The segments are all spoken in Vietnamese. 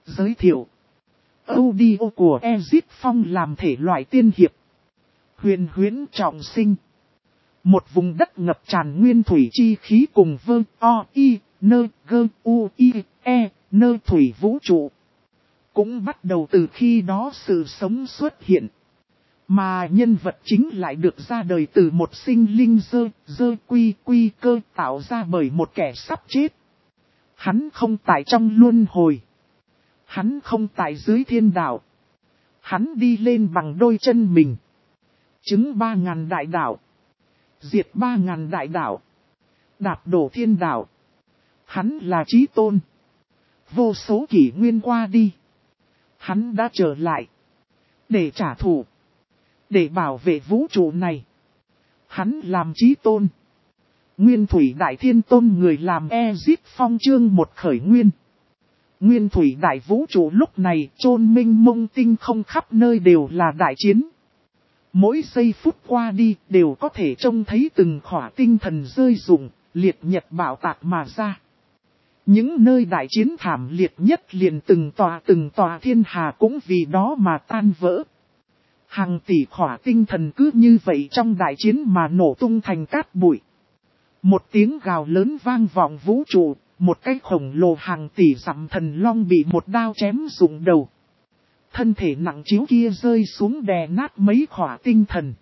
Giới thiệu. Audio của Ezit Phong làm thể loại tiên hiệp. Huyền huyễn trọng sinh. Một vùng đất ngập tràn nguyên thủy chi khí cùng vơ o y nơ gơ u y e nơ thủy vũ trụ. Cũng bắt đầu từ khi đó sự sống xuất hiện. Mà nhân vật chính lại được ra đời từ một sinh linh dơ quy cơ tạo ra bởi một kẻ sắp chết. Hắn không tại trong luân hồi. Hắn không tại dưới thiên đạo. Hắn đi lên bằng đôi chân mình. Chứng 3.000 đại đạo. Diệt 3.000 đại đạo. Đạp đổ thiên đạo. Hắn là chí tôn. Vô số kỷ nguyên qua đi. Hắn đã trở lại. Để trả thù. Để bảo vệ vũ trụ này. Hắn làm chí tôn. Nguyên thủy đại thiên tôn người làm Ezit Phong chương một khởi nguyên. Nguyên thủy đại vũ trụ lúc này chôn minh mông tinh không khắp nơi đều là đại chiến. Mỗi giây phút qua đi đều có thể trông thấy từng khỏa tinh thần rơi rụng, liệt nhật bạo tạc mà ra. Những nơi đại chiến thảm liệt nhất liền từng tòa thiên hà cũng vì đó mà tan vỡ. Hàng tỷ khỏa tinh thần cứ như vậy trong đại chiến mà nổ tung thành cát bụi. Một tiếng gào lớn vang vọng vũ trụ, một cái khổng lồ hàng tỷ dặm thần long bị một đao chém rụng đầu. Thân thể nặng chiếu kia rơi xuống đè nát mấy khỏa tinh thần.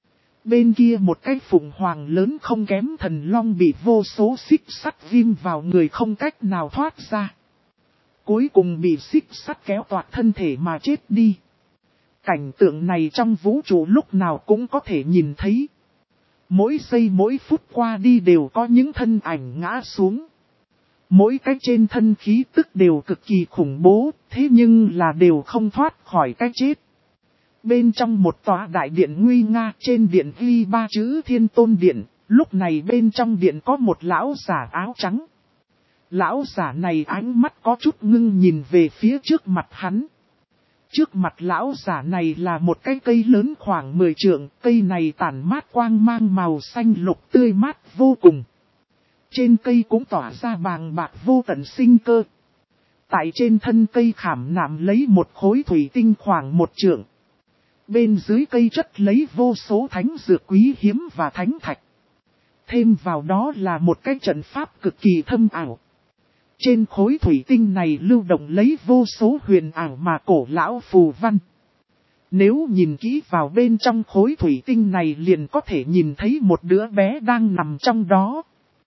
Bên kia một cái phụng hoàng lớn không kém thần long bị vô số xích sắt ghim vào người không cách nào thoát ra. Cuối cùng bị xích sắt kéo toạc thân thể mà chết đi. Cảnh tượng này trong vũ trụ lúc nào cũng có thể nhìn thấy. Mỗi giây mỗi phút qua đi đều có những thân ảnh ngã xuống. Mỗi cái trên thân khí tức đều cực kỳ khủng bố, thế nhưng là đều không thoát khỏi cái chết. Bên trong một tòa đại điện nguy nga trên điện ghi 3 chữ Thiên Tôn Điện, lúc này bên trong điện có một lão giả áo trắng. Lão giả này ánh mắt có chút ngưng nhìn về phía trước mặt hắn. Trước mặt lão giả này là một cái cây lớn khoảng 10 trượng, cây này tản mát quang mang màu xanh lục tươi mát vô cùng. Trên cây cũng tỏa ra bàng bạc vô tận sinh cơ. Tại trên thân cây khảm nạm lấy một khối thủy tinh khoảng 1 trượng. Bên dưới cây chất lấy vô số thánh dược quý hiếm và thánh thạch. Thêm vào đó là một cái trận pháp cực kỳ thâm ảo. Trên khối thủy tinh này lưu động lấy vô số huyền ảo mà cổ lão phù văn. Nếu nhìn kỹ vào bên trong khối thủy tinh này liền có thể nhìn thấy một đứa bé đang nằm trong đó.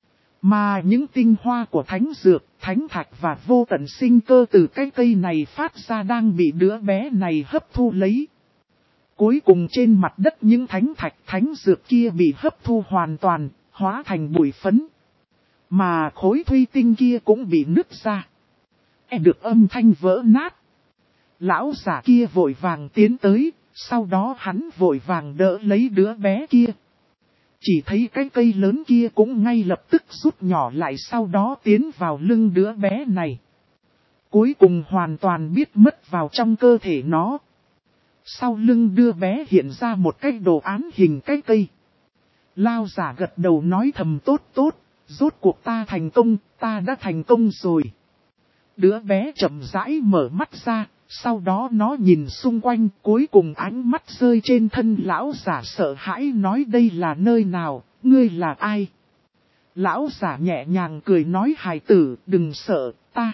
Mà những tinh hoa của thánh dược, thánh thạch và vô tận sinh cơ từ cái cây này phát ra đang bị đứa bé này hấp thu lấy. Cuối cùng trên mặt đất những thánh thạch thánh dược kia bị hấp thu hoàn toàn, hóa thành bụi phấn. Mà khối thủy tinh kia cũng bị nứt ra. Được âm thanh vỡ nát. Lão giả kia vội vàng tiến tới, sau đó hắn vội vàng đỡ lấy đứa bé kia. Chỉ thấy cái cây lớn kia cũng ngay lập tức rút nhỏ lại sau đó tiến vào lưng đứa bé này. Cuối cùng hoàn toàn biết mất vào trong cơ thể nó. Sau lưng đứa bé hiện ra một cái đồ án hình cái cây. Lão giả gật đầu nói thầm tốt, rốt cuộc ta thành công, ta đã thành công rồi. Đứa bé chậm rãi mở mắt ra, sau đó nó nhìn xung quanh, cuối cùng ánh mắt rơi trên thân lão giả sợ hãi nói đây là nơi nào, ngươi là ai? Lão giả nhẹ nhàng cười nói hài tử, đừng sợ,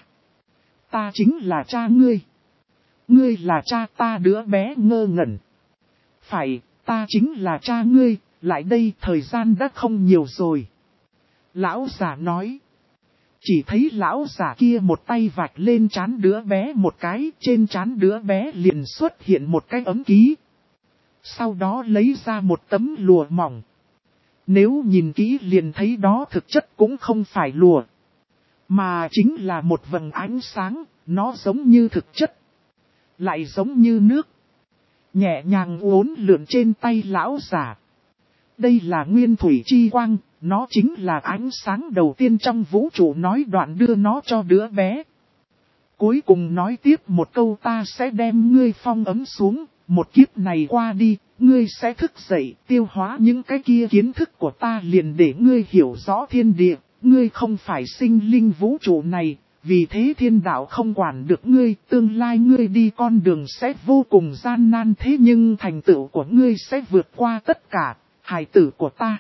ta chính là cha ngươi. Ngươi là cha ta, đứa bé ngơ ngẩn. Phải, ta chính là cha ngươi, lại đây thời gian đã không nhiều rồi. Lão giả nói. Chỉ thấy lão giả kia một tay vạch lên trán đứa bé một cái, trên trán đứa bé liền xuất hiện một cái ấm ký. Sau đó lấy ra một tấm lụa mỏng. Nếu nhìn kỹ liền thấy đó thực chất cũng không phải lụa, mà chính là một vầng ánh sáng, nó giống như thực chất, lại giống như nước. Nhẹ nhàng uốn lượn trên tay lão giả. Đây là nguyên thủy chi quang. Nó chính là ánh sáng đầu tiên trong vũ trụ, nói đoạn đưa nó cho đứa bé. Cuối cùng nói tiếp một câu, ta sẽ đem ngươi phong ấm xuống, một kiếp này qua đi, ngươi sẽ thức dậy, tiêu hóa những cái kia kiến thức của ta liền để ngươi hiểu rõ thiên địa, ngươi không phải sinh linh vũ trụ này, vì thế thiên đạo không quản được ngươi, tương lai ngươi đi con đường sẽ vô cùng gian nan thế nhưng thành tựu của ngươi sẽ vượt qua tất cả, hài tử của ta.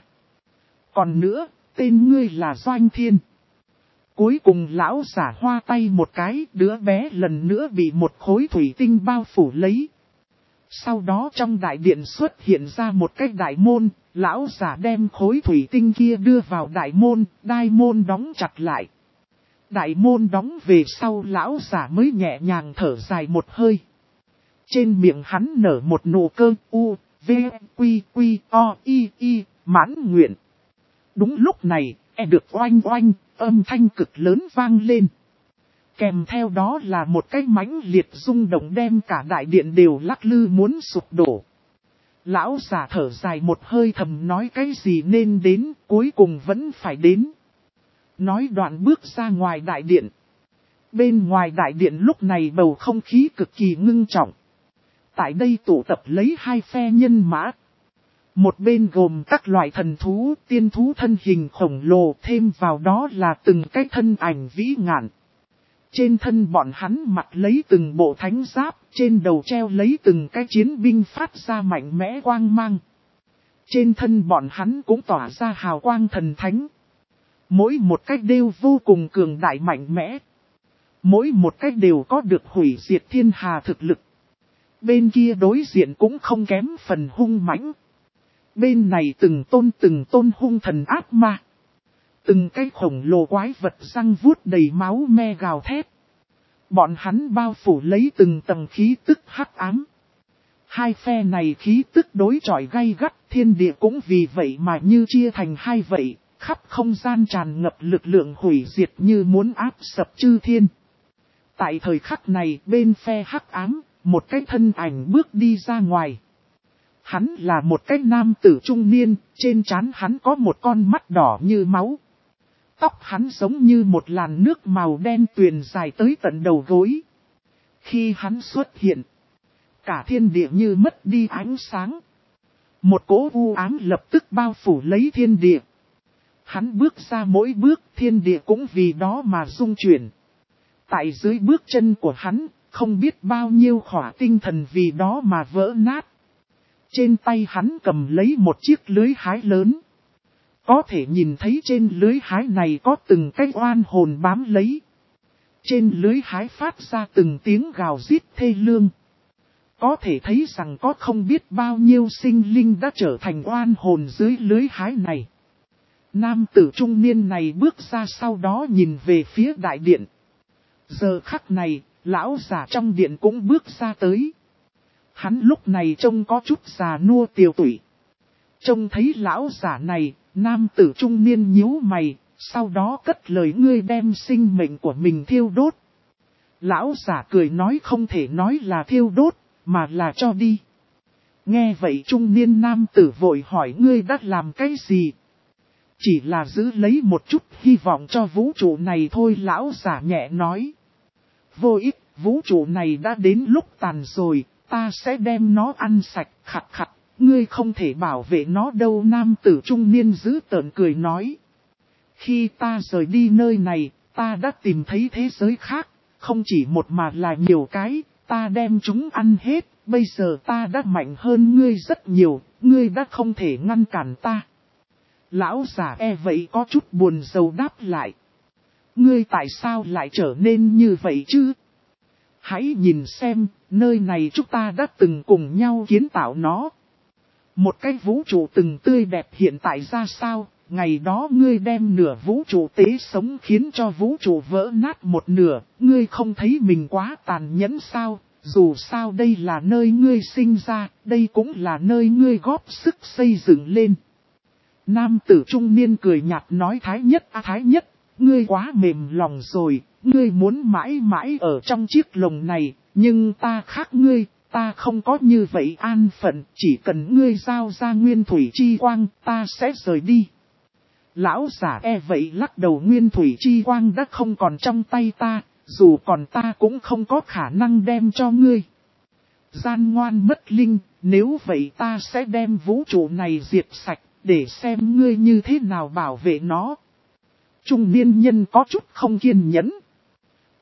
Còn nữa, tên ngươi là Doanh Thiên. Cuối cùng lão giả hoa tay một cái, đứa bé lần nữa bị một khối thủy tinh bao phủ lấy. Sau đó trong đại điện xuất hiện ra một cái đại môn, lão giả đem khối thủy tinh kia đưa vào đại môn đóng chặt lại. Đại môn đóng về sau lão giả mới nhẹ nhàng thở dài một hơi. Trên miệng hắn nở một nụ cơ u, v, quy, quy, o, y, mãn nguyện. Đúng lúc này, được oanh oanh, âm thanh cực lớn vang lên. Kèm theo đó là một cái mãnh liệt rung động đem cả đại điện đều lắc lư muốn sụp đổ. Lão giả thở dài một hơi thầm nói cái gì nên đến, cuối cùng vẫn phải đến. Nói đoạn bước ra ngoài đại điện. Bên ngoài đại điện lúc này bầu không khí cực kỳ ngưng trọng. Tại đây tụ tập lấy hai phe nhân mã. Một bên gồm các loại thần thú, tiên thú thân hình khổng lồ, thêm vào đó là từng cái thân ảnh vĩ ngạn. Trên thân bọn hắn mặc lấy từng bộ thánh giáp, trên đầu treo lấy từng cái chiến binh phát ra mạnh mẽ quang mang. Trên thân bọn hắn cũng tỏa ra hào quang thần thánh. Mỗi một cách đều vô cùng cường đại mạnh mẽ. Mỗi một cách đều có được hủy diệt thiên hà thực lực. Bên kia đối diện cũng không kém phần hung mãnh. Bên này từng tôn hung thần ác ma. Từng cái khổng lồ quái vật răng vuốt đầy máu me gào thét. Bọn hắn bao phủ lấy từng tầng khí tức hắc ám. Hai phe này khí tức đối chọi gay gắt, thiên địa cũng vì vậy mà như chia thành hai vậy, khắp không gian tràn ngập lực lượng hủy diệt như muốn áp sập chư thiên. Tại thời khắc này, bên phe hắc ám, một cái thân ảnh bước đi ra ngoài. Hắn là một cái nam tử trung niên, trên trán hắn có một con mắt đỏ như máu. Tóc hắn giống như một làn nước màu đen tuyền dài tới tận đầu gối. Khi hắn xuất hiện, cả thiên địa như mất đi ánh sáng. Một cỗ u ám lập tức bao phủ lấy thiên địa. Hắn bước ra mỗi bước, thiên địa cũng vì đó mà rung chuyển. Tại dưới bước chân của hắn, không biết bao nhiêu khỏa tinh thần vì đó mà vỡ nát. Trên tay hắn cầm lấy một chiếc lưới hái lớn. Có thể nhìn thấy trên lưới hái này có từng cái oan hồn bám lấy. Trên lưới hái phát ra từng tiếng gào rít thê lương. Có thể thấy rằng có không biết bao nhiêu sinh linh đã trở thành oan hồn dưới lưới hái này. Nam tử trung niên này bước ra sau đó nhìn về phía đại điện. Giờ khắc này, lão già trong điện cũng bước ra tới. Hắn lúc này trông có chút già nua tiều tụy. Trông thấy lão giả này, nam tử trung niên nhíu mày, sau đó cất lời ngươi đem sinh mệnh của mình thiêu đốt. Lão giả cười nói không thể nói là thiêu đốt, mà là cho đi. Nghe vậy trung niên nam tử vội hỏi ngươi đã làm cái gì? Chỉ là giữ lấy một chút hy vọng cho vũ trụ này thôi, lão giả nhẹ nói. Vô ích, vũ trụ này đã đến lúc tàn rồi, ta sẽ đem nó ăn sạch, khặt khặt, ngươi không thể bảo vệ nó đâu. Nam tử trung niên giữ tợn cười nói. Khi ta rời đi nơi này, ta đã tìm thấy thế giới khác, không chỉ một mà là nhiều cái, ta đem chúng ăn hết, bây giờ ta đã mạnh hơn ngươi rất nhiều, ngươi đã không thể ngăn cản ta. Lão giả vậy có chút buồn rầu đáp lại. Ngươi tại sao lại trở nên như vậy chứ? Hãy nhìn xem, nơi này chúng ta đã từng cùng nhau kiến tạo nó. Một cái vũ trụ từng tươi đẹp hiện tại ra sao, ngày đó ngươi đem nửa vũ trụ tế sống khiến cho vũ trụ vỡ nát một nửa, ngươi không thấy mình quá tàn nhẫn sao? Dù sao đây là nơi ngươi sinh ra, đây cũng là nơi ngươi góp sức xây dựng lên. Nam tử trung niên cười nhạt nói Thái Nhất Thái Nhất, ngươi quá mềm lòng rồi, ngươi muốn mãi mãi ở trong chiếc lồng này, nhưng ta khác ngươi, ta không có như vậy an phận, chỉ cần ngươi giao ra nguyên thủy chi quang, ta sẽ rời đi. Lão giả vậy lắc đầu, nguyên thủy chi quang đã không còn trong tay ta, dù còn ta cũng không có khả năng đem cho ngươi. Gian ngoan mất linh, nếu vậy ta sẽ đem vũ trụ này diệt sạch, để xem ngươi như thế nào bảo vệ nó. Trung niên nhân có chút không kiên nhẫn.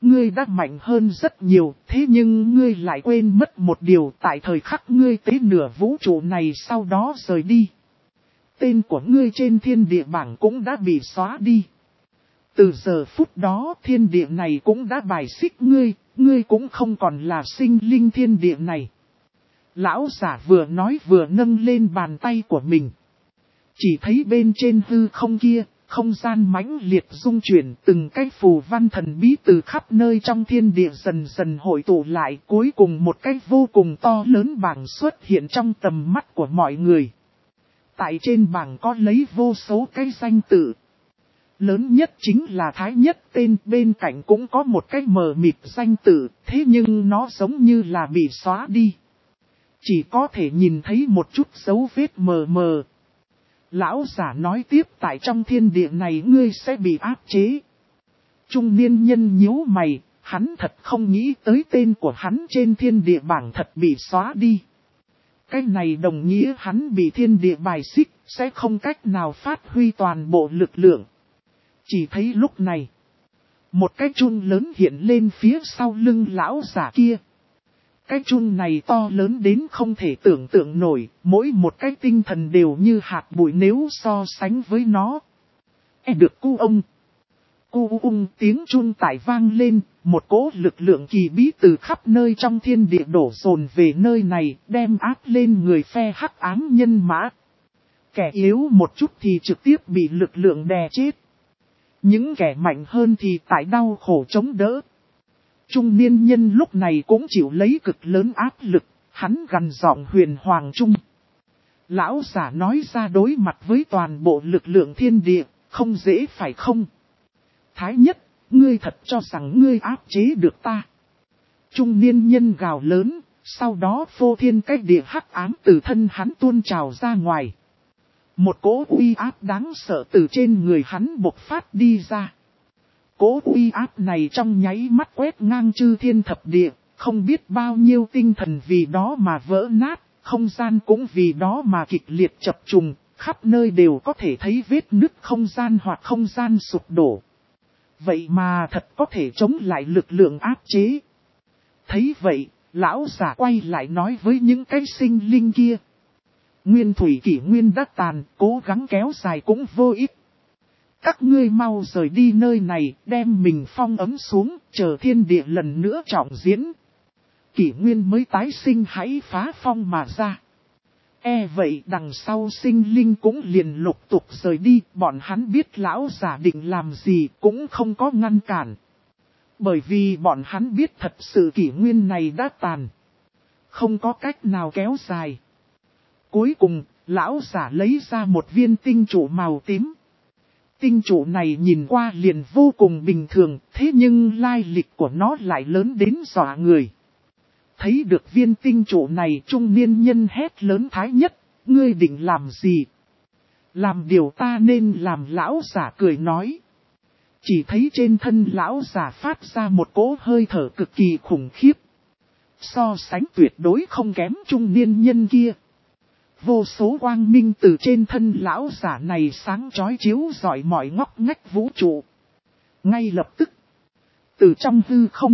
Ngươi đã mạnh hơn rất nhiều, thế nhưng ngươi lại quên mất một điều, tại thời khắc ngươi tế nửa vũ trụ này sau đó rời đi. Tên của ngươi trên thiên địa bảng cũng đã bị xóa đi. Từ giờ phút đó thiên địa này cũng đã bài xích ngươi, ngươi cũng không còn là sinh linh thiên địa này. Lão giả vừa nói vừa nâng lên bàn tay của mình. Chỉ thấy bên trên hư không kia, không gian mãnh liệt rung chuyển, từng cái phù văn thần bí từ khắp nơi trong thiên địa dần dần hội tụ lại, cuối cùng một cái vô cùng to lớn bảng xuất hiện trong tầm mắt của mọi người. Tại trên bảng có lấy vô số cái danh tự. Lớn nhất chính là Thái Nhất tên, bên cạnh cũng có một cái mờ mịt danh tự, thế nhưng nó giống như là bị xóa đi. Chỉ có thể nhìn thấy một chút dấu vết mờ mờ. Lão giả nói tiếp, tại trong thiên địa này ngươi sẽ bị áp chế. Trung niên nhân nhíu mày, hắn thật không nghĩ tới tên của hắn trên thiên địa bảng thật bị xóa đi. Cái này đồng nghĩa hắn bị thiên địa bài xích, sẽ không cách nào phát huy toàn bộ lực lượng. Chỉ thấy lúc này, một cái chun lớn hiện lên phía sau lưng lão giả kia. Cái chun này to lớn đến không thể tưởng tượng nổi, mỗi một cái tinh thần đều như hạt bụi nếu so sánh với nó. Được cu ông. Cu tiếng chun tải vang lên, một cỗ lực lượng kỳ bí từ khắp nơi trong thiên địa đổ dồn về nơi này, đem áp lên người phe hắc ám nhân mã. Kẻ yếu một chút thì trực tiếp bị lực lượng đè chết. Những kẻ mạnh hơn thì tại đau khổ chống đỡ. Trung niên nhân lúc này cũng chịu lấy cực lớn áp lực, hắn gằn giọng huyền hoàng trung. Lão giả nói ra đối mặt với toàn bộ lực lượng thiên địa, không dễ phải không? Thái Nhất, ngươi thật cho rằng ngươi áp chế được ta. Trung niên nhân gào lớn, sau đó phô thiên cách địa hắc ám từ thân hắn tuôn trào ra ngoài. Một cỗ uy áp đáng sợ từ trên người hắn bộc phát đi ra. Cỗ uy áp này trong nháy mắt quét ngang chư thiên thập địa, không biết bao nhiêu tinh thần vì đó mà vỡ nát, không gian cũng vì đó mà kịch liệt chập trùng, khắp nơi đều có thể thấy vết nứt không gian hoặc không gian sụp đổ. Vậy mà thật có thể chống lại lực lượng áp chế. Thấy vậy, lão giả quay lại nói với những cái sinh linh kia. Nguyên thủy kỷ nguyên đã tàn, cố gắng kéo dài cũng vô ích. Các ngươi mau rời đi nơi này, đem mình phong ấm xuống, chờ thiên địa lần nữa trọng diễn. Kỷ nguyên mới tái sinh hãy phá phong mà ra. Vậy đằng sau sinh linh cũng liền lục tục rời đi, bọn hắn biết lão giả định làm gì cũng không có ngăn cản. Bởi vì bọn hắn biết thật sự kỷ nguyên này đã tàn. Không có cách nào kéo dài. Cuối cùng, lão giả lấy ra một viên tinh trụ màu tím. Tinh trụ này nhìn qua liền vô cùng bình thường, thế nhưng lai lịch của nó lại lớn đến dọa người. Thấy được viên tinh trụ này, trung niên nhân hét lớn Thái Nhất, ngươi định làm gì? Làm điều ta nên làm, lão giả cười nói. Chỉ thấy trên thân lão giả phát ra một cỗ hơi thở cực kỳ khủng khiếp. So sánh tuyệt đối không kém trung niên nhân kia. Vô số quang minh từ trên thân lão giả này sáng chói chiếu rọi mọi ngóc ngách vũ trụ. Ngay lập tức, từ trong hư không,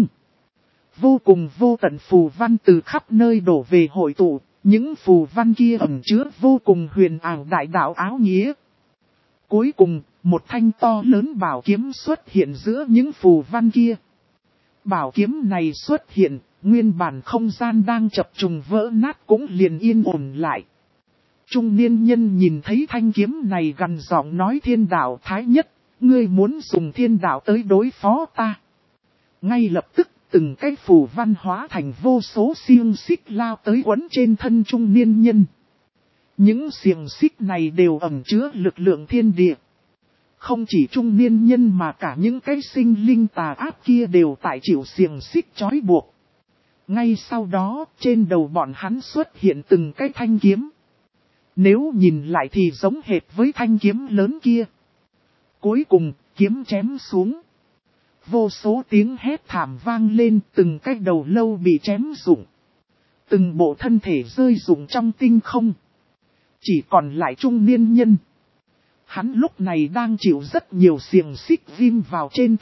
vô cùng vô tận phù văn từ khắp nơi đổ về hội tụ. Những phù văn kia ẩn chứa vô cùng huyền ảo đại đạo áo nghĩa. Cuối cùng, một thanh to lớn bảo kiếm xuất hiện giữa những phù văn kia. Bảo kiếm này xuất hiện, nguyên bản không gian đang chập trùng vỡ nát cũng liền yên ổn lại. Trung niên nhân nhìn thấy thanh kiếm này gằn giọng nói Thiên đạo Thái Nhất, ngươi muốn dùng thiên đạo tới đối phó ta. Ngay lập tức, từng cái phù văn hóa thành vô số xiềng xích lao tới quấn trên thân trung niên nhân. Những xiềng xích này đều ẩn chứa lực lượng thiên địa. Không chỉ trung niên nhân mà cả những cái sinh linh tà ác kia đều tại chịu xiềng xích trói buộc. Ngay sau đó, trên đầu bọn hắn xuất hiện từng cái thanh kiếm. Nếu nhìn lại thì giống hệt với thanh kiếm lớn kia. Cuối cùng, kiếm chém xuống. Vô số tiếng hét thảm vang lên, từng cái đầu lâu bị chém rụng. Từng bộ thân thể rơi rụng trong tinh không. Chỉ còn lại trung niên nhân. Hắn lúc này đang chịu rất nhiều xiềng xích ghim vào trên thân,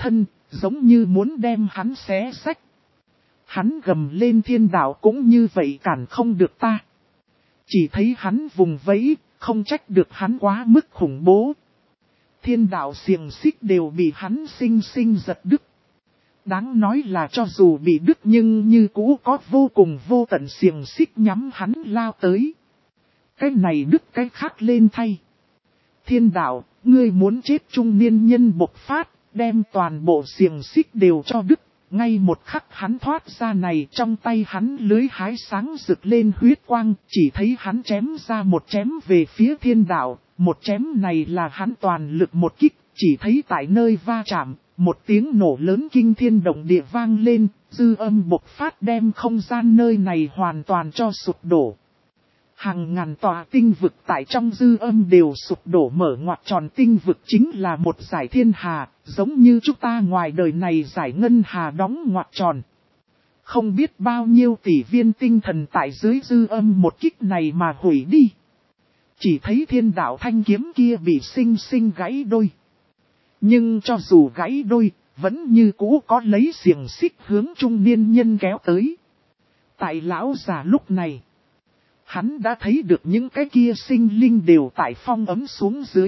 giống như muốn đem hắn xé xách. Hắn gầm lên thiên đạo cũng như vậy cản không được ta. Chỉ thấy hắn vùng vẫy, không trách được hắn quá mức khủng bố. Thiên đạo xiềng xích đều bị hắn sinh sinh giật đứt. Đáng nói là cho dù bị đứt nhưng như cũ có vô cùng vô tận xiềng xích nhắm hắn lao tới. Cái này đứt cái khác lên thay. Thiên đạo, ngươi muốn chết trung niên nhân bộc phát, đem toàn bộ xiềng xích đều cho đứt. Ngay một khắc hắn thoát ra này, trong tay hắn lưới hái sáng rực lên huyết quang, chỉ thấy hắn chém ra một chém về phía thiên đạo, một chém này là hắn toàn lực một kích, chỉ thấy tại nơi va chạm, một tiếng nổ lớn kinh thiên động địa vang lên, dư âm bộc phát đem không gian nơi này hoàn toàn cho sụp đổ. Hàng ngàn tòa tinh vực tại trong dư âm đều sụp đổ, mở ngoặt tròn tinh vực chính là một giải thiên hà, giống như chúng ta ngoài đời này giải ngân hà đóng ngoặt tròn. Không biết bao nhiêu tỷ viên tinh thần tại dưới dư âm một kích này mà hủy đi. Chỉ thấy thiên đạo thanh kiếm kia bị sinh sinh gãy đôi. Nhưng cho dù gãy đôi, vẫn như cũ có lấy xiềng xích hướng trung niên nhân kéo tới. Tại lão già lúc này, hắn đã thấy được những cái kia sinh linh đều tại phong ấm xuống dưới.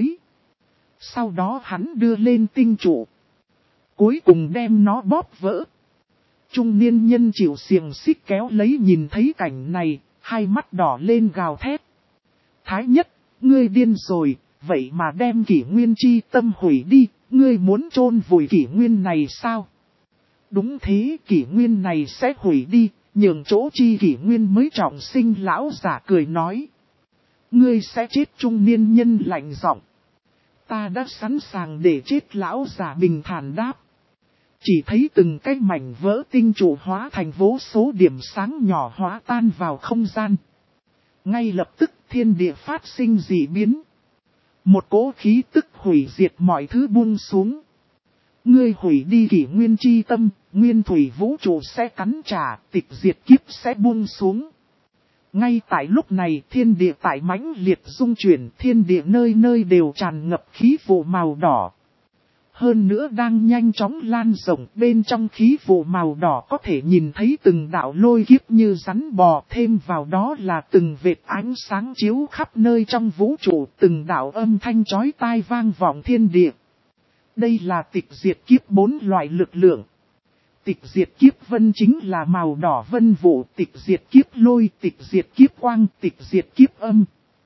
Sau đó hắn đưa lên tinh trụ. Cuối cùng đem nó bóp vỡ. Trung niên nhân chịu xiềng xích kéo lấy nhìn thấy cảnh này, hai mắt đỏ lên gào thét. Thái nhất, ngươi điên rồi, vậy mà đem kỷ nguyên chi tâm hủy đi, ngươi muốn chôn vùi kỷ nguyên này sao? Đúng thế, kỷ nguyên này sẽ hủy đi. Nhường chỗ chi kỷ nguyên mới trọng sinh, lão giả cười nói. Ngươi sẽ chết, trung niên nhân lạnh giọng. Ta đã sẵn sàng để chết, lão giả bình thản đáp. Chỉ thấy từng cái mảnh vỡ tinh trụ hóa thành vô số điểm sáng nhỏ hóa tan vào không gian. Ngay lập tức thiên địa phát sinh dị biến. Một cỗ khí tức hủy diệt mọi thứ buông xuống. Ngươi hủy đi kỷ nguyên chi tâm, nguyên thủy vũ trụ sẽ cắn trả, tịch diệt kiếp sẽ buông xuống. Ngay tại lúc này thiên địa tại mãnh liệt rung chuyển, thiên địa nơi nơi đều tràn ngập khí vụ màu đỏ. Hơn nữa đang nhanh chóng lan rộng, bên trong khí vụ màu đỏ có thể nhìn thấy từng đạo lôi kiếp như rắn bò, thêm vào đó là từng vệt ánh sáng chiếu khắp nơi trong vũ trụ, từng đạo âm thanh chói tai vang vọng thiên địa. Đây là tịch diệt kiếp 4 loại lực lượng. Tịch diệt kiếp vân chính là màu đỏ vân vụ, tịch diệt kiếp lôi, tịch diệt kiếp quang, tịch diệt kiếp âm.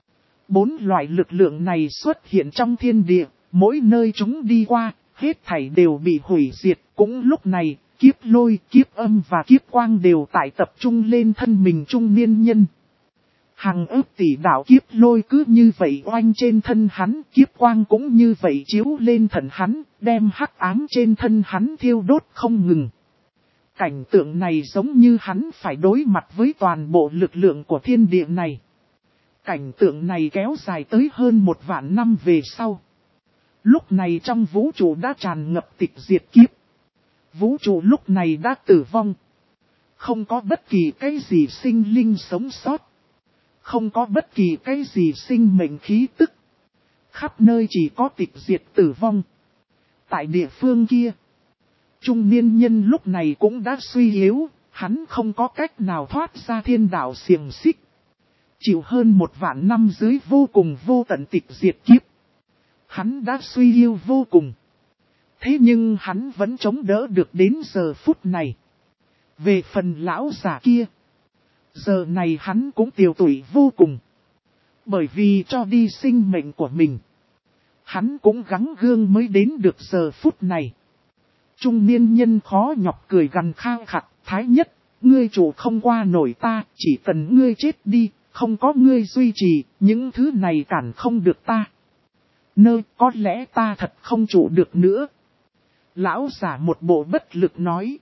4 loại lực lượng này xuất hiện trong thiên địa, mỗi nơi chúng đi qua, hết thảy đều bị hủy diệt. Cũng lúc này, kiếp lôi, kiếp âm và kiếp quang đều tại tập trung lên thân mình trung niên nhân. Hàng ức tỷ đạo kiếp lôi cứ như vậy oanh trên thân hắn, kiếp quang cũng như vậy chiếu lên thần hắn, đem hắc ám trên thân hắn thiêu đốt không ngừng. Cảnh tượng này giống như hắn phải đối mặt với toàn bộ lực lượng của thiên địa này. Cảnh tượng này kéo dài tới hơn 1 vạn năm về sau. Lúc này trong vũ trụ đã tràn ngập tịch diệt kiếp. Vũ trụ lúc này đã tử vong. Không có bất kỳ cái gì sinh linh sống sót. Không có bất kỳ cái gì sinh mệnh khí tức. Khắp nơi chỉ có tịch diệt tử vong. Tại địa phương kia, trung niên nhân lúc này cũng đã suy yếu, hắn không có cách nào thoát ra thiên đạo xiềng xích. Chịu hơn 1 vạn năm dưới vô cùng vô tận tịch diệt kiếp. Hắn đã suy yếu vô cùng. Thế nhưng hắn vẫn chống đỡ được đến giờ phút này. Về phần lão già kia, giờ này hắn cũng tiều tụy vô cùng. Bởi vì cho đi sinh mệnh của mình, hắn cũng gắng gượng mới đến được giờ phút này. Trung niên nhân khó nhọc cười gằn khao khặt, Thái nhất, ngươi chủ không qua nổi ta, chỉ cần ngươi chết đi, không có ngươi duy trì, những thứ này cản không được ta. Có lẽ ta thật không trụ được nữa. Lão giả một bộ bất lực nói.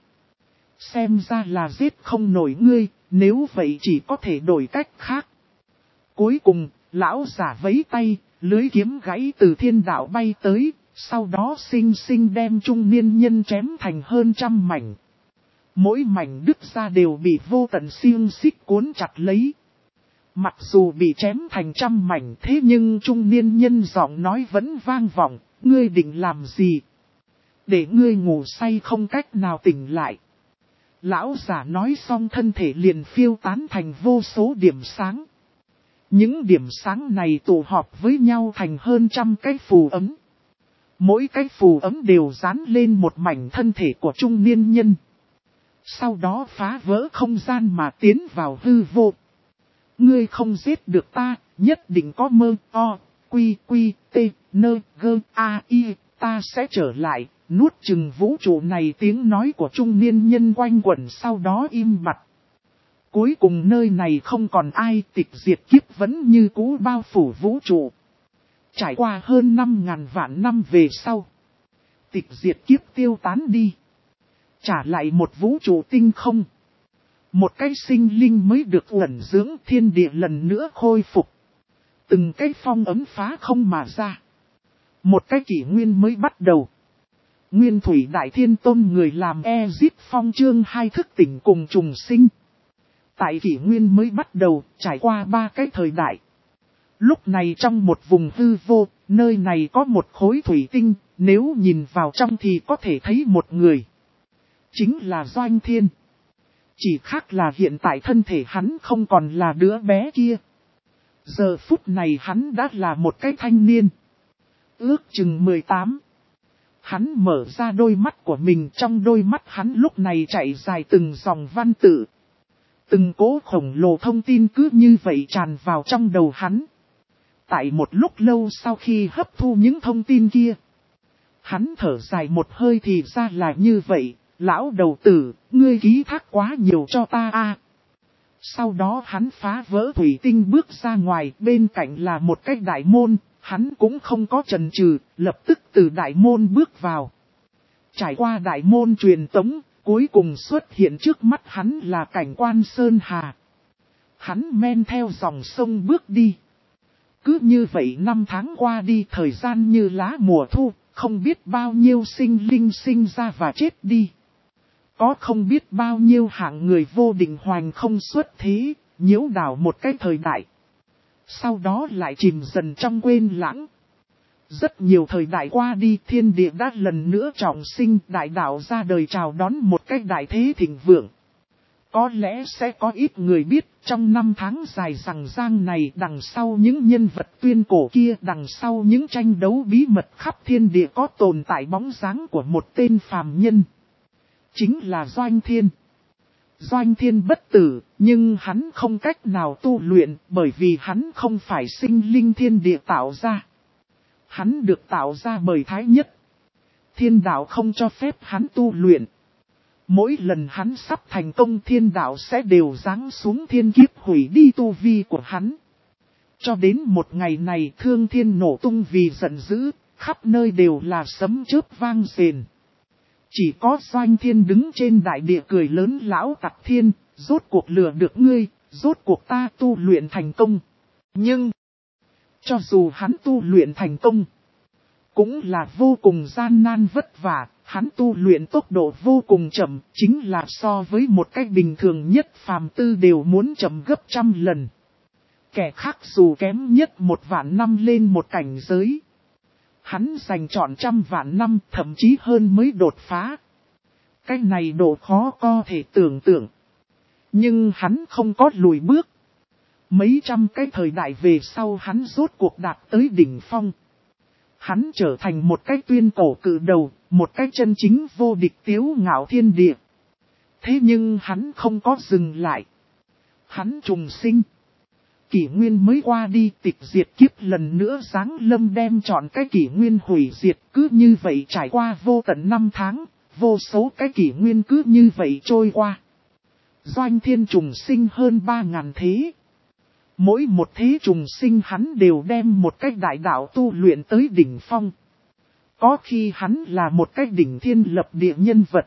Xem ra là giết không nổi ngươi, nếu vậy chỉ có thể đổi cách khác. Cuối cùng, lão giả vẫy tay, lưới kiếm gãy từ thiên đạo bay tới, sau đó xinh xinh đem trung niên nhân chém thành hơn 100 mảnh. Mỗi mảnh đứt ra đều bị vô tận xiềng xích cuốn chặt lấy. Mặc dù bị chém thành 100 mảnh thế nhưng trung niên nhân giọng nói vẫn vang vọng, ngươi định làm gì? để ngươi ngủ say không cách nào tỉnh lại. Lão giả nói xong thân thể liền phiêu tán thành vô số điểm sáng. Những điểm sáng này tụ họp với nhau thành hơn trăm cái phù ấm. Mỗi cái phù ấm đều dán lên một mảnh thân thể của trung niên nhân. Sau đó phá vỡ không gian mà tiến vào hư vô. Ngươi không giết được ta, nhất định có mơ, o, quy, t, nơ, gơ, a, i, ta sẽ trở lại, nuốt chừng vũ trụ này. Tiếng nói của trung niên nhân quanh quẩn sau đó im bặt. Cuối cùng nơi này không còn ai, tịch diệt kiếp vẫn như cũ bao phủ vũ trụ. Trải qua hơn 5.000 vạn năm về sau, tịch diệt kiếp tiêu tán đi. Trả lại một vũ trụ tinh không. Một cái sinh linh mới được ẩn dưỡng, thiên địa lần nữa khôi phục. Từng cái phong ấm phá không mà ra. Một cái kỷ nguyên mới bắt đầu. Nguyên thủy đại thiên tôn người làm Ezip Phong chương 2 thức tỉnh cùng trùng sinh. Tại kỷ nguyên mới bắt đầu, trải qua 3 cái thời đại. Lúc này trong một vùng hư vô, nơi này có một khối thủy tinh, nếu nhìn vào trong thì có thể thấy một người. Chính là Doanh Thiên. Chỉ khác là hiện tại thân thể hắn không còn là đứa bé kia. Giờ phút này hắn đã là một cái thanh niên. Ước chừng 18. Hắn mở ra đôi mắt của mình, trong đôi mắt hắn lúc này chạy dài từng dòng văn tự. Từng cỗ khổng lồ thông tin cứ như vậy tràn vào trong đầu hắn. Tại một lúc lâu sau khi hấp thu những thông tin kia, hắn thở dài một hơi thì ra là như vậy, lão đầu tử, ngươi ký thác quá nhiều cho ta a. Sau đó hắn phá vỡ thủy tinh bước ra ngoài, bên cạnh là một cái đại môn, hắn cũng không có chần chừ, lập tức từ đại môn bước vào. Trải qua đại môn truyền tống, cuối cùng xuất hiện trước mắt hắn là cảnh quan Sơn Hà. Hắn men theo dòng sông bước đi. Cứ như vậy 5 tháng qua đi, thời gian như lá mùa thu, không biết bao nhiêu sinh linh sinh ra và chết đi. Có không biết bao nhiêu hạng người vô định hoành không xuất thế, nhiễu đảo một cái thời đại. Sau đó lại chìm dần trong quên lãng. Rất nhiều thời đại qua đi, thiên địa đã lần nữa trọng sinh, đại đạo ra đời chào đón một cái đại thế thịnh vượng. Có lẽ sẽ có ít người biết, trong 5 tháng dài rằng giang này, đằng sau những nhân vật tuyên cổ kia, đằng sau những tranh đấu bí mật khắp thiên địa có tồn tại bóng dáng của một tên phàm nhân. Chính là Doanh Thiên. Doanh Thiên bất tử, nhưng hắn không cách nào tu luyện, bởi vì hắn không phải sinh linh thiên địa tạo ra. Hắn được tạo ra bởi Thái Nhất. Thiên đạo không cho phép hắn tu luyện. Mỗi lần hắn sắp thành công, thiên đạo sẽ đều giáng xuống thiên kiếp hủy đi tu vi của hắn. Cho đến một ngày này, thương thiên nổ tung vì giận dữ, khắp nơi đều là sấm chớp vang rền. Chỉ có Doanh Thiên đứng trên đại địa cười lớn, lão Tặc Thiên, rốt cuộc lừa được ngươi, rốt cuộc ta tu luyện thành công. Nhưng, cho dù hắn tu luyện thành công, cũng là vô cùng gian nan vất vả, hắn tu luyện tốc độ vô cùng chậm, chính là so với một cách bình thường nhất phàm tư đều muốn chậm gấp 100 lần. Kẻ khác dù kém nhất 1.000.000 năm lên một cảnh giới, hắn dành trọn 100.000 năm, thậm chí hơn mới đột phá. Cái này độ khó có thể tưởng tượng. Nhưng hắn không có lùi bước. Mấy trăm cái thời đại về sau hắn rốt cuộc đạt tới đỉnh phong. Hắn trở thành một cái tuyên cổ cự đầu, một cái chân chính vô địch tiếu ngạo thiên địa. Thế nhưng hắn không có dừng lại. Hắn trùng sinh. Kỷ nguyên mới qua đi, tịch diệt kiếp lần nữa giáng lâm đem chọn cái kỷ nguyên hủy diệt, cứ như vậy trải qua vô tận 5 tháng, vô số cái kỷ nguyên cứ như vậy trôi qua. Doanh Thiên trùng sinh hơn 3.000 thế. Mỗi một thế trùng sinh hắn đều đem một cái đại đạo tu luyện tới đỉnh phong. Có khi hắn là một cái đỉnh thiên lập địa nhân vật.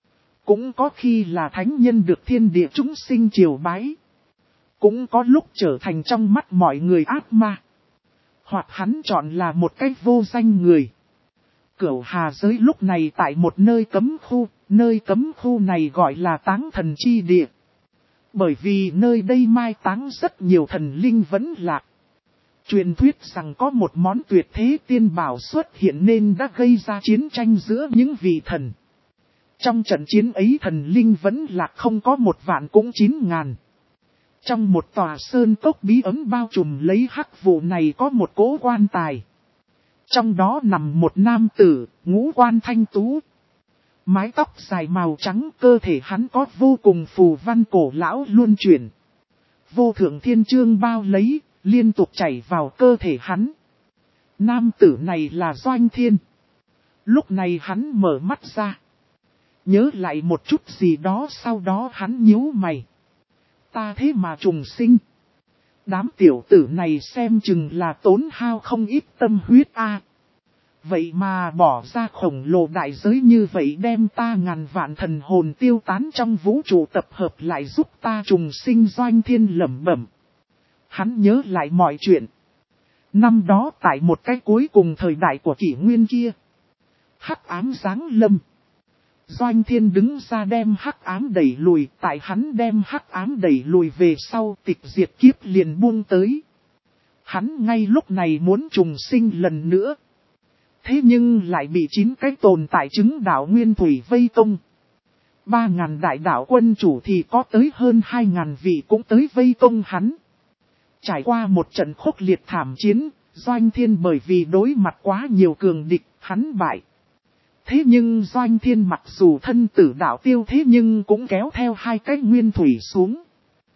Cũng có khi là thánh nhân được thiên địa chúng sinh triều bái. Cũng có lúc trở thành trong mắt mọi người ác ma. Hoặc hắn chọn là một cái vô danh người. Cửu Hà giới lúc này tại một nơi cấm khu này gọi là Táng Thần Chi Địa. Bởi vì nơi đây mai táng rất nhiều thần linh vẫn lạc. Truyền thuyết rằng có một món tuyệt thế tiên bảo xuất hiện nên đã gây ra chiến tranh giữa những vị thần. Trong trận chiến ấy thần linh vẫn là không có 1.000 cũng 9.000. Trong một tòa sơn cốc bí ẩn bao trùm lấy hắc vụ này có một cỗ quan tài. Trong đó nằm một nam tử, ngũ quan thanh tú. Mái tóc dài màu trắng, cơ thể hắn có vô cùng phù văn cổ lão luân chuyển. Vô thượng thiên chương bao lấy, liên tục chảy vào cơ thể hắn. Nam tử này là Doanh Thiên. Lúc này hắn mở mắt ra. Nhớ lại một chút gì đó, sau đó hắn nhíu mày. Ta thế mà trùng sinh. Đám tiểu tử này xem chừng là tốn hao không ít tâm huyết a. Vậy mà bỏ ra khổng lồ đại giới như vậy đem ta ngàn vạn thần hồn tiêu tán trong vũ trụ tập hợp lại giúp ta trùng sinh. Doanh Thiên lẩm bẩm. Hắn nhớ lại mọi chuyện. Năm đó tại một cái cuối cùng thời đại của kỷ nguyên kia. Hắc ám giáng lâm. Doanh Thiên đứng ra đem hắc ám đẩy lùi, tại hắn đem hắc ám đẩy lùi về sau tịch diệt kiếp liền buông tới. Hắn ngay lúc này muốn trùng sinh lần nữa. Thế nhưng lại bị 9 cái tồn tại chứng đạo nguyên thủy vây công. 3.000 đại đạo quân chủ thì có tới hơn 2.000 vị cũng tới vây công hắn. Trải qua một trận khốc liệt thảm chiến, Doanh Thiên bởi vì đối mặt quá nhiều cường địch, hắn bại. Thế nhưng Doanh Thiên mặc dù thân tử đạo tiêu thế nhưng cũng kéo theo 2 cái nguyên thủy xuống.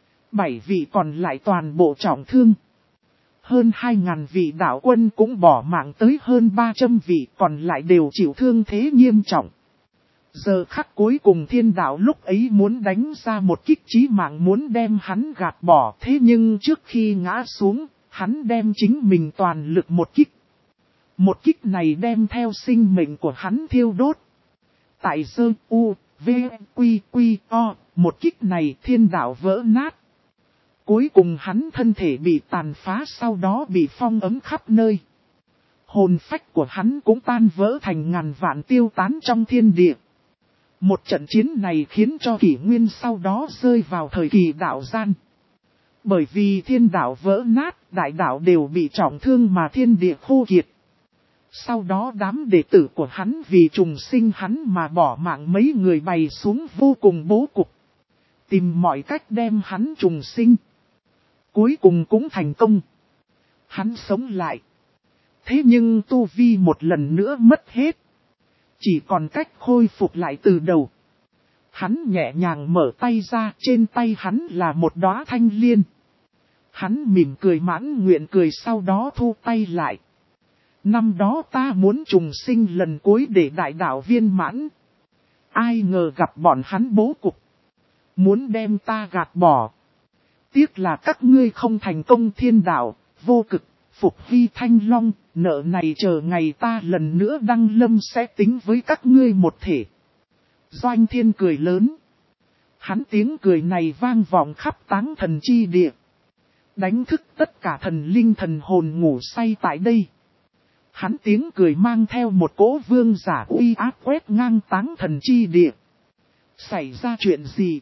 7 vị còn lại toàn bộ trọng thương. Hơn 2.000 vị đạo quân cũng bỏ mạng tới hơn 300 vị còn lại đều chịu thương thế nghiêm trọng. Giờ khắc cuối cùng thiên đạo lúc ấy muốn đánh ra một kích chí mạng muốn đem hắn gạt bỏ. Thế nhưng trước khi ngã xuống, hắn đem chính mình toàn lực một kích. Một kích này đem theo sinh mệnh của hắn thiêu đốt. Tại Sơ U, V, Quy, Quy, O, một kích này thiên đạo vỡ nát. Cuối cùng hắn thân thể bị tàn phá sau đó bị phong ấm khắp nơi. Hồn phách của hắn cũng tan vỡ thành ngàn vạn tiêu tán trong thiên địa. Một trận chiến này khiến cho kỷ nguyên sau đó rơi vào thời kỳ đạo gian. Bởi vì thiên đạo vỡ nát, đại đạo đều bị trọng thương mà thiên địa khô kiệt. Sau đó đám đệ tử của hắn vì trùng sinh hắn mà bỏ mạng mấy người bày xuống vô cùng bố cục. Tìm mọi cách đem hắn trùng sinh. Cuối cùng cũng thành công. Hắn sống lại. Thế nhưng tu vi một lần nữa mất hết. Chỉ còn cách khôi phục lại từ đầu. Hắn nhẹ nhàng mở tay ra, trên tay hắn là một đóa thanh liên. Hắn mỉm cười mãn nguyện cười sau đó thu tay lại. Năm đó ta muốn trùng sinh lần cuối để đại đạo viên mãn. Ai ngờ gặp bọn hắn bố cục. Muốn đem ta gạt bỏ. Tiếc là các ngươi không thành công thiên đạo, vô cực, phục vi thanh long, nợ này chờ ngày ta lần nữa đăng lâm sẽ tính với các ngươi một thể. Doanh Thiên cười lớn. Hắn tiếng cười này vang vọng khắp táng thần chi địa. Đánh thức tất cả thần linh thần hồn ngủ say tại đây. Hắn tiếng cười mang theo một cỗ vương giả uy áp quét ngang táng thần chi địa. Xảy ra chuyện gì?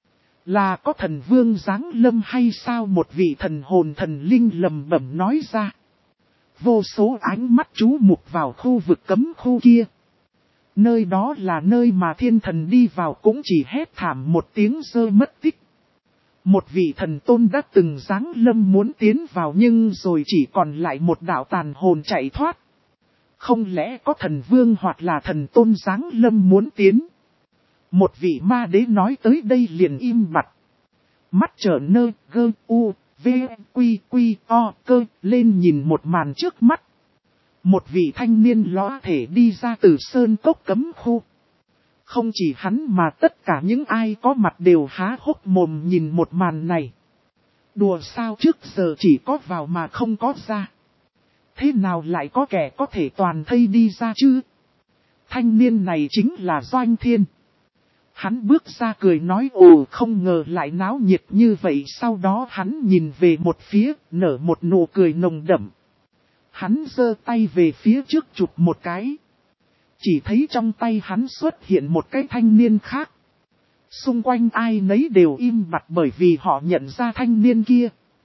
Là có thần vương giáng lâm hay sao? Một vị thần hồn thần linh lầm bẩm nói ra. Vô số ánh mắt chú mục vào khu vực cấm khu kia. Nơi đó là nơi mà thiên thần đi vào cũng chỉ hét thảm một tiếng rơi mất tích. Một vị thần tôn đã từng giáng lâm muốn tiến vào nhưng rồi chỉ còn lại một đạo tàn hồn chạy thoát. Không lẽ có thần vương hoặc là thần tôn giáng lâm muốn tiến? Một vị ma đế nói tới đây liền im bặt. Mắt trở nơ gơ u, v, quy quy o cơ lên nhìn một màn trước mắt. Một vị thanh niên ló thể đi ra từ sơn cốc cấm khu. Không chỉ hắn mà tất cả những ai có mặt đều há hốc mồm nhìn một màn này. Đùa sao trước giờ chỉ có vào mà không có ra. Thế nào lại có kẻ có thể toàn thây đi ra chứ? Thanh niên này chính là Doanh Thiên. Hắn bước ra cười nói ồ không ngờ lại náo nhiệt như vậy. Sau đó hắn nhìn về một phía, nở một nụ cười nồng đậm. Hắn giơ tay về phía trước chụp một cái. Chỉ thấy trong tay hắn xuất hiện một cái thanh niên khác. Xung quanh ai nấy đều im bặt bởi vì họ nhận ra thanh niên kia.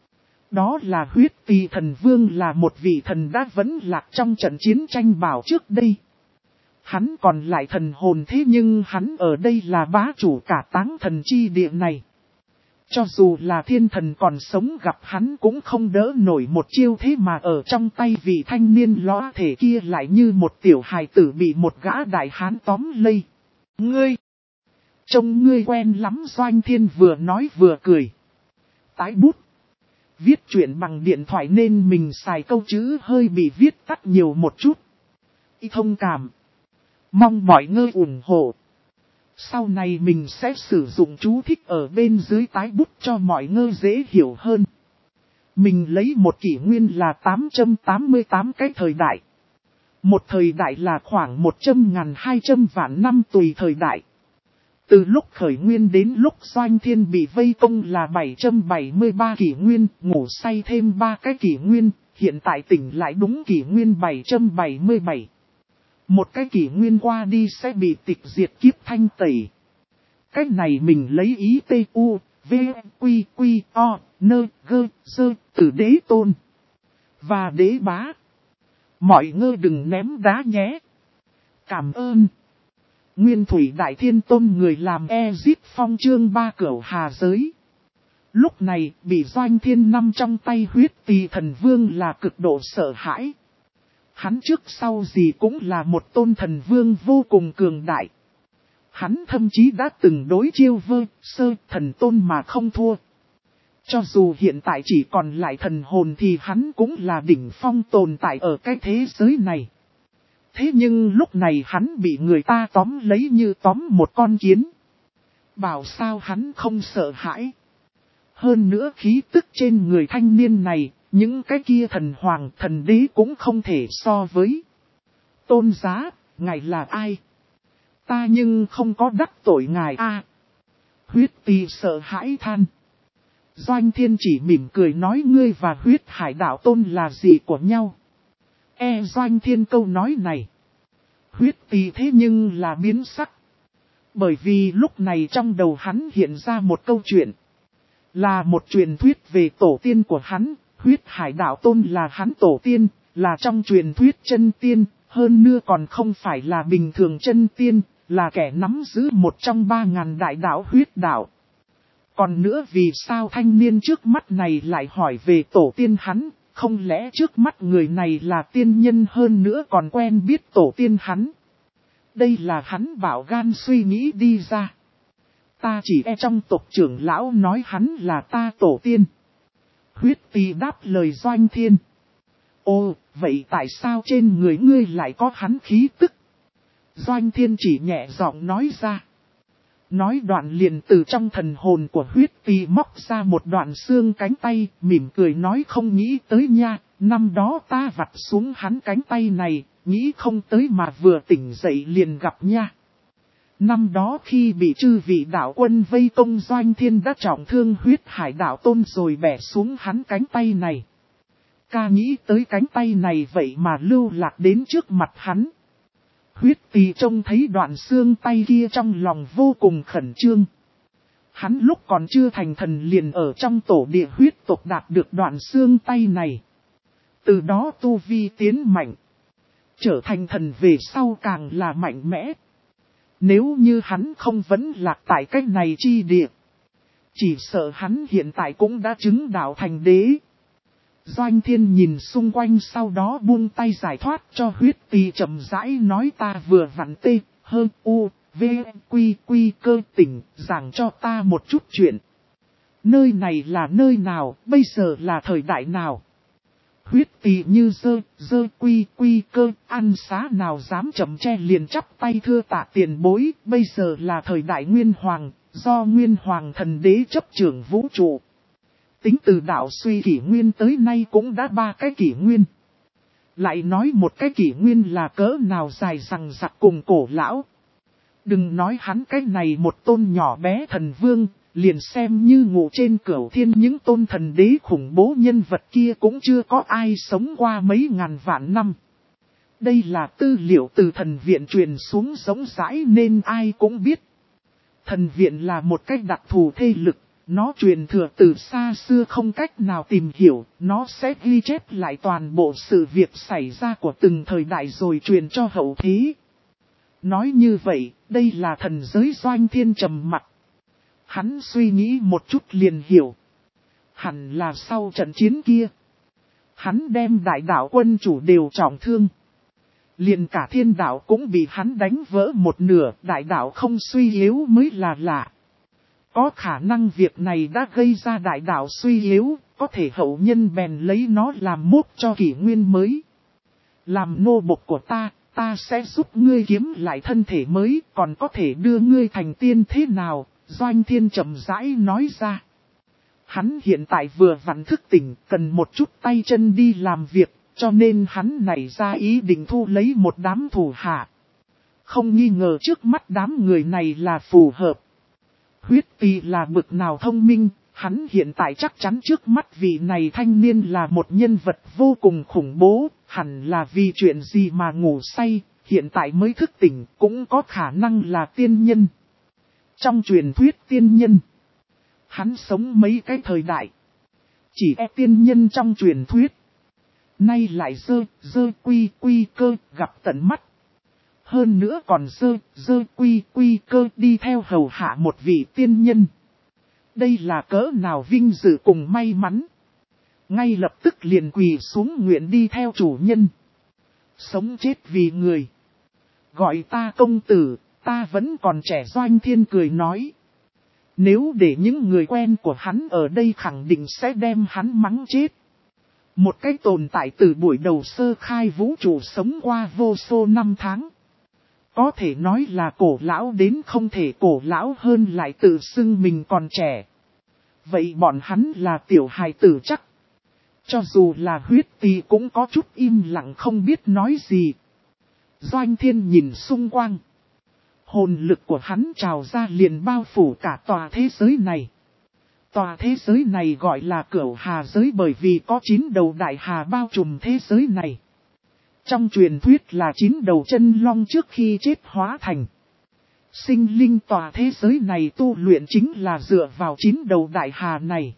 Đó là huyết tỳ thần vương, là một vị thần đã vẫn lạc trong trận chiến tranh bảo trước đây. Hắn còn lại thần hồn, thế nhưng hắn ở đây là bá chủ cả táng thần chi địa này. Cho dù là thiên thần còn sống gặp hắn cũng không đỡ nổi một chiêu, thế mà ở trong tay vị thanh niên lõa thể kia lại như một tiểu hài tử bị một gã đại hán tóm lấy. Ngươi! Trông ngươi quen lắm, Doanh Thiên vừa nói vừa cười. Tái bút. Viết chuyện bằng điện thoại nên mình xài câu chữ hơi bị viết tắt nhiều một chút. Y thông cảm. Mong mọi người ủng hộ. Sau này mình sẽ sử dụng chú thích ở bên dưới tái bút cho mọi người dễ hiểu hơn. Mình lấy một kỷ nguyên là 888 cái thời đại. Một thời đại là khoảng 100.200 vạn năm tùy thời đại. Từ lúc khởi nguyên đến lúc Doanh Thiên bị vây công là 773 kỷ nguyên, ngủ say thêm 3 cái kỷ nguyên, hiện tại tỉnh lại đúng kỷ nguyên 777. Một cái kỷ nguyên qua đi sẽ bị tịch diệt kiếp thanh tẩy. Cái này mình lấy ý T-U, V, Q, Q, O, N, G, Sơ, từ đế tôn và đế bá. Mọi người đừng ném đá nhé. Cảm ơn. Nguyên Thủy Đại Thiên Tôn người làm Ezip Phong chương 3 cửu hà giới. Lúc này bị Doanh Thiên nắm trong tay huyết tỳ thần vương là cực độ sợ hãi. Hắn trước sau gì cũng là một tôn thần vương vô cùng cường đại. Hắn thậm chí đã từng đối chiêu vơ sơ thần tôn mà không thua. Cho dù hiện tại chỉ còn lại thần hồn thì hắn cũng là đỉnh phong tồn tại ở cái thế giới này. Thế nhưng lúc này hắn bị người ta tóm lấy như tóm một con kiến. Bảo sao hắn không sợ hãi. Hơn nữa khí tức trên người thanh niên này, những cái kia thần hoàng thần đế cũng không thể so với. Tôn giá, ngài là ai? Ta nhưng không có đắc tội ngài a. Huyết tỳ sợ hãi than. Doanh Thiên chỉ mỉm cười nói ngươi và huyết hải đạo tôn là gì của nhau? Doanh Thiên câu nói này. Huyết tỳ thế nhưng là biến sắc. Bởi vì lúc này trong đầu hắn hiện ra một câu chuyện. Là một truyền thuyết về tổ tiên của hắn. Huyết hải đạo tôn là hắn tổ tiên, là trong truyền thuyết chân tiên. Hơn nữa còn không phải là bình thường chân tiên, là kẻ nắm giữ một trong 3.000 đại đạo huyết đạo. Còn nữa vì sao thanh niên trước mắt này lại hỏi về tổ tiên hắn, không lẽ trước mắt người này là tiên nhân hơn nữa còn quen biết tổ tiên hắn. Đây là hắn bảo gan suy nghĩ đi ra. Ta chỉ trong tộc trưởng lão nói hắn là ta tổ tiên. Huyết tỳ đáp lời Doanh Thiên. Ồ, vậy tại sao trên người ngươi lại có hắn khí tức? Doanh Thiên chỉ nhẹ giọng nói ra. Nói đoạn liền từ trong thần hồn của huyết tỳ móc ra một đoạn xương cánh tay, mỉm cười nói không nghĩ tới nha, năm đó ta vặt xuống hắn cánh tay này, nghĩ không tới mà vừa tỉnh dậy liền gặp nha. Năm đó khi bị chư vị đạo quân vây công Doanh Thiên đã trọng thương huyết hải đạo tôn rồi bẻ xuống hắn cánh tay này. Ca nghĩ tới cánh tay này vậy mà lưu lạc đến trước mặt hắn. Huyết tỳ trông thấy đoạn xương tay kia trong lòng vô cùng khẩn trương. Hắn lúc còn chưa thành thần liền ở trong tổ địa huyết tộc đạt được đoạn xương tay này. Từ đó tu vi tiến mạnh. Trở thành thần về sau càng là mạnh mẽ. Nếu như hắn không vẫn lạc tại cách này chi địa. Chỉ sợ hắn hiện tại cũng đã chứng đạo thành đế. Doanh Thiên nhìn xung quanh sau đó buông tay giải thoát cho huyết tỳ chậm rãi nói ta vừa vặn tê, hơn u, v, quy quy cơ tỉnh, giảng cho ta một chút chuyện. Nơi này là nơi nào, bây giờ là thời đại nào? Huyết tỳ như dơ quy quy cơ, ăn xá nào dám chậm che liền chắp tay thưa tạ tiền bối, bây giờ là thời đại Nguyên Hoàng, do Nguyên Hoàng thần đế chấp trưởng vũ trụ. Tính từ đạo suy kỷ nguyên tới nay cũng đã 3 cái kỷ nguyên. Lại nói một cái kỷ nguyên là cỡ nào dài rằng rặc cùng cổ lão. Đừng nói hắn cái này một tôn nhỏ bé thần vương, liền xem như ngủ trên cửu thiên những tôn thần đế khủng bố nhân vật kia cũng chưa có ai sống qua mấy ngàn vạn năm. Đây là tư liệu từ thần viện truyền xuống rỗng rãi nên ai cũng biết. Thần viện là một cách đặc thù thế lực. nó truyền thừa từ xa xưa không cách nào tìm hiểu, nó sẽ ghi chép lại toàn bộ sự việc xảy ra của từng thời đại rồi truyền cho hậu thế. Nói như vậy, đây là thần giới Doanh Thiên trầm mặc. Hắn suy nghĩ một chút liền hiểu. Hẳn là sau trận chiến kia. Hắn đem đại đạo quân chủ đều trọng thương. Liền cả thiên đạo cũng bị hắn đánh vỡ một nửa, đại đạo không suy yếu mới là lạ. Có khả năng việc này đã gây ra đại đạo suy yếu, có thể hậu nhân bèn lấy nó làm mốc cho kỷ nguyên mới. Làm nô bộc của ta sẽ giúp ngươi kiếm lại thân thể mới, còn có thể đưa ngươi thành tiên thế nào, Doanh Thiên chậm rãi nói ra. Hắn hiện tại vừa vặn thức tỉnh, cần một chút tay chân đi làm việc, cho nên hắn nảy ra ý định thu lấy một đám thủ hạ. Không nghi ngờ trước mắt đám người này là phù hợp. Huyết Tỳ là bực nào thông minh, hắn hiện tại chắc chắn trước mắt vị này thanh niên là một nhân vật vô cùng khủng bố, hẳn là vì chuyện gì mà ngủ say, hiện tại mới thức tỉnh, cũng có khả năng là tiên nhân. Trong truyền thuyết tiên nhân, hắn sống mấy cái thời đại, chỉ tiên nhân trong truyền thuyết. Nay lại dơ quy cơ gặp tận mắt. Hơn nữa còn dơ quy cơ đi theo hầu hạ một vị tiên nhân. Đây là cỡ nào vinh dự cùng may mắn. Ngay lập tức liền quỳ xuống nguyện đi theo chủ nhân. Sống chết vì người. Gọi ta công tử, ta vẫn còn trẻ. Doanh Thiên cười nói. Nếu để những người quen của hắn ở đây khẳng định sẽ đem hắn mắng chết. Một cái tồn tại từ buổi đầu sơ khai vũ trụ sống qua vô số năm tháng. Có thể nói là cổ lão đến không thể cổ lão hơn lại tự xưng mình còn trẻ. Vậy bọn hắn là tiểu hài tử chắc. Cho dù là Huyết Tỳ cũng có chút im lặng không biết nói gì. Doanh Thiên nhìn xung quanh. Hồn lực của hắn trào ra liền bao phủ cả tòa thế giới này. Tòa thế giới này gọi là Cửu Hà giới bởi vì có 9 đầu đại hà bao trùm thế giới này. Trong truyền thuyết là 9 đầu chân long trước khi chết hóa thành. Sinh linh tòa thế giới này tu luyện chính là dựa vào 9 đầu đại hà này.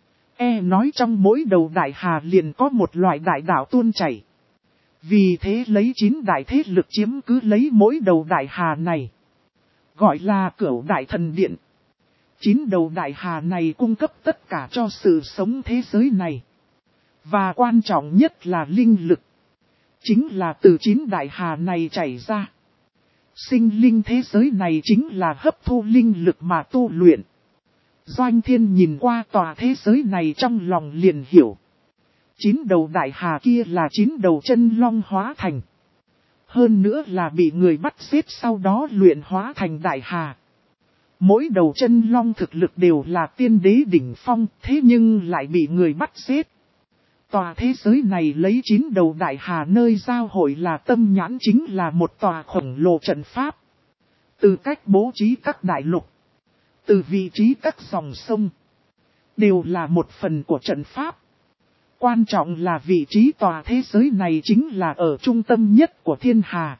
Nói trong mỗi đầu đại hà liền có một loại đại đạo tuôn chảy. Vì thế lấy 9 đại thế lực chiếm cứ lấy mỗi đầu đại hà này. Gọi là Cửu Đại Thần Điện. 9 đầu đại hà này cung cấp tất cả cho sự sống thế giới này. Và quan trọng nhất là linh lực. Chính là từ 9 đại hà này chảy ra. Sinh linh thế giới này chính là hấp thu linh lực mà tu luyện. Doanh Thiên nhìn qua tòa thế giới này trong lòng liền hiểu. 9 đầu đại hà kia là 9 đầu chân long hóa thành. Hơn nữa là bị người bắt xếp sau đó luyện hóa thành đại hà. Mỗi đầu chân long thực lực đều là tiên đế đỉnh phong, thế nhưng lại bị người bắt xếp. Tòa thế giới này lấy 9 đầu đại hà nơi giao hội là tâm nhãn chính là một tòa khổng lồ trận pháp. Từ cách bố trí các đại lục, từ vị trí các dòng sông, đều là một phần của trận pháp. Quan trọng là vị trí tòa thế giới này chính là ở trung tâm nhất của thiên hà.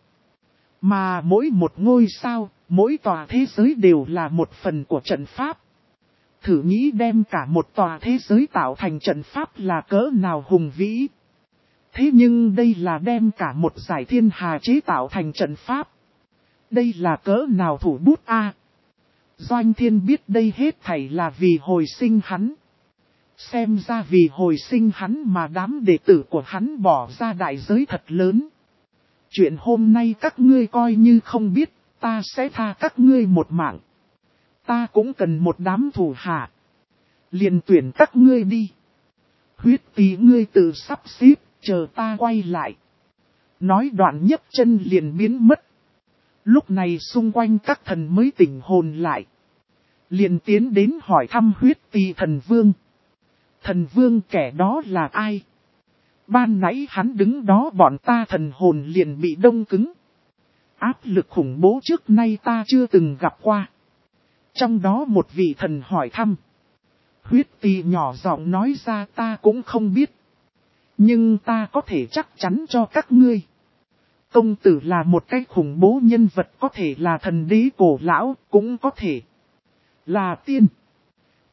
Mà mỗi một ngôi sao, mỗi tòa thế giới đều là một phần của trận pháp. Thử nghĩ đem cả một tòa thế giới tạo thành trận pháp là cỡ nào hùng vĩ. Thế nhưng đây là đem cả một giải thiên hà chế tạo thành trận pháp. Đây là cỡ nào thủ bút a? Doanh Thiên biết đây hết thảy là vì hồi sinh hắn. Xem ra vì hồi sinh hắn mà đám đệ tử của hắn bỏ ra đại giới thật lớn. Chuyện hôm nay các ngươi coi như không biết, ta sẽ tha các ngươi một mạng. Ta cũng cần một đám thủ hạ. Liền tuyển các ngươi đi. Huyết Tỳ ngươi tự sắp xếp, chờ ta quay lại. Nói đoạn nhấc chân liền biến mất. Lúc này xung quanh các thần mới tỉnh hồn lại. Liền tiến đến hỏi thăm Huyết Tỳ thần vương. Thần vương kẻ đó là ai? Ban nãy hắn đứng đó bọn ta thần hồn liền bị đông cứng. Áp lực khủng bố trước nay ta chưa từng gặp qua. Trong đó một vị thần hỏi thăm. Huyết Tỳ nhỏ giọng nói ra ta cũng không biết. Nhưng ta có thể chắc chắn cho các ngươi. Công tử là một cái khủng bố nhân vật có thể là thần đế cổ lão, cũng có thể là tiên.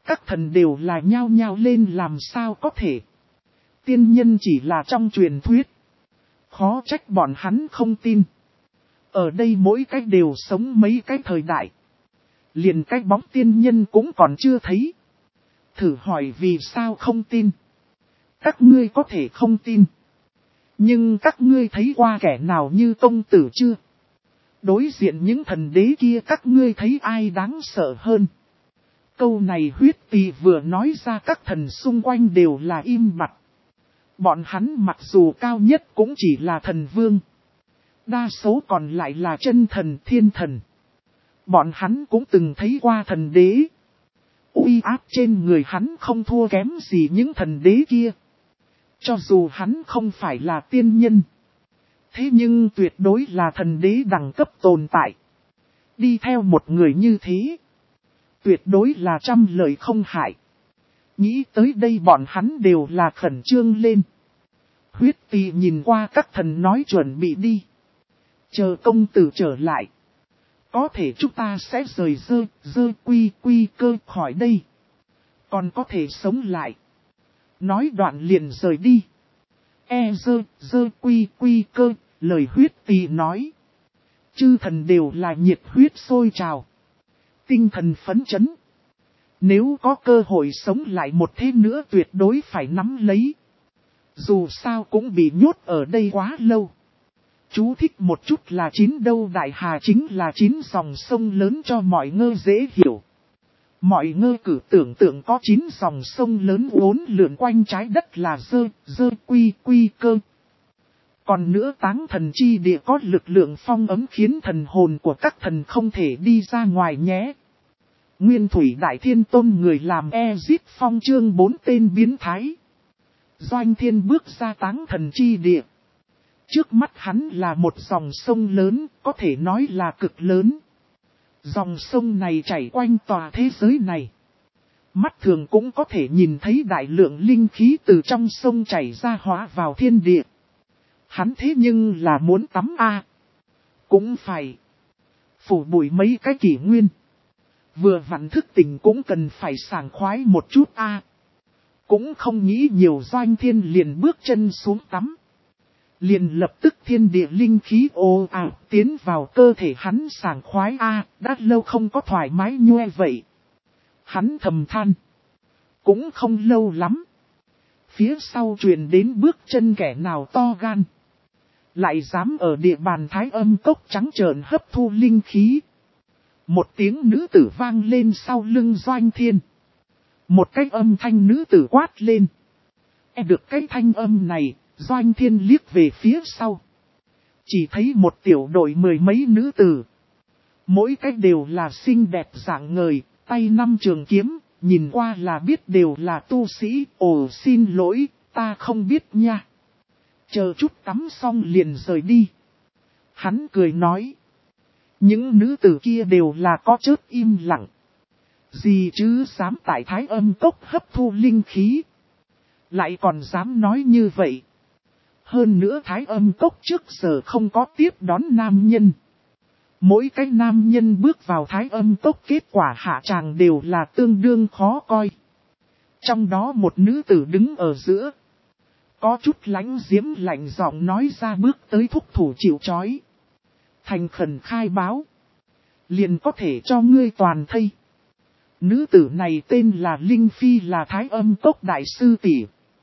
Các thần đều là nhao nhao lên làm sao có thể. Tiên nhân chỉ là trong truyền thuyết. Khó trách bọn hắn không tin. Ở đây mỗi cách đều sống mấy cái thời đại. Liền cái bóng tiên nhân cũng còn chưa thấy. Thử hỏi vì sao không tin. Các ngươi có thể không tin. Nhưng các ngươi thấy qua kẻ nào như công tử chưa? Đối diện những thần đế kia các ngươi thấy ai đáng sợ hơn? Câu này huyết tỳ vừa nói ra các thần xung quanh đều là im bặt. Bọn hắn mặc dù cao nhất cũng chỉ là thần vương. Đa số còn lại là chân thần thiên thần. Bọn hắn cũng từng thấy qua thần đế. Uy áp trên người hắn không thua kém gì những thần đế kia. Cho dù hắn không phải là tiên nhân. Thế nhưng tuyệt đối là thần đế đẳng cấp tồn tại. Đi theo một người như thế. Tuyệt đối là trăm lợi không hại. Nghĩ tới đây bọn hắn đều là khẩn trương lên. Huyết tỳ nhìn qua các thần nói chuẩn bị đi. Chờ công tử trở lại. Có thể chúng ta sẽ rời quy cơ khỏi đây. Còn có thể sống lại. Nói đoạn liền rời đi. Quy cơ, lời huyết tỳ nói. Chư thần đều là nhiệt huyết sôi trào. Tinh thần phấn chấn. Nếu có cơ hội sống lại một thế nữa tuyệt đối phải nắm lấy. Dù sao cũng bị nhốt ở đây quá lâu. Chú thích một chút là 9 đâu đại hà chính là 9 dòng sông lớn cho mọi ngơ dễ hiểu. Mọi ngơ cử tưởng tượng có 9 dòng sông lớn uốn lượn quanh trái đất là quy cơ. Còn nữa táng thần chi địa có lực lượng phong ấm khiến thần hồn của các thần không thể đi ra ngoài nhé. Nguyên thủy đại thiên tôn người làm Ezip phong chương 4 tên biến thái. Doanh thiên bước ra táng thần chi địa. Trước mắt hắn là một dòng sông lớn, có thể nói là cực lớn. Dòng sông này chảy quanh tòa thế giới này. Mắt thường cũng có thể nhìn thấy đại lượng linh khí từ trong sông chảy ra hóa vào thiên địa. Hắn thế nhưng là muốn tắm a, cũng phải phủ bụi mấy cái kỷ nguyên. Vừa vặn thức tỉnh cũng cần phải sảng khoái một chút a. Cũng không nghĩ nhiều Doanh thiên liền bước chân xuống tắm. Liền lập tức thiên địa linh khí ồ ạt tiến vào cơ thể hắn sảng khoái a, đã lâu không có thoải mái nhoe vậy. Hắn thầm than. Cũng không lâu lắm. Phía sau truyền đến bước chân kẻ nào to gan. Lại dám ở địa bàn Thái Âm cốc trắng trợn hấp thu linh khí. Một tiếng nữ tử vang lên sau lưng Doanh thiên. Một cái âm thanh nữ tử quát lên. Được cái thanh âm này, Doanh thiên liếc về phía sau. Chỉ thấy một tiểu đội 10 mấy nữ tử. Mỗi cái đều là xinh đẹp dạng ngời, tay năm trường kiếm, nhìn qua là biết đều là tu sĩ. Ồ xin lỗi, ta không biết nha. Chờ chút tắm xong liền rời đi. Hắn cười nói. Những nữ tử kia đều là có chớp im lặng. Gì chứ dám tại Thái Âm cốc hấp thu linh khí. Lại còn dám nói như vậy. Hơn nữa Thái Âm cốc trước giờ không có tiếp đón nam nhân. Mỗi cái nam nhân bước vào Thái Âm cốc kết quả hạ tràng đều là tương đương khó coi. Trong đó một nữ tử đứng ở giữa. Có chút lánh diễm lạnh giọng nói ra bước tới thúc thủ chịu trói. Thành khẩn khai báo. Liền có thể cho ngươi toàn thây. Nữ tử này tên là Linh Phi là Thái Âm cốc đại sư tỷ.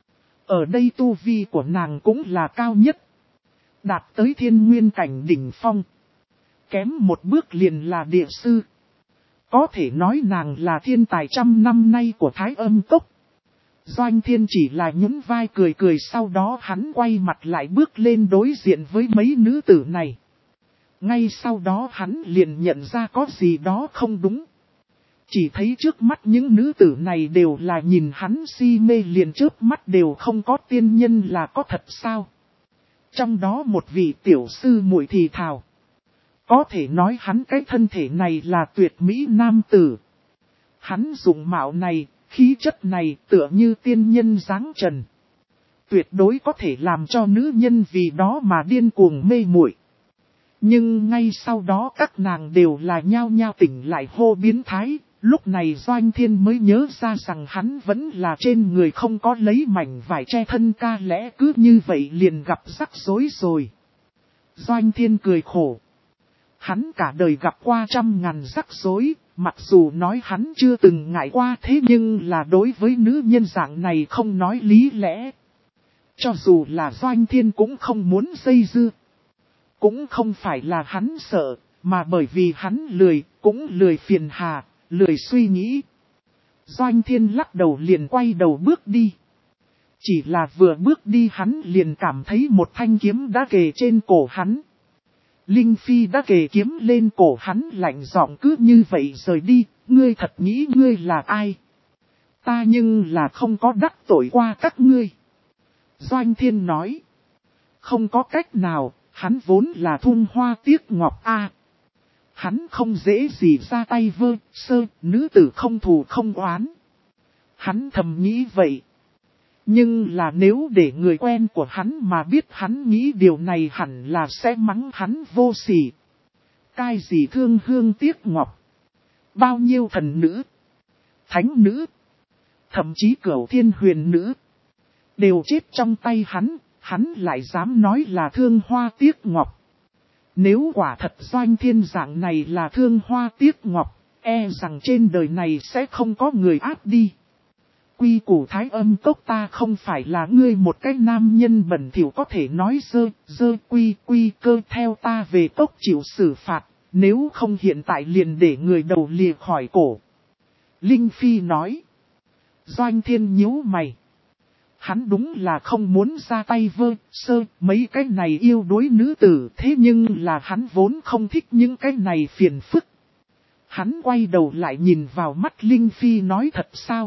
Ở đây tu vi của nàng cũng là cao nhất. Đạt tới thiên nguyên cảnh đỉnh phong. Kém một bước liền là địa sư. Có thể nói nàng là thiên tài trăm năm nay của Thái Âm cốc. Doanh thiên chỉ là nhún vai cười cười sau đó hắn quay mặt lại bước lên đối diện với mấy nữ tử này. Ngay sau đó hắn liền nhận ra có gì đó không đúng. Chỉ thấy trước mắt những nữ tử này đều là nhìn hắn si mê liền trước mắt đều không có tiên nhân là có thật sao. Trong đó một vị tiểu sư muội thì thào. Có thể nói hắn cái thân thể này là tuyệt mỹ nam tử. Hắn dùng mạo này, khí chất này tựa như tiên nhân dáng trần. Tuyệt đối có thể làm cho nữ nhân vì đó mà điên cuồng mê muội. Nhưng ngay sau đó các nàng đều là nhao nhao tỉnh lại hô biến thái, Lúc này Doanh Thiên mới nhớ ra rằng hắn vẫn là trên người không có lấy mảnh vải che thân, ca lẽ cứ như vậy liền gặp rắc rối rồi. Doanh Thiên cười khổ. Hắn cả đời gặp qua trăm ngàn rắc rối, mặc dù nói hắn chưa từng ngại qua, thế nhưng là đối với nữ nhân dạng này không nói lý lẽ. Cho dù là Doanh Thiên cũng không muốn dây dưa. Cũng không phải là hắn sợ, mà bởi vì hắn lười, cũng lười phiền hà, lười suy nghĩ. Doanh Thiên lắc đầu liền quay đầu bước đi. Chỉ là vừa bước đi hắn liền cảm thấy một thanh kiếm đã kề trên cổ hắn. Linh Phi đã kề kiếm lên cổ hắn, lạnh giọng cứ như vậy rời đi, ngươi thật nghĩ ngươi là ai? Ta nhưng là không có đắc tội qua các ngươi. Doanh Thiên nói. Không có cách nào, hắn vốn là thung hoa tiếc ngọc a. Hắn không dễ gì ra tay vơ, sơ, nữ tử không thù không oán. Hắn thầm nghĩ vậy. Nhưng là nếu để người quen của hắn mà biết hắn nghĩ điều này hẳn là sẽ mắng hắn vô sỉ. Cái gì thương hương tiếc ngọc. Bao nhiêu thần nữ, thánh nữ, thậm chí Cửu Thiên Huyền nữ đều chết trong tay hắn lại dám nói là thương hoa tiếc ngọc. Nếu quả thật Doanh Thiên dạng này là thương hoa tiếc ngọc, e rằng trên đời này sẽ không có người áp đi. Quy củ Thái Âm Cốc ta không phải là ngươi một cái nam nhân bẩn thỉu có thể nói dơ quy cơ, theo ta về cốc chịu xử phạt, nếu không hiện tại liền để người đầu lìa khỏi cổ. Linh Phi nói. Doanh Thiên nhíu mày. Hắn đúng là không muốn ra tay mấy cái này yêu đuối nữ tử, thế nhưng là hắn vốn không thích những cái này phiền phức. Hắn quay đầu lại nhìn vào mắt Linh Phi nói thật sao?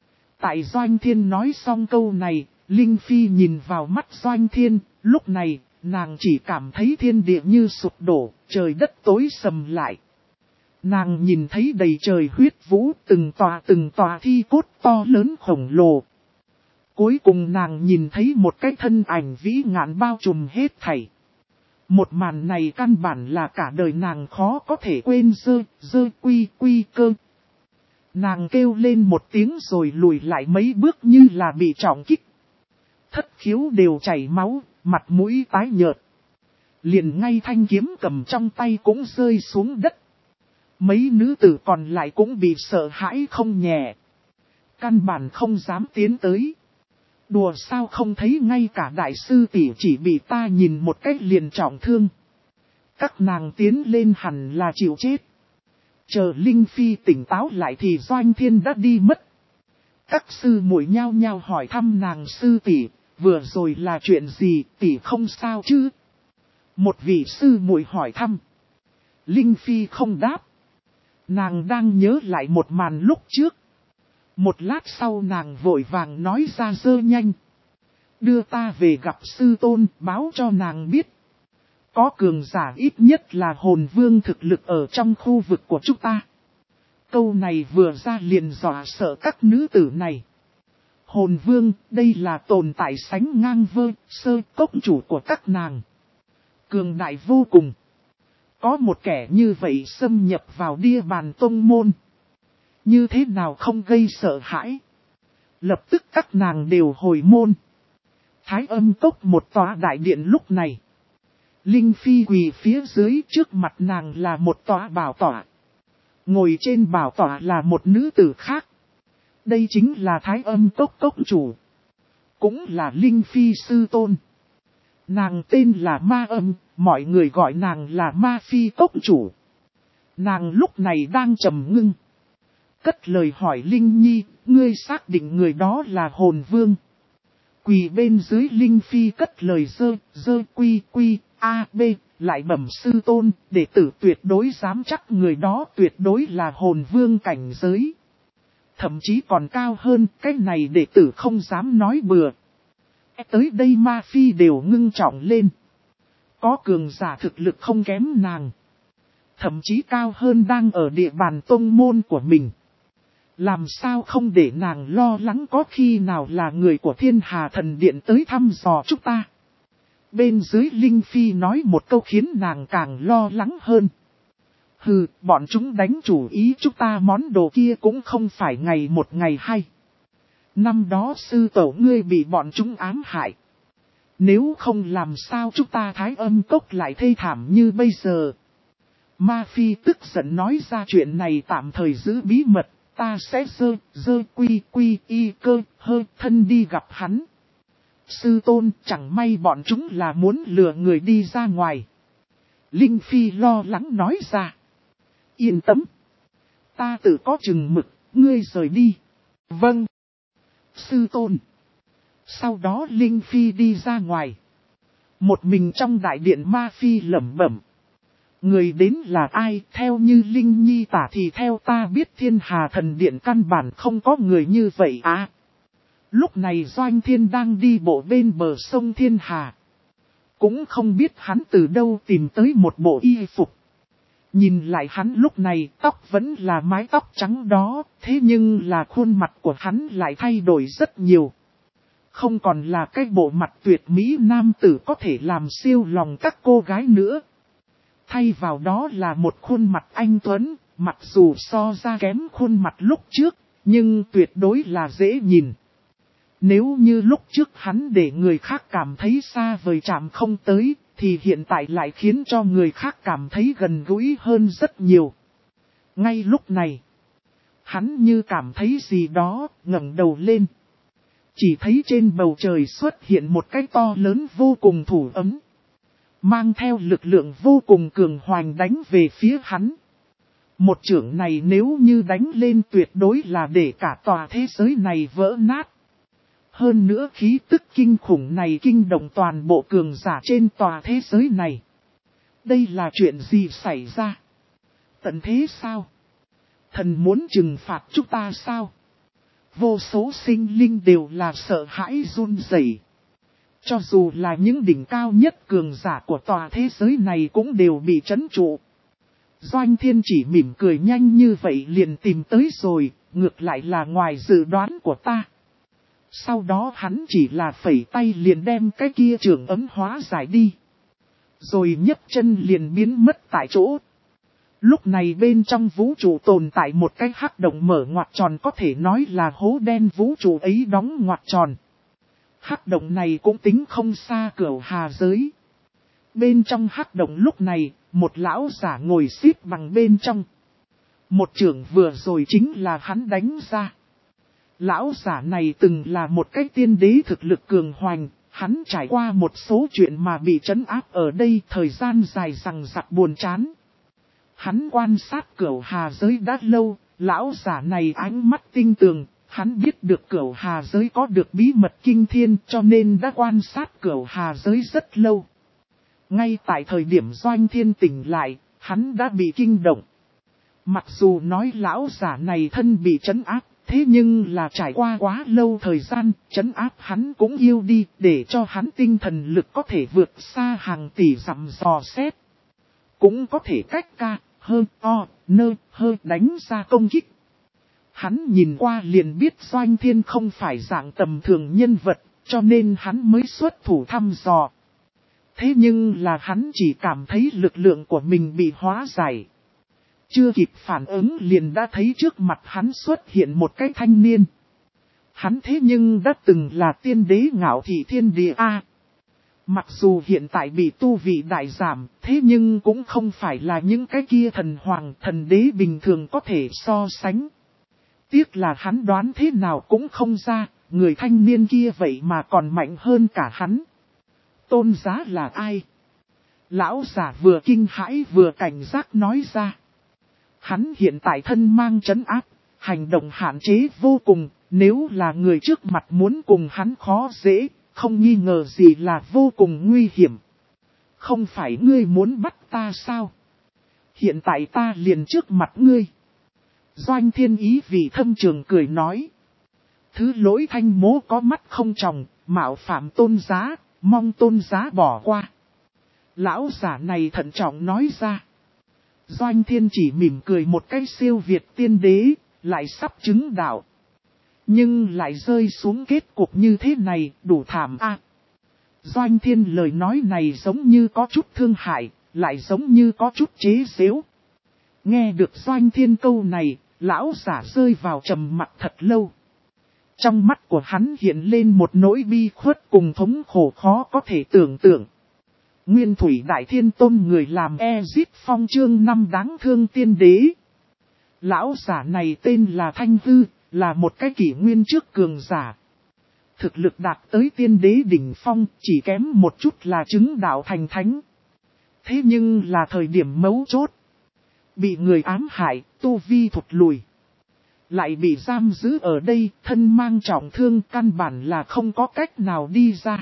Tại Doanh Thiên nói xong câu này, Linh Phi nhìn vào mắt Doanh Thiên, lúc này, nàng chỉ cảm thấy thiên địa như sụp đổ, trời đất tối sầm lại. Nàng nhìn thấy đầy trời huyết vũ, từng tòa thi cốt to lớn khổng lồ. Cuối cùng nàng nhìn thấy một cái thân ảnh vĩ ngạn bao trùm hết thảy. Một màn này căn bản là cả đời nàng khó có thể quên, dơ quy cơ. Nàng kêu lên một tiếng rồi lùi lại mấy bước như là bị trọng kích. Thất khiếu đều chảy máu, mặt mũi tái nhợt. Liền ngay thanh kiếm cầm trong tay cũng rơi xuống đất. Mấy nữ tử còn lại cũng bị sợ hãi không nhẹ. Căn bản không dám tiến tới. Đùa sao không thấy ngay cả đại sư tỷ chỉ bị ta nhìn một cách liền trọng thương. Các nàng tiến lên hẳn là chịu chết. Chờ Linh Phi tỉnh táo lại thì Doanh Thiên đã đi mất. Các sư muội nhao nhao hỏi thăm nàng sư tỷ, vừa rồi là chuyện gì, tỷ không sao chứ? Một vị sư muội hỏi thăm. Linh Phi không đáp. Nàng đang nhớ lại một màn lúc trước. Một lát sau nàng vội vàng nói ra dơ nhanh. Đưa ta về gặp sư tôn, báo cho nàng biết. Có cường giả ít nhất là hồn vương thực lực ở trong khu vực của chúng ta. Câu này vừa ra liền dọa sợ các nữ tử này. Hồn vương, đây là tồn tại sánh ngang sơ cốc chủ của các nàng. Cường đại vô cùng. Có một kẻ như vậy xâm nhập vào địa bàn tông môn. Như thế nào không gây sợ hãi. Lập tức các nàng đều hồi môn. Thái Âm Cốc một tòa đại điện lúc này. Linh Phi quỳ phía dưới, trước mặt nàng là một tòa bảo tọa. Ngồi trên bảo tọa là một nữ tử khác. Đây chính là Thái Âm Cốc cốc chủ. Cũng là Linh Phi sư tôn. Nàng tên là Ma Âm, mọi người gọi nàng là Ma Phi cốc chủ. Nàng lúc này đang trầm ngưng. Cất lời hỏi Linh Nhi, ngươi xác định người đó là hồn vương. Quỳ bên dưới Linh Phi cất lời dơ quy b, lại bẩm sư tôn, đệ tử tuyệt đối dám chắc người đó tuyệt đối là hồn vương cảnh giới. Thậm chí còn cao hơn, cái này đệ tử không dám nói bừa. Tới đây Ma Phi đều ngưng trọng lên. Có cường giả thực lực không kém nàng. Thậm chí cao hơn đang ở địa bàn tông môn của mình. Làm sao không để nàng lo lắng có khi nào là người của Thiên Hà Thần Điện tới thăm dò chúng ta. Bên dưới Linh Phi nói một câu khiến nàng càng lo lắng hơn. Hừ, bọn chúng đánh chủ ý chúng ta món đồ kia cũng không phải ngày một ngày hai. Năm đó sư tổ ngươi bị bọn chúng ám hại. Nếu không làm sao chúng ta Thái Âm Cốc lại thê thảm như bây giờ. Ma Phi tức giận nói ra chuyện này tạm thời giữ bí mật, ta sẽ quy y cơ hơi thân đi gặp hắn. Sư tôn, chẳng may bọn chúng là muốn lừa người đi ra ngoài. Linh Phi lo lắng nói ra. Yên tâm. Ta tự có chừng mực, ngươi rời đi. Vâng. Sư tôn. Sau đó Linh Phi đi ra ngoài. Một mình trong đại điện Ma Phi lẩm bẩm. Người đến là ai? Theo như Linh Nhi tả thì theo ta biết Thiên Hà Thần Điện căn bản không có người như vậy à. Lúc này Doanh Thiên đang đi bộ bên bờ sông Thiên Hà. Cũng không biết hắn từ đâu tìm tới một bộ y phục. Nhìn lại hắn lúc này tóc vẫn là mái tóc trắng đó, thế nhưng là khuôn mặt của hắn lại thay đổi rất nhiều. Không còn là cái bộ mặt tuyệt mỹ nam tử có thể làm siêu lòng các cô gái nữa. Thay vào đó là một khuôn mặt anh tuấn, mặc dù so ra kém khuôn mặt lúc trước, nhưng tuyệt đối là dễ nhìn. Nếu như lúc trước hắn để người khác cảm thấy xa vời chạm không tới, thì hiện tại lại khiến cho người khác cảm thấy gần gũi hơn rất nhiều. Ngay lúc này, hắn như cảm thấy gì đó, ngẩng đầu lên. Chỉ thấy trên bầu trời xuất hiện một cái to lớn vô cùng thủ ấm. Mang theo lực lượng vô cùng cường hoành đánh về phía hắn. Một chưởng này nếu như đánh lên tuyệt đối là để cả tòa thế giới này vỡ nát. Hơn nữa khí tức kinh khủng này kinh động toàn bộ cường giả trên tòa thế giới này. Đây là chuyện gì xảy ra? Tận thế sao? Thần muốn trừng phạt chúng ta sao? Vô số sinh linh đều là sợ hãi run rẩy. Cho dù là những đỉnh cao nhất cường giả của tòa thế giới này cũng đều bị trấn trụ. Doanh Thiên chỉ mỉm cười nhanh như vậy liền tìm tới rồi, ngược lại là ngoài dự đoán của ta. Sau đó hắn chỉ là phẩy tay liền đem cái kia trường ấm hóa giải đi. Rồi nhấc chân liền biến mất tại chỗ. Lúc này bên trong vũ trụ tồn tại một cái hắc động mở ngoặt tròn, có thể nói là hố đen vũ trụ ấy đóng ngoặt tròn. Hắc động này cũng tính không xa Cửu Hà giới. Bên trong hắc động lúc này, một lão giả ngồi xếp bằng bên trong. Một chưởng vừa rồi chính là hắn đánh ra. Lão giả này từng là một cái tiên đế thực lực cường hoành, hắn trải qua một số chuyện mà bị trấn áp ở đây thời gian dài rằng rặc buồn chán. Hắn quan sát Cửu Hà giới đã lâu, lão giả này ánh mắt tinh tường, hắn biết được Cửu Hà giới có được bí mật kinh thiên cho nên đã quan sát Cửu Hà giới rất lâu. Ngay tại thời điểm Doanh Thiên tỉnh lại, hắn đã bị kinh động. Mặc dù nói lão giả này thân bị trấn áp, thế nhưng là trải qua quá lâu thời gian, trấn áp hắn cũng yêu đi, để cho hắn tinh thần lực có thể vượt xa hàng tỷ dặm dò xét. Cũng có thể cách ca, đánh ra công kích. Hắn nhìn qua liền biết Doanh Thiên không phải dạng tầm thường nhân vật, cho nên hắn mới xuất thủ thăm dò. Thế nhưng là hắn chỉ cảm thấy lực lượng của mình bị hóa giải. Chưa kịp phản ứng liền đã thấy trước mặt hắn xuất hiện một cái thanh niên. Hắn thế nhưng đã từng là tiên đế ngạo thị thiên địa A. Mặc dù hiện tại bị tu vị đại giảm, thế nhưng cũng không phải là những cái kia thần hoàng thần đế bình thường có thể so sánh. Tiếc là hắn đoán thế nào cũng không ra, người thanh niên kia vậy mà còn mạnh hơn cả hắn. Tôn giá là ai? Lão giả vừa kinh hãi vừa cảnh giác nói ra. Hắn hiện tại thân mang trấn áp, hành động hạn chế vô cùng, nếu là người trước mặt muốn cùng hắn khó dễ, không nghi ngờ gì là vô cùng nguy hiểm. Không phải ngươi muốn bắt ta sao? Hiện tại ta liền trước mặt ngươi. Doanh Thiên ý vì thâm trường cười nói. Thứ lỗi thanh mố có mắt không tròng, mạo phạm tôn giá, mong tôn giá bỏ qua. Lão giả này thận trọng nói ra. Doanh Thiên chỉ mỉm cười một cái siêu việt tiên đế, lại sắp chứng đạo. Nhưng lại rơi xuống kết cục như thế này, đủ thảm a. Doanh Thiên lời nói này giống như có chút thương hại, lại giống như có chút chế giễu. Nghe được Doanh Thiên câu này, lão giả rơi vào trầm mặc thật lâu. Trong mắt của hắn hiện lên một nỗi bi khuất cùng thống khổ khó có thể tưởng tượng. Nguyên Thủy Đại Thiên Tôn người làm Ezip Phong chương 5 đáng thương tiên đế. Lão giả này tên là Thanh Hư, là một cái kỷ nguyên trước cường giả. Thực lực đạt tới tiên đế đỉnh phong, chỉ kém một chút là chứng đạo thành thánh. Thế nhưng là thời điểm mấu chốt. Bị người ám hại, tu vi thụt lùi. Lại bị giam giữ ở đây, thân mang trọng thương, căn bản là không có cách nào đi ra.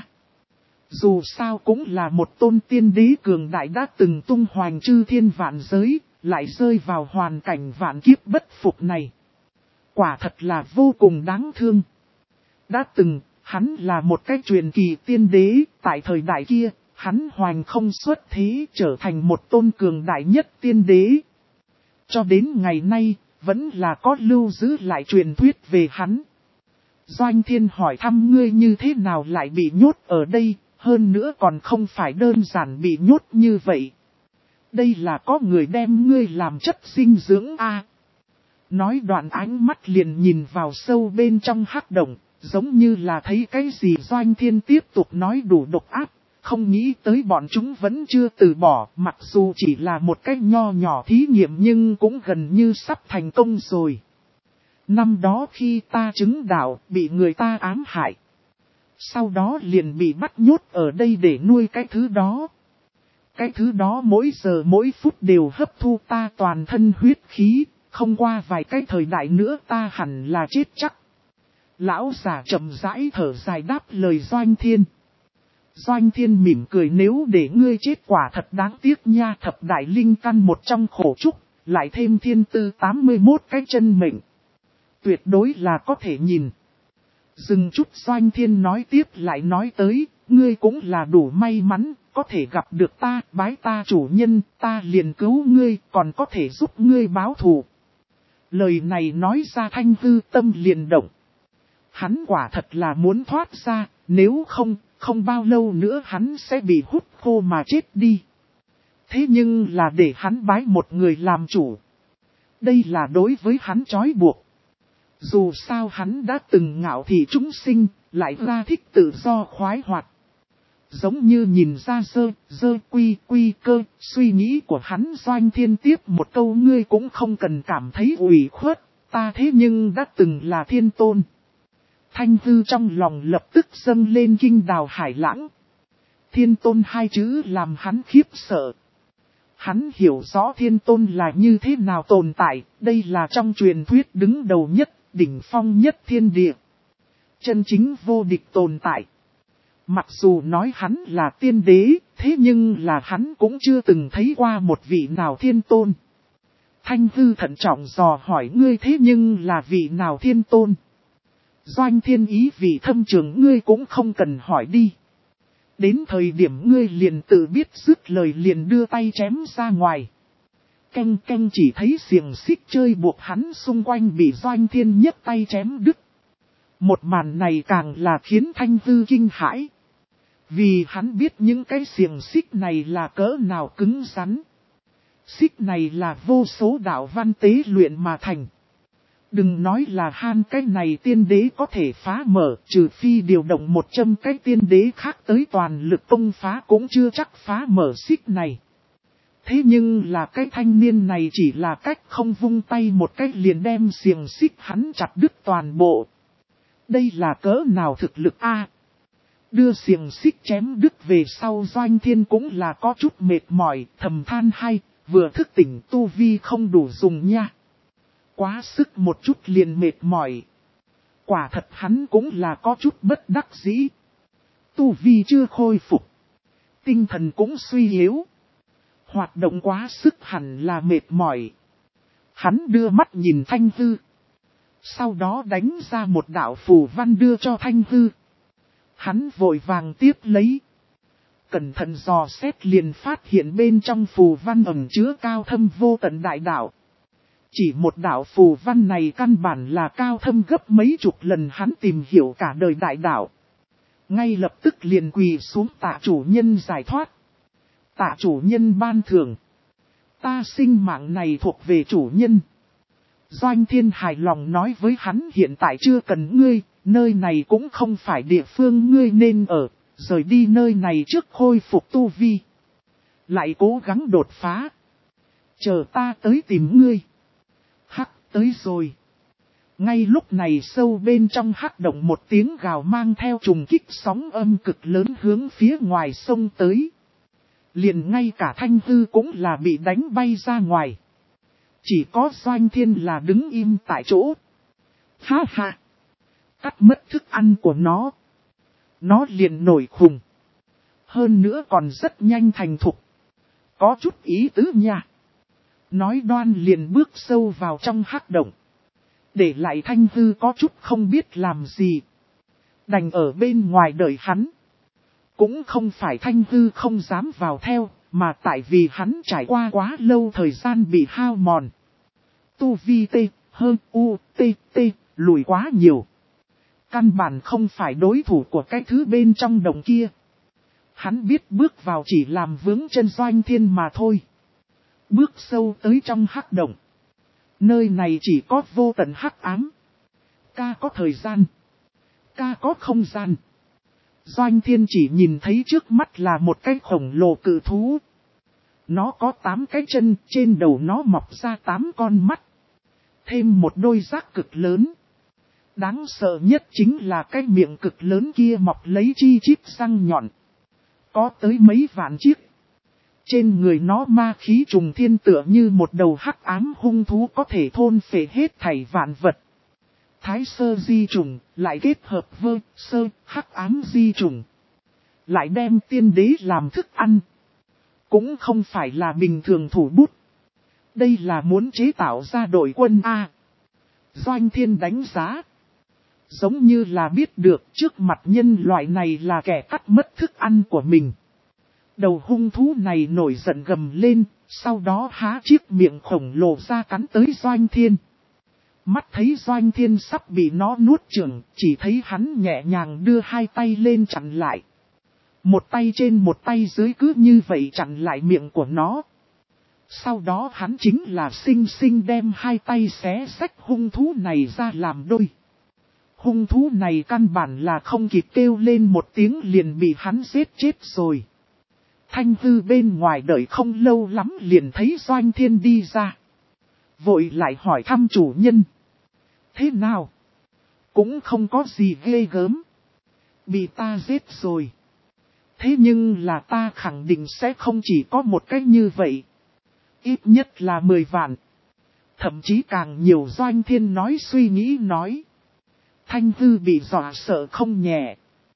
Dù sao cũng là một tôn tiên đế cường đại đã từng tung hoành chư thiên vạn giới, lại rơi vào hoàn cảnh vạn kiếp bất phục này. Quả thật là vô cùng đáng thương. Đã từng, hắn là một cái truyền kỳ tiên đế, tại thời đại kia, hắn hoành không xuất thế trở thành một tôn cường đại nhất tiên đế. Cho đến ngày nay, vẫn là có lưu giữ lại truyền thuyết về hắn. Doanh Thiên hỏi thăm ngươi như thế nào lại bị nhốt ở đây, hơn nữa còn không phải đơn giản bị nhốt như vậy. Đây là có người đem ngươi làm chất dinh dưỡng a. Nói đoạn ánh mắt liền nhìn vào sâu bên trong hắc động, giống như là thấy cái gì. Doanh Thiên tiếp tục nói đủ độc ác, không nghĩ tới bọn chúng vẫn chưa từ bỏ, mặc dù chỉ là một cái nho nhỏ thí nghiệm nhưng cũng gần như sắp thành công rồi. Năm đó khi ta chứng đạo, bị người ta ám hại. Sau đó liền bị bắt nhốt ở đây để nuôi cái thứ đó. Cái thứ đó mỗi giờ mỗi phút đều hấp thu ta toàn thân huyết khí, không qua vài cái thời đại nữa ta hẳn là chết chắc. Lão già chậm rãi thở dài đáp lời Doanh Thiên. Doanh Thiên mỉm cười, nếu để ngươi chết quả thật đáng tiếc nha. Thập đại linh căn một trong khổ trúc, lại thêm thiên tư 81 cái chân mệnh. Tuyệt đối là có thể nhìn. Dừng chút, Doanh Thiên nói tiếp lại nói tới, ngươi cũng là đủ may mắn, có thể gặp được ta, bái ta chủ nhân, ta liền cứu ngươi, còn có thể giúp ngươi báo thù. Lời này nói ra Thanh Hư tâm liền động. Hắn quả thật là muốn thoát ra, nếu không bao lâu nữa hắn sẽ bị hút khô mà chết đi. Thế nhưng là để hắn bái một người làm chủ. Đây là đối với hắn trói buộc. Dù sao hắn đã từng ngạo thị chúng sinh, lại ra thích tự do khoái hoạt. Giống như nhìn ra quy cơ, suy nghĩ của hắn. Doanh Thiên tiếp một câu, ngươi cũng không cần cảm thấy ủy khuất, ta thế nhưng đã từng là thiên tôn. Thanh Hư trong lòng lập tức dâng lên kinh đào hải lãng. Thiên tôn hai chữ làm hắn khiếp sợ. Hắn hiểu rõ thiên tôn là như thế nào tồn tại, đây là trong truyền thuyết đứng đầu nhất, đỉnh phong nhất thiên địa. Chân chính vô địch tồn tại. Mặc dù nói hắn là tiên đế, thế nhưng là hắn cũng chưa từng thấy qua một vị nào thiên tôn. Thanh Hư thận trọng dò hỏi, ngươi thế nhưng là vị nào thiên tôn? Doanh Thiên ý vị thâm trường, ngươi cũng không cần hỏi đi. Đến thời điểm ngươi liền tự biết, dứt lời liền đưa tay chém ra ngoài. Canh canh, chỉ thấy xiềng xích chơi buộc hắn xung quanh bị Doanh Thiên nhấc tay chém đứt. Một màn này càng là khiến Thanh Hư kinh hãi. Vì hắn biết những cái xiềng xích này là cỡ nào cứng rắn. Xích này là vô số đạo văn tế luyện mà thành. Đừng nói là han cái này tiên đế có thể phá mở, trừ phi điều động 100 cái tiên đế khác tới toàn lực công phá cũng chưa chắc phá mở xích này. Thế nhưng là cái thanh niên này chỉ là cách không vung tay một cách liền đem xiềng xích hắn chặt đứt toàn bộ. Đây là cỡ nào thực lực a? Đưa xiềng xích chém đứt về sau, Doanh Thiên cũng là có chút mệt mỏi, thầm than hay, vừa thức tỉnh tu vi không đủ dùng nha. Quá sức một chút liền mệt mỏi. Quả thật hắn cũng là có chút bất đắc dĩ. Tu vi chưa khôi phục. Tinh thần cũng suy yếu. Hoạt động quá sức hẳn là mệt mỏi. Hắn đưa mắt nhìn Thanh Hư. Sau đó đánh ra một đạo phù văn đưa cho Thanh Hư. Hắn vội vàng tiếp lấy. Cẩn thận dò xét liền phát hiện bên trong phù văn ẩn chứa cao thâm vô tận đại đạo. Chỉ một đạo phù văn này căn bản là cao thâm gấp mấy chục lần hắn tìm hiểu cả đời đại đạo. Ngay lập tức liền quỳ xuống tạ chủ nhân giải thoát. Tạ chủ nhân ban thưởng. Ta sinh mạng này thuộc về chủ nhân. Doanh Thiên hài lòng nói với hắn hiện tại chưa cần ngươi, nơi này cũng không phải địa phương ngươi nên ở, rời đi nơi này trước khôi phục tu vi. Lại cố gắng đột phá. Chờ ta tới tìm ngươi. Hắc tới rồi. Ngay lúc này sâu bên trong hắc động một tiếng gào mang theo trùng kích sóng âm cực lớn hướng phía ngoài sông tới. Liền ngay cả Thanh Hư cũng là bị đánh bay ra ngoài. Chỉ có Doanh Thiên là đứng im tại chỗ. Ha ha! Cắt mất thức ăn của nó. Nó liền nổi khùng. Hơn nữa còn rất nhanh thành thục. Có chút ý tứ nha. Nói đoan liền bước sâu vào trong hắc động. Để lại Thanh Hư có chút không biết làm gì. Đành ở bên ngoài đợi hắn. Cũng không phải Thanh Hư không dám vào theo, mà tại vì hắn trải qua quá lâu thời gian bị hao mòn. Tu vi tê, hơn u, tê, tê, lùi quá nhiều. Căn bản không phải đối thủ của cái thứ bên trong động kia. Hắn biết bước vào chỉ làm vướng chân Doanh Thiên mà thôi. Bước sâu tới trong hắc động. Nơi này chỉ có vô tận hắc ám. Ca có thời gian. Ca có không gian. Doanh Thiên chỉ nhìn thấy trước mắt là một cái khổng lồ cự thú. Nó có 8 cái chân, trên đầu nó mọc ra 8 con mắt. Thêm một đôi rác cực lớn. Đáng sợ nhất chính là cái miệng cực lớn kia mọc lấy chi chít răng nhọn. Có tới mấy vạn chiếc. Trên người nó ma khí trùng thiên tựa như một đầu hắc ám hung thú có thể thôn phệ hết thảy vạn vật. Thái sơ di trùng, lại kết hợp với sơ, hắc ám di trùng. Lại đem tiên đế làm thức ăn. Cũng không phải là bình thường thủ bút. Đây là muốn chế tạo ra đội quân A. Doanh Thiên đánh giá. Giống như là biết được trước mặt nhân loại này là kẻ cắt mất thức ăn của mình. Đầu hung thú này nổi giận gầm lên, sau đó há chiếc miệng khổng lồ ra cắn tới Doanh Thiên. Mắt thấy Doanh Thiên sắp bị nó nuốt chửng, chỉ thấy hắn nhẹ nhàng đưa hai tay lên chặn lại. Một tay trên một tay dưới cứ như vậy chặn lại miệng của nó. Sau đó hắn chính là xinh xinh đem hai tay xé xách hung thú này ra làm đôi. Hung thú này căn bản là không kịp kêu lên một tiếng liền bị hắn giết chết rồi. Thanh Hư bên ngoài đợi không lâu lắm liền thấy Doanh Thiên đi ra. Vội lại hỏi thăm chủ nhân. Thế nào? Cũng không có gì ghê gớm. Bị ta giết rồi. Thế nhưng là ta khẳng định sẽ không chỉ có một cách như vậy. Ít nhất là 10 vạn. Thậm chí càng nhiều. Doanh Thiên nói suy nghĩ nói. Thanh Hư bị dọa sợ không nhẹ.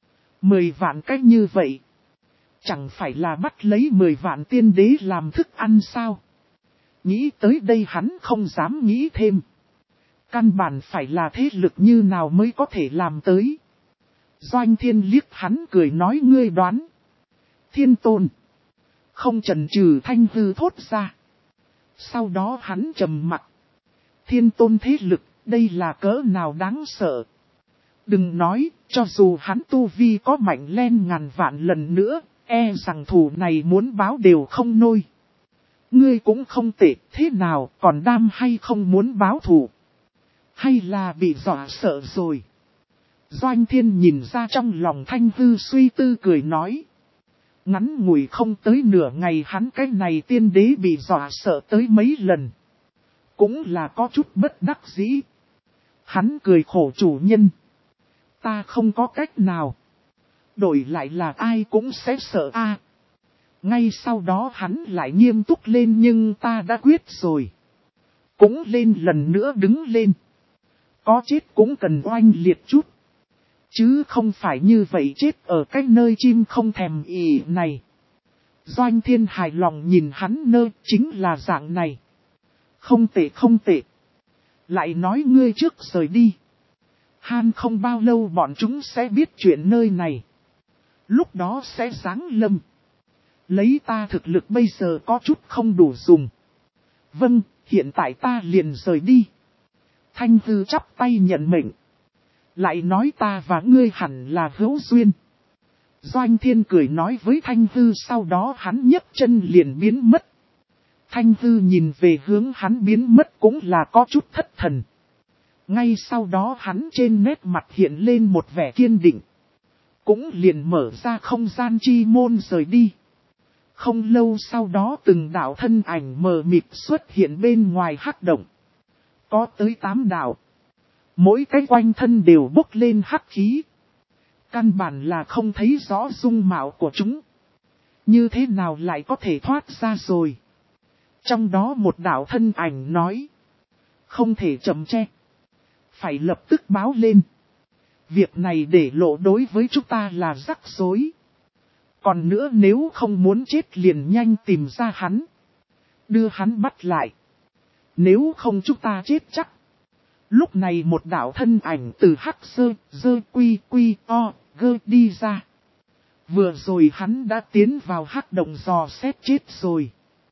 10 vạn cách như vậy. Chẳng phải là bắt lấy 10 vạn tiên đế làm thức ăn sao? Nghĩ tới đây hắn không dám nghĩ thêm. Căn bản phải là thế lực như nào mới có thể làm tới. Doanh Thiên liếc hắn cười nói ngươi đoán. Thiên Tôn. Không chần chừ Thanh Hư thốt ra. Sau đó hắn trầm mặc. Thiên Tôn thế lực, đây là cỡ nào đáng sợ. Đừng nói, cho dù hắn tu vi có mạnh lên ngàn vạn lần nữa, e rằng thù này muốn báo đều không nôi. Ngươi cũng không tệ, thế nào, còn đam hay không muốn báo thù? Hay là bị dọa sợ rồi? Doanh Thiên nhìn ra trong lòng Thanh Hư suy tư cười nói. Ngắn ngủi không tới nửa ngày hắn cái này tiên đế bị dọa sợ tới mấy lần. Cũng là có chút bất đắc dĩ. Hắn cười khổ chủ nhân. Ta không có cách nào. Đổi lại là ai cũng sẽ sợ a. Ngay sau đó hắn lại nghiêm túc lên nhưng ta đã quyết rồi. Cũng lên lần nữa đứng lên. Có chết cũng cần oanh liệt chút. Chứ không phải như vậy chết ở cái nơi chim không thèm ỉ này. Doanh Thiên hài lòng nhìn hắn nơi chính là dạng này. Không tệ không tệ. Lại nói ngươi trước rời đi. Han không bao lâu bọn chúng sẽ biết chuyện nơi này. Lúc đó sẽ giáng lâm. Lấy ta thực lực bây giờ có chút không đủ dùng. Vâng, hiện tại ta liền rời đi. Thanh Hư chắp tay nhận mệnh. Lại nói ta và ngươi hẳn là hữu duyên. Doanh Thiên cười nói với Thanh Hư sau đó hắn nhấc chân liền biến mất. Thanh Hư nhìn về hướng hắn biến mất cũng là có chút thất thần. Ngay sau đó hắn trên nét mặt hiện lên một vẻ kiên định. Cũng liền mở ra không gian chi môn rời đi. Không lâu sau đó từng đạo thân ảnh mờ mịt xuất hiện bên ngoài hắc động. Có tới 8 đạo. Mỗi cái quanh thân đều bốc lên hắc khí. Căn bản là không thấy rõ dung mạo của chúng. Như thế nào lại có thể thoát ra rồi. Trong đó một đạo thân ảnh nói. Không thể chậm che. Phải lập tức báo lên. Việc này để lộ đối với chúng ta là rắc rối. Còn nữa nếu không muốn chết liền nhanh tìm ra hắn. Đưa hắn bắt lại. Nếu không chúng ta chết chắc. Lúc này một đạo thân ảnh từ hắc dơ quy o gơ đi ra. Vừa rồi hắn đã tiến vào hắc động dò xét chết rồi.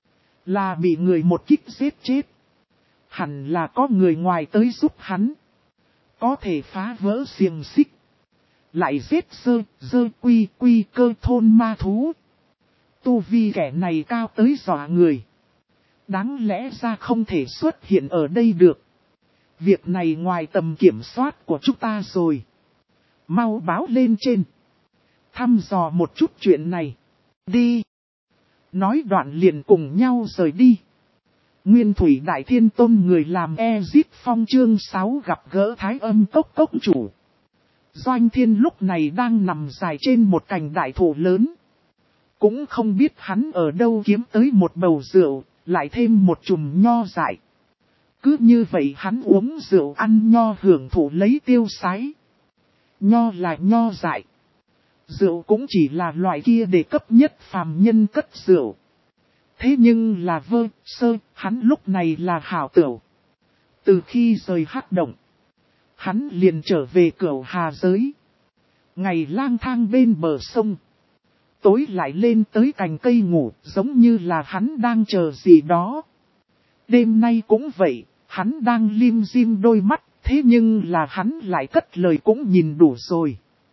Là bị người một kích giết chết. Hẳn là có người ngoài tới giúp hắn. Có thể phá vỡ xiềng xích. Lại giết dơ quy cơ thôn ma thú. Tu vi kẻ này cao tới dọa người. Đáng lẽ ra không thể xuất hiện ở đây được. Việc này ngoài tầm kiểm soát của chúng ta rồi. Mau báo lên trên. Thăm dò một chút chuyện này. Đi. Nói đoạn liền cùng nhau rời đi. Nguyên Thủy Đại Thiên Tôn người làm Ezit Phong chương 6 gặp gỡ Thái Âm Cốc Cốc chủ. Doanh Thiên lúc này đang nằm dài trên một cành đại thụ lớn. Cũng không biết hắn ở đâu kiếm tới một bầu rượu, lại thêm một chùm nho dại. Cứ như vậy hắn uống rượu ăn nho hưởng thụ lấy tiêu sái. Nho là nho dại. Rượu cũng chỉ là loại kia để cấp nhất phàm nhân cất rượu. Thế nhưng là hắn lúc này là hảo tửu. Từ khi rời hắc động, hắn liền trở về Cửu Hà giới. Ngày lang thang bên bờ sông. Tối lại lên tới cành cây ngủ giống như là hắn đang chờ gì đó. Đêm nay cũng vậy, hắn đang lim dim đôi mắt, thế nhưng là hắn lại cất lời cũng nhìn đủ rồi.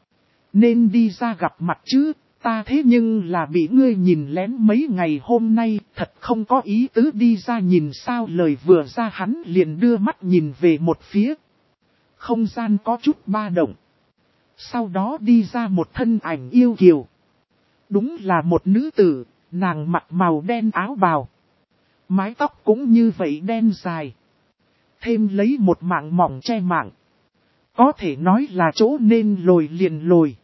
Nên đi ra gặp mặt chứ, ta thế nhưng là bị ngươi nhìn lén mấy ngày hôm nay, thật không có ý tứ đi ra nhìn sao. Lời vừa ra hắn liền đưa mắt nhìn về một phía. Không gian có chút ba động. Sau đó đi ra một thân ảnh yêu kiều. Đúng là một nữ tử, nàng mặc màu đen áo bào. Mái tóc cũng như vậy đen dài. Thêm lấy một mảng mỏng che mạng. Có thể nói là chỗ nên lồi liền lồi.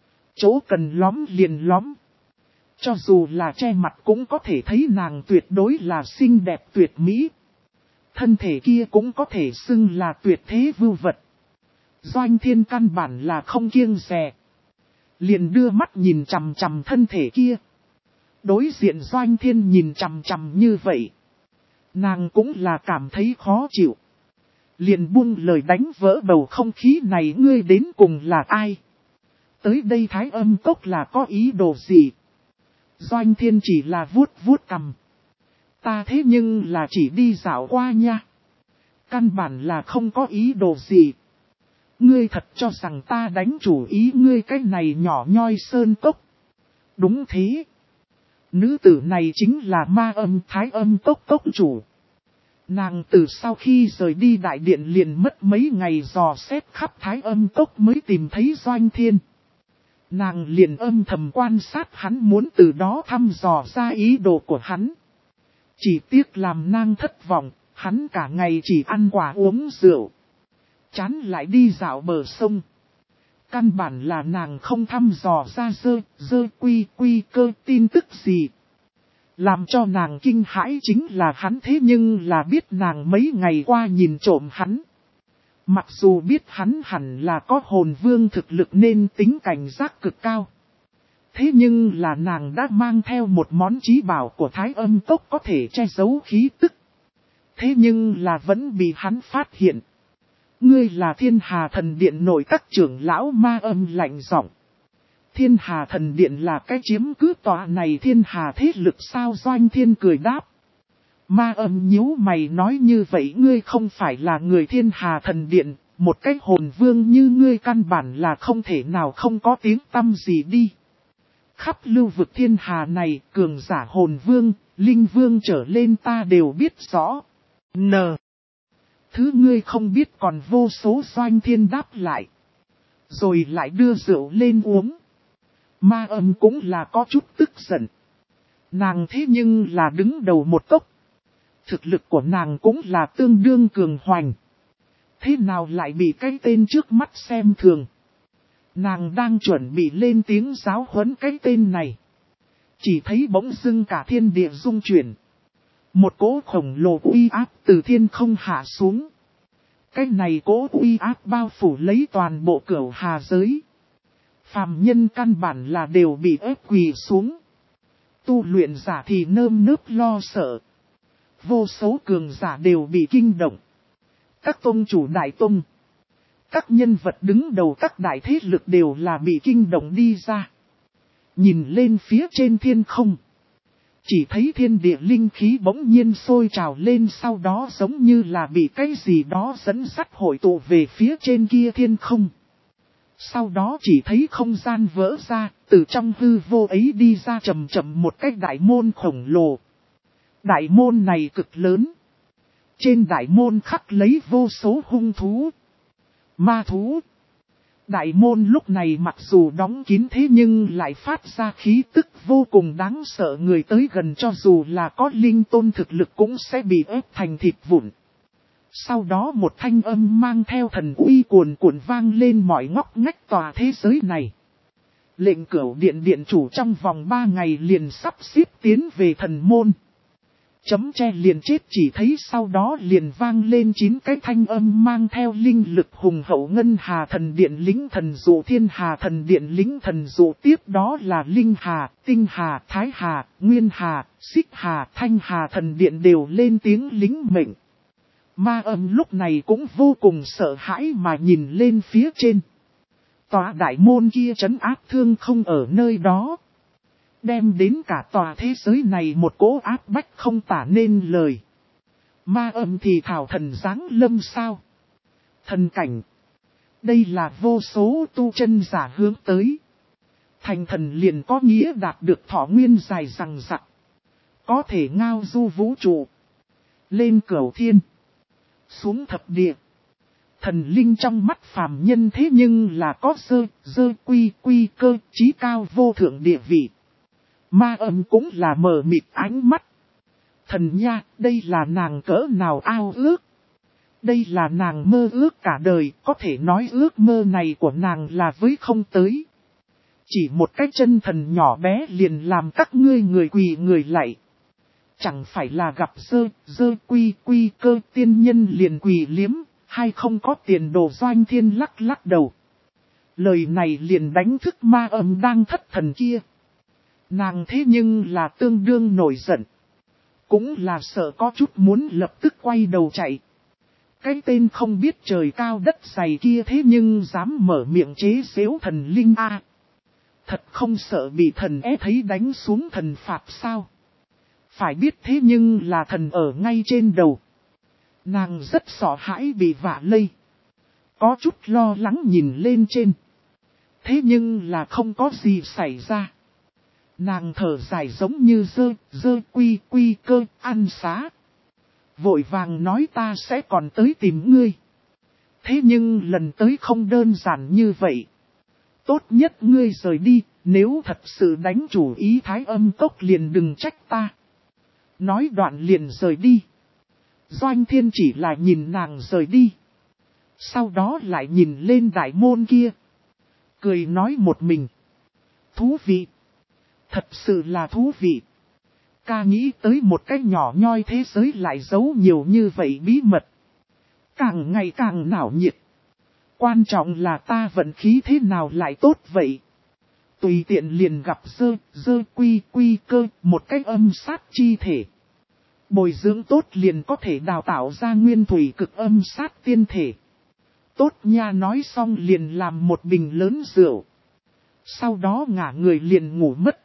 Chỗ cần lõm liền lõm. Cho dù là che mặt cũng có thể thấy nàng tuyệt đối là xinh đẹp tuyệt mỹ. Thân thể kia cũng có thể xưng là tuyệt thế vưu vật. Doanh Thiên căn bản là không kiêng dè. Liền đưa mắt nhìn chằm chằm thân thể kia. Đối diện Doanh Thiên nhìn chằm chằm như vậy. Nàng cũng là cảm thấy khó chịu. Liền buông lời đánh vỡ bầu không khí này, ngươi đến cùng là ai? Tới đây Thái Âm Cốc là có ý đồ gì? Doanh Thiên chỉ là vuốt vuốt cằm. Ta thế nhưng là chỉ đi dạo qua nha. Căn bản là không có ý đồ gì. Ngươi thật cho rằng ta đánh chủ ý ngươi cái này nhỏ nhoi sơn cốc. Đúng thế. Nữ tử này chính là Ma Âm Thái Âm Cốc cốc chủ. Nàng từ sau khi rời đi đại điện liền mất mấy ngày dò xét khắp Thái Âm Cốc mới tìm thấy Doanh Thiên. Nàng liền âm thầm quan sát hắn, muốn từ đó thăm dò ra ý đồ của hắn. Chỉ tiếc làm nàng thất vọng, hắn cả ngày chỉ ăn quả uống rượu. Chán lại đi dạo bờ sông. Căn bản là nàng không thăm dò ra dơ quy cơ tin tức gì. Làm cho nàng kinh hãi chính là hắn thế nhưng là biết nàng mấy ngày qua nhìn trộm hắn. Mặc dù biết hắn hẳn là có hồn vương thực lực nên tính cảnh giác cực cao. Thế nhưng là nàng đã mang theo một món chí bảo của Thái Âm Cốc có thể che giấu khí tức. Thế nhưng là vẫn bị hắn phát hiện. Ngươi là Thiên Hà Thần Điện nội các trưởng lão Ma Âm lạnh giọng. Thiên Hà Thần Điện là cái chiếm cứ tòa này Thiên Hà thế lực sao? Doanh Thiên cười đáp. Ma Âm nhíu mày nói, như vậy ngươi không phải là người Thiên Hà Thần Điện, một cái hồn vương như ngươi căn bản là không thể nào không có tiếng tăm gì đi. Khắp lưu vực Thiên Hà này, cường giả hồn vương, Linh vương trở lên ta đều biết rõ. N. Thứ ngươi không biết còn vô số Doanh Thiên đáp lại. Rồi lại đưa rượu lên uống. Ma Âm cũng là có chút tức giận. Nàng thế nhưng là đứng đầu một cốc. Thực lực của nàng cũng là tương đương cường hoành. Thế nào lại bị cái tên trước mắt xem thường. Nàng đang chuẩn bị lên tiếng giáo huấn cái tên này. Chỉ thấy bỗng dưng cả thiên địa rung chuyển. Một cỗ khổng lồ uy áp từ thiên không hạ xuống. Cái này cỗ uy áp bao phủ lấy toàn bộ cửu hà giới. Phàm nhân căn bản là đều bị ép quỳ xuống. Tu luyện giả thì nơm nớp lo sợ. Vô số cường giả đều bị kinh động. Các tông chủ đại tông. Các nhân vật đứng đầu các đại thế lực đều là bị kinh động đi ra. Nhìn lên phía trên thiên không. Chỉ thấy thiên địa linh khí bỗng nhiên sôi trào lên, sau đó giống như là bị cái gì đó dẫn dắt hội tụ về phía trên kia thiên không. Sau đó chỉ thấy không gian vỡ ra, từ trong hư vô ấy đi ra chậm chậm một cái đại môn khổng lồ. Đại môn này cực lớn. Trên đại môn khắc lấy vô số hung thú, ma thú. Đại môn lúc này mặc dù đóng kín thế nhưng lại phát ra khí tức vô cùng đáng sợ, người tới gần cho dù là có linh tôn thực lực cũng sẽ bị ép thành thịt vụn. Sau đó một thanh âm mang theo thần uy cuồn cuộn vang lên mọi ngóc ngách tòa thế giới này. Lệnh cửu điện điện chủ trong vòng 3 ngày liền sắp xếp tiến về thần môn. Chấm che liền chết, chỉ thấy sau đó liền vang lên 9 cái thanh âm mang theo linh lực hùng hậu. Ngân hà thần điện lính thần dụ, thiên hà thần điện lính thần dụ, tiếp đó là linh hà, tinh hà, thái hà, nguyên hà, xích hà, thanh hà thần điện đều lên tiếng lính mệnh. Ma Âm lúc này cũng vô cùng sợ hãi mà nhìn lên phía trên. Tòa đại môn kia trấn áp thương không ở nơi đó. Đem đến cả tòa thế giới này một cỗ áp bách không tả nên lời. Ma Âm thì thảo thần giáng lâm sao? Thần cảnh. Đây là vô số tu chân giả hướng tới. Thành thần liền có nghĩa đạt được thọ nguyên dài rằng rặc. Có thể ngao du vũ trụ. Lên cửu thiên. Xuống thập địa. Thần linh trong mắt phàm nhân thế nhưng là có dơ quy cơ trí cao vô thượng địa vị. Ma Âm cũng là mờ mịt ánh mắt. Thần nha, đây là nàng cỡ nào ao ước. Đây là nàng mơ ước cả đời, có thể nói ước mơ này của nàng là với không tới. Chỉ một cái chân thần nhỏ bé liền làm các ngươi người quỳ người lạy. Chẳng phải là gặp dơ quy cơ tiên nhân liền quỳ liếm, hay không có tiền đồ. Doanh Thiên lắc lắc đầu. Lời này liền đánh thức Ma Âm đang thất thần kia. Nàng thế nhưng là tương đương nổi giận. Cũng là sợ có chút muốn lập tức quay đầu chạy. Cái tên không biết trời cao đất dày kia thế nhưng dám mở miệng chế giễu thần linh a. Thật không sợ bị thần thấy đánh xuống thần phạt sao? Phải biết thế nhưng là thần ở ngay trên đầu. Nàng rất sợ hãi bị vạ lây. Có chút lo lắng nhìn lên trên. Thế nhưng là không có gì xảy ra. Nàng thở dài giống như dơ quy cơ ăn xá. Vội vàng nói ta sẽ còn tới tìm ngươi. Thế nhưng lần tới không đơn giản như vậy. Tốt nhất ngươi rời đi, nếu thật sự đánh chủ ý Thái Âm cốc liền đừng trách ta. Nói đoạn liền rời đi. Doanh Thiên chỉ là nhìn nàng rời đi. Sau đó lại nhìn lên đại môn kia. Cười nói một mình. Thú vị. Thật sự là thú vị. Ca nghĩ tới một cái nhỏ nhoi thế giới lại giấu nhiều như vậy bí mật. Càng ngày càng náo nhiệt. Quan trọng là ta vận khí thế nào lại tốt vậy. Tùy tiện liền gặp dơ quy cơ một cái âm sát chi thể. Bồi dưỡng tốt liền có thể đào tạo ra nguyên thủy cực âm sát tiên thể. Tốt nha, nói xong liền làm một bình lớn rượu. Sau đó ngả người liền ngủ mất.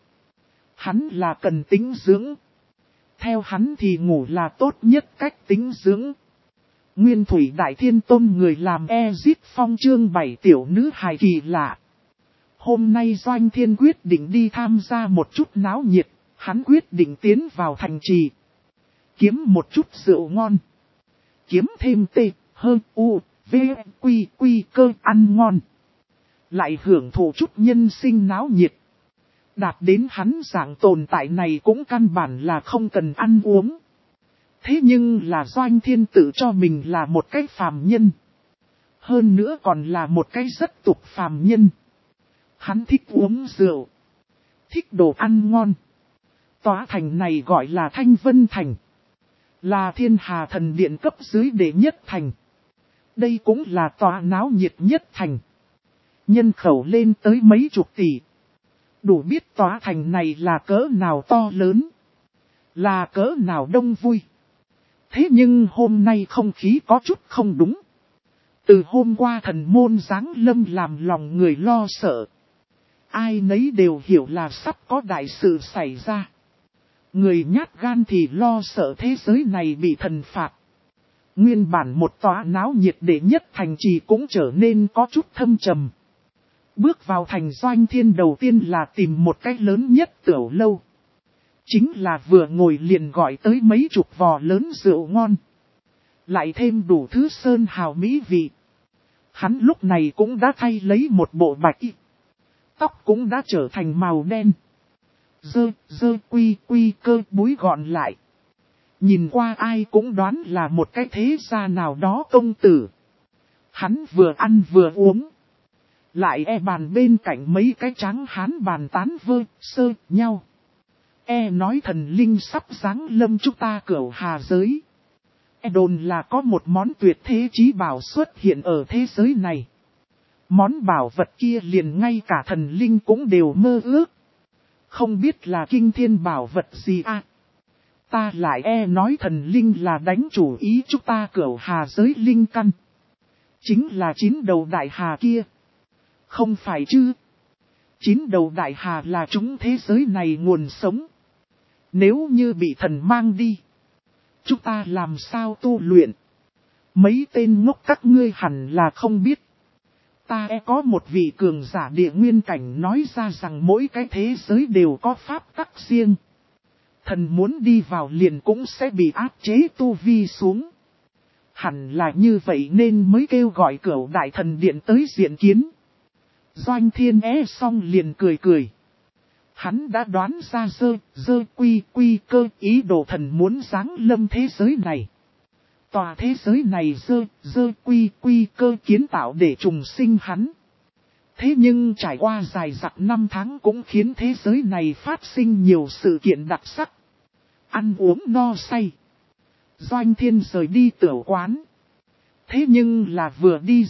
Hắn là cần tính dưỡng. Theo hắn thì ngủ là tốt nhất cách tính dưỡng. Nguyên thủy đại thiên tôn người làm Ezit Phong chương 7 tiểu nữ hài kỳ lạ. Hôm nay Doanh Thiên quyết định đi tham gia một chút náo nhiệt. Hắn quyết định tiến vào thành trì. Kiếm một chút rượu ngon. Kiếm thêm tê, hơn u, v, quy cơ ăn ngon. Lại hưởng thụ chút nhân sinh náo nhiệt. Đạt đến hắn dạng tồn tại này cũng căn bản là không cần ăn uống. Thế nhưng là Doanh Thiên tự cho mình là một cái phàm nhân. Hơn nữa còn là một cái rất tục phàm nhân. Hắn thích uống rượu. Thích đồ ăn ngon. Tòa thành này gọi là Thanh Vân Thành. Là Thiên Hà Thần Điện cấp dưới đệ nhất thành. Đây cũng là tòa náo nhiệt nhất thành. Nhân khẩu lên tới mấy chục tỷ. Đủ biết tòa thành này là cỡ nào to lớn. Là cỡ nào đông vui. Thế nhưng hôm nay không khí có chút không đúng. Từ hôm qua thần môn giáng lâm làm lòng người lo sợ. Ai nấy đều hiểu là sắp có đại sự xảy ra. Người nhát gan thì lo sợ thế giới này bị thần phạt. Nguyên bản một tòa náo nhiệt đệ nhất thành trì cũng trở nên có chút thâm trầm. Bước vào thành Doanh Thiên đầu tiên là tìm một cái lớn nhất tiểu lâu. Chính là vừa ngồi liền gọi tới mấy chục vò lớn rượu ngon. Lại thêm đủ thứ sơn hào mỹ vị. Hắn lúc này cũng đã thay lấy một bộ bạch y. Tóc cũng đã trở thành màu đen. Quy cơ búi gọn lại. Nhìn qua ai cũng đoán là một cái thế gia nào đó công tử. Hắn vừa ăn vừa uống. Lại bàn bên cạnh mấy cái tráng hán bàn tán sơ nhau. Nói thần linh sắp giáng lâm chúng ta cửu hà giới. Đồn là có một món tuyệt thế chí bảo xuất hiện ở thế giới này. Món bảo vật kia liền ngay cả thần linh cũng đều mơ ước. Không biết là kinh thiên bảo vật gì à? Ta lại nói thần linh là đánh chủ ý chúng ta cửu hà giới linh căn. Chính là 9 đầu đại hà kia. Không phải chứ? 9 đầu đại hà là chúng thế giới này nguồn sống. Nếu như bị thần mang đi, chúng ta làm sao tu luyện? Mấy tên ngốc các ngươi hẳn là không biết. Ta có một vị cường giả địa nguyên cảnh nói ra rằng mỗi cái thế giới đều có pháp tắc riêng. Thần muốn đi vào liền cũng sẽ bị áp chế tu vi xuống. Hẳn là như vậy nên mới kêu gọi cửu đại thần điện tới diện kiến. Doanh Thiên xong liền cười cười. Hắn đã đoán ra quy cơ ý đồ thần muốn giáng lâm thế giới này. Tòa thế giới này quy cơ kiến tạo để trùng sinh hắn. Thế nhưng trải qua dài dặc năm tháng cũng khiến thế giới này phát sinh nhiều sự kiện đặc sắc. Ăn uống no say. Doanh Thiên rời đi tiểu quán. Thế nhưng là vừa đi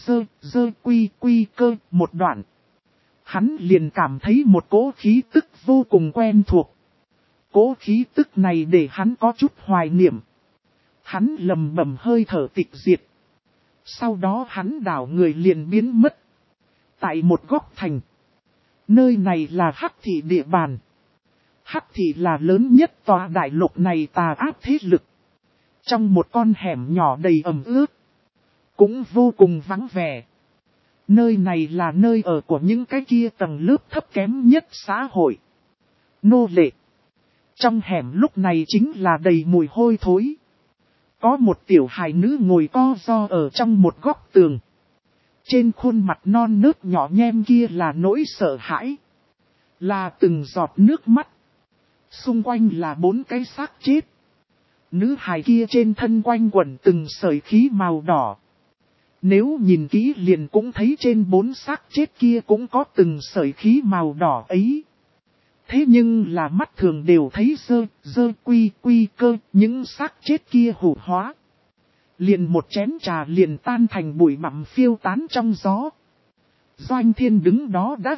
quy cơ một đoạn. Hắn liền cảm thấy một cỗ khí tức vô cùng quen thuộc. Cỗ khí tức này để hắn có chút hoài niệm. Hắn lầm bầm hơi thở tịch diệt. Sau đó hắn đảo người liền biến mất. Tại một góc thành. Nơi này là Hắc Thị địa bàn. Hắc Thị là lớn nhất tòa đại lục này tà ác thế lực. Trong một con hẻm nhỏ đầy ẩm ướt. Cũng vô cùng vắng vẻ. Nơi này là nơi ở của những cái kia tầng lớp thấp kém nhất xã hội. Nô lệ. Trong hẻm lúc này chính là đầy mùi hôi thối. Có một tiểu hài nữ ngồi co ro ở trong một góc tường. Trên khuôn mặt non nớt nhỏ nhem kia là nỗi sợ hãi. Là từng giọt nước mắt. Xung quanh là 4 cái xác chết. Nữ hài kia trên thân quanh quẩn từng sợi khí màu đỏ. Nếu nhìn kỹ liền cũng thấy trên 4 xác chết kia cũng có từng sợi khí màu đỏ ấy. Thế nhưng là mắt thường đều thấy quy cơ những xác chết kia hủ hóa. Liền một chén trà liền tan thành bụi bặm phiêu tán trong gió. Doanh Thiên đứng đó đã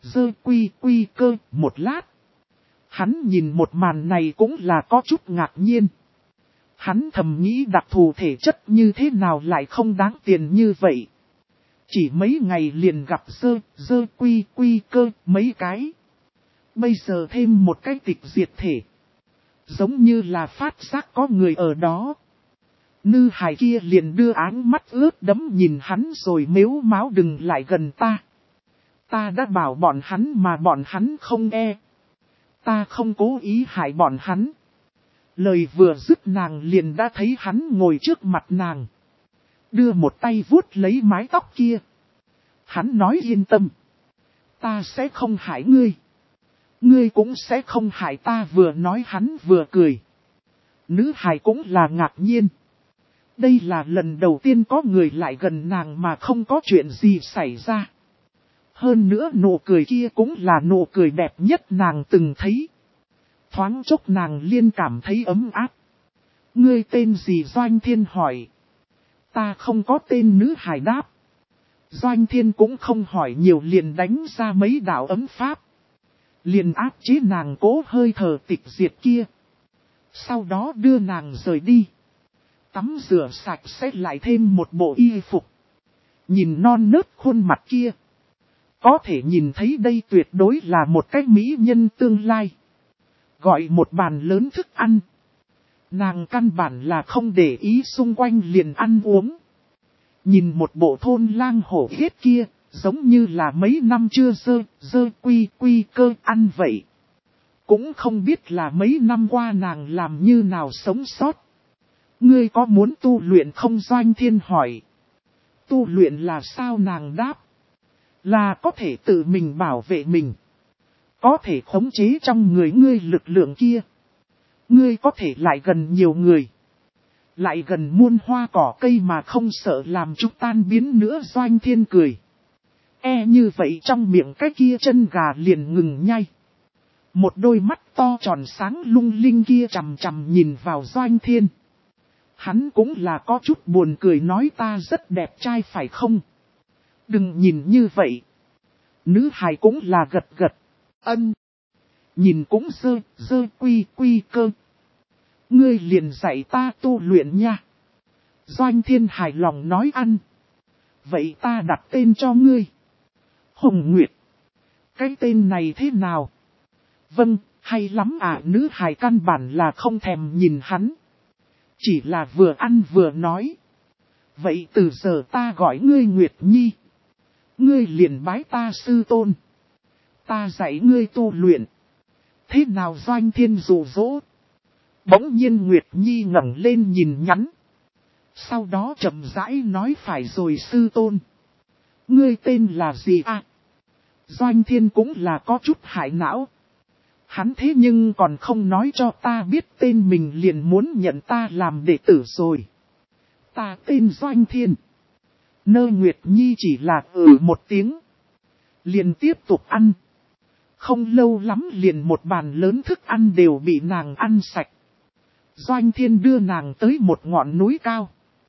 quy cơ một lát. Hắn nhìn một màn này cũng là có chút ngạc nhiên. Hắn thầm nghĩ đặc thù thể chất như thế nào lại không đáng tiền như vậy. Chỉ mấy ngày liền gặp quy cơ mấy cái. Bây giờ thêm một cái tịch diệt thể. Giống như là phát giác có người ở đó. Nữ hài kia liền đưa áng mắt ướt đẫm nhìn hắn rồi mếu máo đừng lại gần ta. Ta đã bảo bọn hắn mà bọn hắn không Ta không cố ý hại bọn hắn. Lời vừa dứt nàng liền đã thấy hắn ngồi trước mặt nàng. Đưa một tay vuốt lấy mái tóc kia. Hắn nói yên tâm. Ta sẽ không hại ngươi. Ngươi cũng sẽ không hại ta, vừa nói hắn vừa cười. Nữ hài cũng là ngạc nhiên. Đây là lần đầu tiên có người lại gần nàng mà không có chuyện gì xảy ra. Hơn nữa nụ cười kia cũng là nụ cười đẹp nhất nàng từng thấy. Thoáng chốc nàng liên cảm thấy ấm áp. Ngươi tên gì? Doanh Thiên hỏi. Ta không có tên, nữ hài đáp. Doanh Thiên cũng không hỏi nhiều, liền đánh ra mấy đạo ấm pháp. Liền áp chế nàng cố hơi thở tịch diệt kia. Sau đó đưa nàng rời đi. Tắm rửa sạch sẽ lại thêm một bộ y phục. Nhìn non nớt khuôn mặt kia. Có thể nhìn thấy đây tuyệt đối là một cái mỹ nhân tương lai. Gọi một bàn lớn thức ăn. Nàng căn bản là không để ý xung quanh, liền ăn uống. Nhìn một bộ thôn lang hổ hết kia, giống như là mấy năm chưa dơ quy cơ ăn vậy. Cũng không biết là mấy năm qua nàng làm như nào sống sót. Ngươi có muốn tu luyện không? Doanh Thiên hỏi. Tu luyện là sao? Nàng đáp. Là có thể tự mình bảo vệ mình. Có thể khống chế trong người ngươi lực lượng kia. Ngươi có thể lại gần nhiều người. Lại gần muôn hoa cỏ cây mà không sợ làm chúng tan biến nữa. Doanh Thiên cười. Như vậy trong miệng cái kia chân gà liền ngừng nhai. Một đôi mắt to tròn sáng lung linh kia chằm chằm nhìn vào Doanh Thiên. Hắn cũng là có chút buồn cười, nói ta rất đẹp trai phải không? Đừng nhìn như vậy. Nữ hài cũng là gật gật. Ân. Nhìn cũng dơ quy cơ. Ngươi liền dạy ta tu luyện nha. Doanh Thiên hài lòng nói ăn. Vậy ta đặt tên cho ngươi. Hồng Nguyệt. Cái tên này thế nào? Vâng, hay lắm à. Nữ hài căn bản là không thèm nhìn hắn. Chỉ là vừa ăn vừa nói. Vậy từ giờ ta gọi ngươi Nguyệt Nhi. Ngươi liền bái ta sư tôn. Ta dạy ngươi tu luyện. Thế nào? Doanh Thiên dụ dỗ. Bỗng nhiên Nguyệt Nhi ngẩng lên nhìn nhắn. Sau đó chậm rãi nói phải rồi sư tôn. Ngươi tên là gì à? Doanh Thiên cũng là có chút hại não. Hắn thế nhưng còn không nói cho ta biết tên mình, liền muốn nhận ta làm đệ tử rồi. Ta tên Doanh Thiên. Nguyệt Nhi chỉ là một tiếng. Liền tiếp tục ăn. Không lâu lắm liền một bàn lớn thức ăn đều bị nàng ăn sạch. Doanh Thiên đưa nàng tới một ngọn núi cao.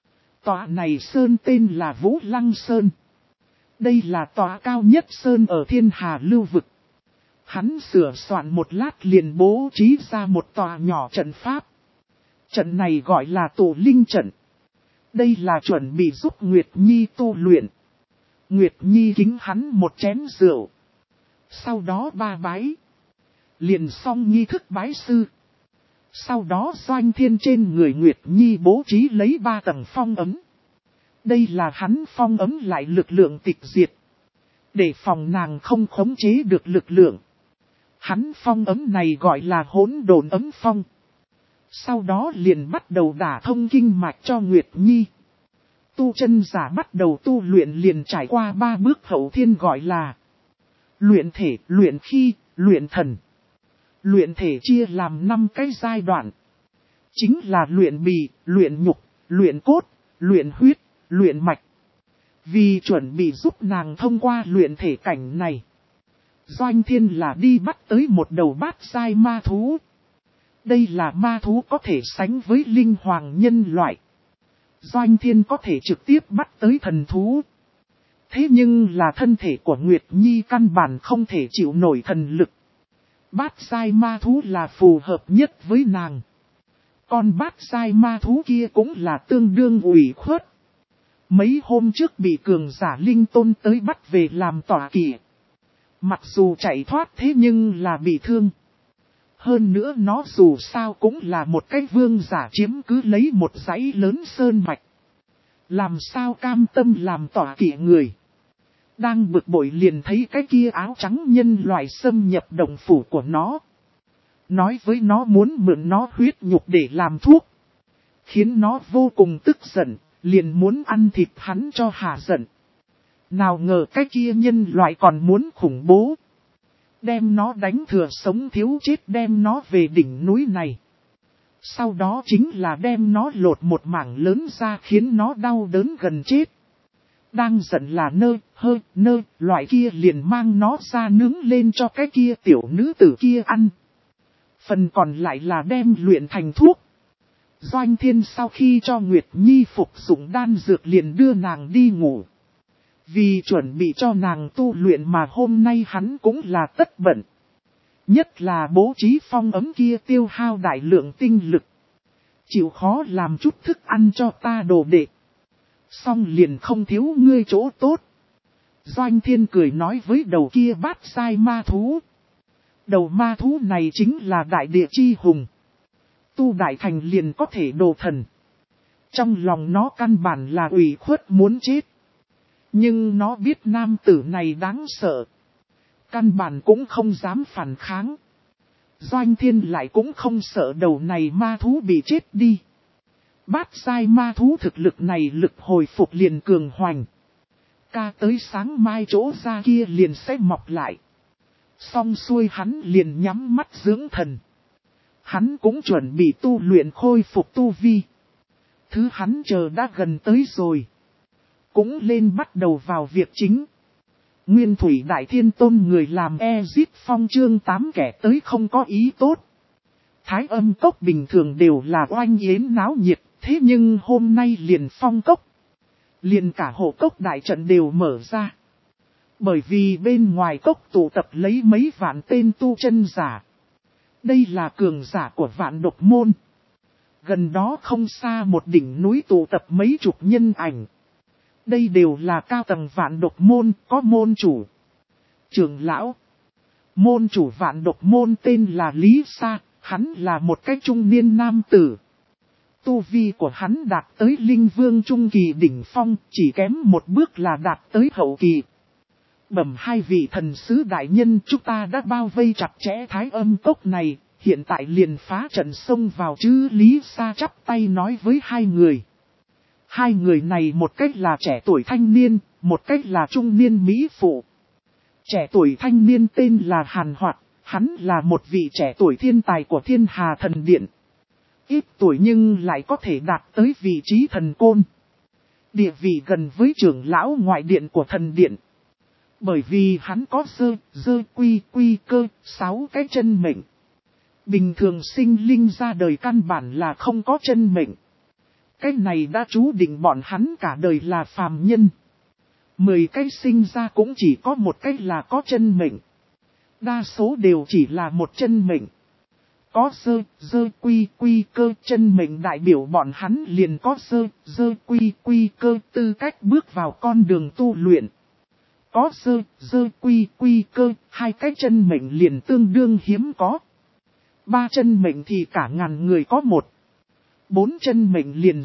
Tòa này sơn tên là Vũ Lăng Sơn. Đây là tòa cao nhất sơn ở Thiên Hà lưu vực. Hắn sửa soạn một lát liền bố trí ra một tòa nhỏ trận pháp. Trận này gọi là Tụ Linh trận. Đây là chuẩn bị giúp Nguyệt Nhi tu luyện. Nguyệt Nhi kính hắn một chén rượu. Sau đó ba bái. Liền xong nghi thức bái sư. Sau đó Doanh Thiên trên người Nguyệt Nhi bố trí lấy 3 tầng phong ấm. Đây là hắn phong ấm lại lực lượng tịch diệt. Để phòng nàng không khống chế được lực lượng. Hắn phong ấm này gọi là hỗn độn ấm phong. Sau đó liền bắt đầu đả thông kinh mạch cho Nguyệt Nhi. Tu chân giả bắt đầu tu luyện liền trải qua 3 bước hậu thiên, gọi là luyện thể, luyện khí, luyện thần. Luyện thể chia làm 5 cái giai đoạn. Chính là luyện bì, luyện nhục, luyện cốt, luyện huyết, luyện mạch. Vì chuẩn bị giúp nàng thông qua luyện thể cảnh này, Doanh Thiên là đi bắt tới một đầu bát giai ma thú. Đây là ma thú có thể sánh với linh hoàng nhân loại. Doanh Thiên có thể trực tiếp bắt tới thần thú. Thế nhưng là thân thể của Nguyệt Nhi căn bản không thể chịu nổi thần lực. Bát giai ma thú là phù hợp nhất với nàng. Con bát giai ma thú kia cũng là tương đương ủy khuất. Mấy hôm trước bị cường giả linh tôn tới bắt về làm tọa kỵ. Mặc dù chạy thoát thế nhưng là bị thương. Hơn nữa nó dù sao cũng là một cái vương giả chiếm cứ lấy một dãy lớn sơn mạch. Làm sao cam tâm làm tọa kỵ người. Đang bực bội liền thấy cái kia áo trắng nhân loại xâm nhập động phủ của nó. Nói với nó muốn mượn nó huyết nhục để làm thuốc. Khiến nó vô cùng tức giận, liền muốn ăn thịt hắn cho hả giận. Nào ngờ cái kia nhân loại còn muốn khủng bố. Đem nó đánh thừa sống thiếu chết đem nó về đỉnh núi này. Sau đó chính là đem nó lột một mảng lớn ra khiến nó đau đớn gần chết. Đang giận là loại kia liền mang nó ra nướng lên cho cái kia tiểu nữ tử kia ăn. Phần còn lại là đem luyện thành thuốc. Doanh Thiên sau khi cho Nguyệt Nhi phục dụng đan dược liền đưa nàng đi ngủ. Vì chuẩn bị cho nàng tu luyện mà hôm nay hắn cũng là tất bận. Nhất là bố trí phong ấm kia tiêu hao đại lượng tinh lực. Chịu khó làm chút thức ăn cho ta đồ đệ. Xong liền không thiếu ngươi chỗ tốt. Doanh Thiên cười nói với đầu kia bát sai ma thú. Đầu ma thú này chính là đại địa chi hùng. Tu đại thành liền có thể đồ thần. Trong lòng nó căn bản là ủy khuất muốn chết. Nhưng nó biết nam tử này đáng sợ. Căn bản cũng không dám phản kháng. Doanh Thiên lại cũng không sợ đầu này ma thú bị chết đi. Bát sai ma thú thực lực này lực hồi phục liền cường hoành. Ca tới sáng mai chỗ ra kia liền sẽ mọc lại. Xong xuôi hắn liền nhắm mắt dưỡng thần. Hắn cũng chuẩn bị tu luyện khôi phục tu vi. Thứ hắn chờ đã gần tới rồi. Cũng lên bắt đầu vào việc chính. Nguyên Thủy Đại Thiên Tôn người làm Ezit Phong chương 8 kẻ tới không có ý tốt. Thái Âm Cốc bình thường đều là oanh yến náo nhiệt, thế nhưng hôm nay liền phong cốc. Liền cả hộ cốc đại trận đều mở ra. Bởi vì bên ngoài cốc tụ tập lấy mấy vạn tên tu chân giả. Đây là cường giả của Vạn Độc Môn. Gần đó không xa một đỉnh núi tụ tập mấy chục nhân ảnh. Đây đều là cao tầng Vạn Độc Môn, có môn chủ, trưởng lão. Môn chủ Vạn Độc Môn tên là Lý Sa, hắn là một cái trung niên nam tử. Tu vi của hắn đạt tới Linh Vương Trung Kỳ đỉnh phong, chỉ kém một bước là đạt tới hậu kỳ. Bẩm hai vị thần sứ đại nhân, chúng ta đã bao vây chặt chẽ Thái Âm Cốc này, hiện tại liền phá trận xông vào chứ. Lý Sa chắp tay nói với hai người. Hai người này một cách là trẻ tuổi thanh niên, một cách là trung niên mỹ phụ. Trẻ tuổi thanh niên tên là Hàn Hoạt, hắn là một vị trẻ tuổi thiên tài của Thiên Hà Thần Điện. Ít tuổi nhưng lại có thể đạt tới vị trí thần côn. Địa vị gần với trưởng lão ngoại điện của thần điện. Bởi vì hắn có quy cơ, 6 cái chân mệnh. Bình thường sinh linh ra đời căn bản là không có chân mệnh. Cái này đã chú định bọn hắn cả đời là phàm nhân. 10 cái sinh ra cũng chỉ có một cái là có chân mệnh. Đa số đều chỉ là một chân mệnh. Có quy cơ chân mệnh đại biểu bọn hắn liền có quy cơ tư cách bước vào con đường tu luyện. Có quy cơ, hai cái chân mệnh liền tương đương hiếm có. 3 chân mệnh thì cả ngàn người có một. 4 chân mệnh liền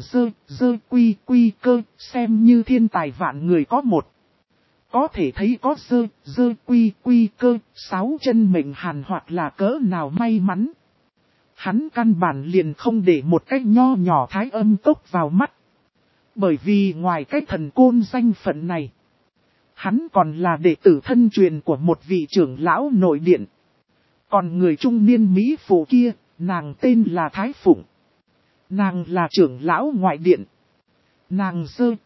quy cơ, xem như thiên tài vạn người có một. Có thể thấy có quy cơ, 6 chân mệnh Hàn Hoạt là cỡ nào may mắn. Hắn căn bản liền không để một cái nho nhỏ Thái Âm Cốc vào mắt. Bởi vì ngoài cái thần côn danh phận này, hắn còn là đệ tử thân truyền của một vị trưởng lão nội điện. Còn người trung niên Mỹ phụ kia, nàng tên là Thái Phụng. Nàng là trưởng lão ngoại điện. Nàng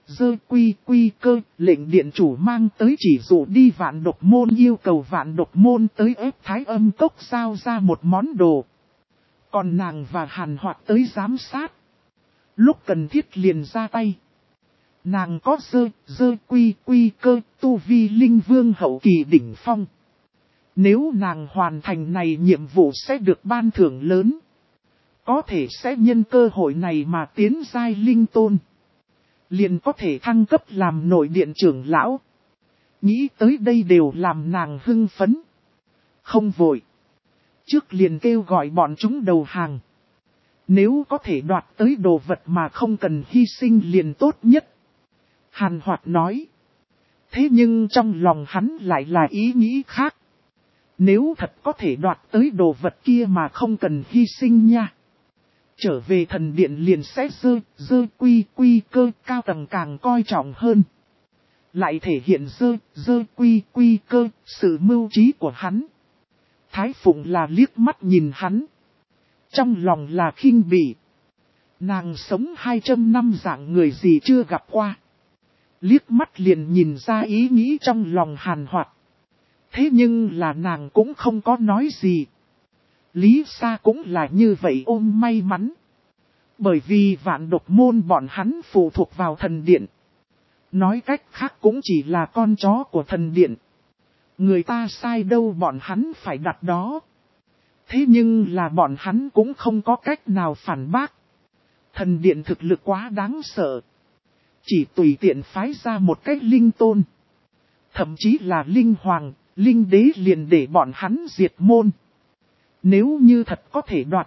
quy cơ, lệnh điện chủ mang tới chỉ dụ đi Vạn Độc Môn, yêu cầu Vạn Độc Môn tới ép Thái Âm Cốc giao ra một món đồ. Còn nàng và Hàn Hoạt tới giám sát. Lúc cần thiết liền ra tay. Nàng có quy cơ, tu vi Linh Vương hậu kỳ đỉnh phong. Nếu nàng hoàn thành này nhiệm vụ sẽ được ban thưởng lớn. Có thể sẽ nhân cơ hội này mà tiến giai linh tôn. Liền có thể thăng cấp làm nội điện trưởng lão. Nghĩ tới đây đều làm nàng hưng phấn. Không vội. Trước liền kêu gọi bọn chúng đầu hàng. Nếu có thể đoạt tới đồ vật mà không cần hy sinh liền tốt nhất. Hàn Hoạt nói. Thế nhưng trong lòng hắn lại là ý nghĩ khác. Nếu thật có thể đoạt tới đồ vật kia mà không cần hy sinh nha. Trở về thần điện liền sẽ quy cơ cao tầng càng coi trọng hơn. Lại thể hiện quy cơ sự mưu trí của hắn. Thái Phụng là liếc mắt nhìn hắn. Trong lòng là khinh bỉ. Nàng sống 200 năm dạng người gì chưa gặp qua. Liếc mắt liền nhìn ra ý nghĩ trong lòng Hàn Hoạt. Thế nhưng là nàng cũng không có nói gì. Lý Sa cũng là như vậy ôm may mắn. Bởi vì Vạn Độc môn bọn hắn phụ thuộc vào thần điện. Nói cách khác cũng chỉ là con chó của thần điện. Người ta sai đâu bọn hắn phải đặt đó. Thế nhưng là bọn hắn cũng không có cách nào phản bác. Thần điện thực lực quá đáng sợ. Chỉ tùy tiện phái ra một cách linh tôn. Thậm chí là linh hoàng, linh đế liền để bọn hắn diệt môn. Nếu như thật có thể đoạt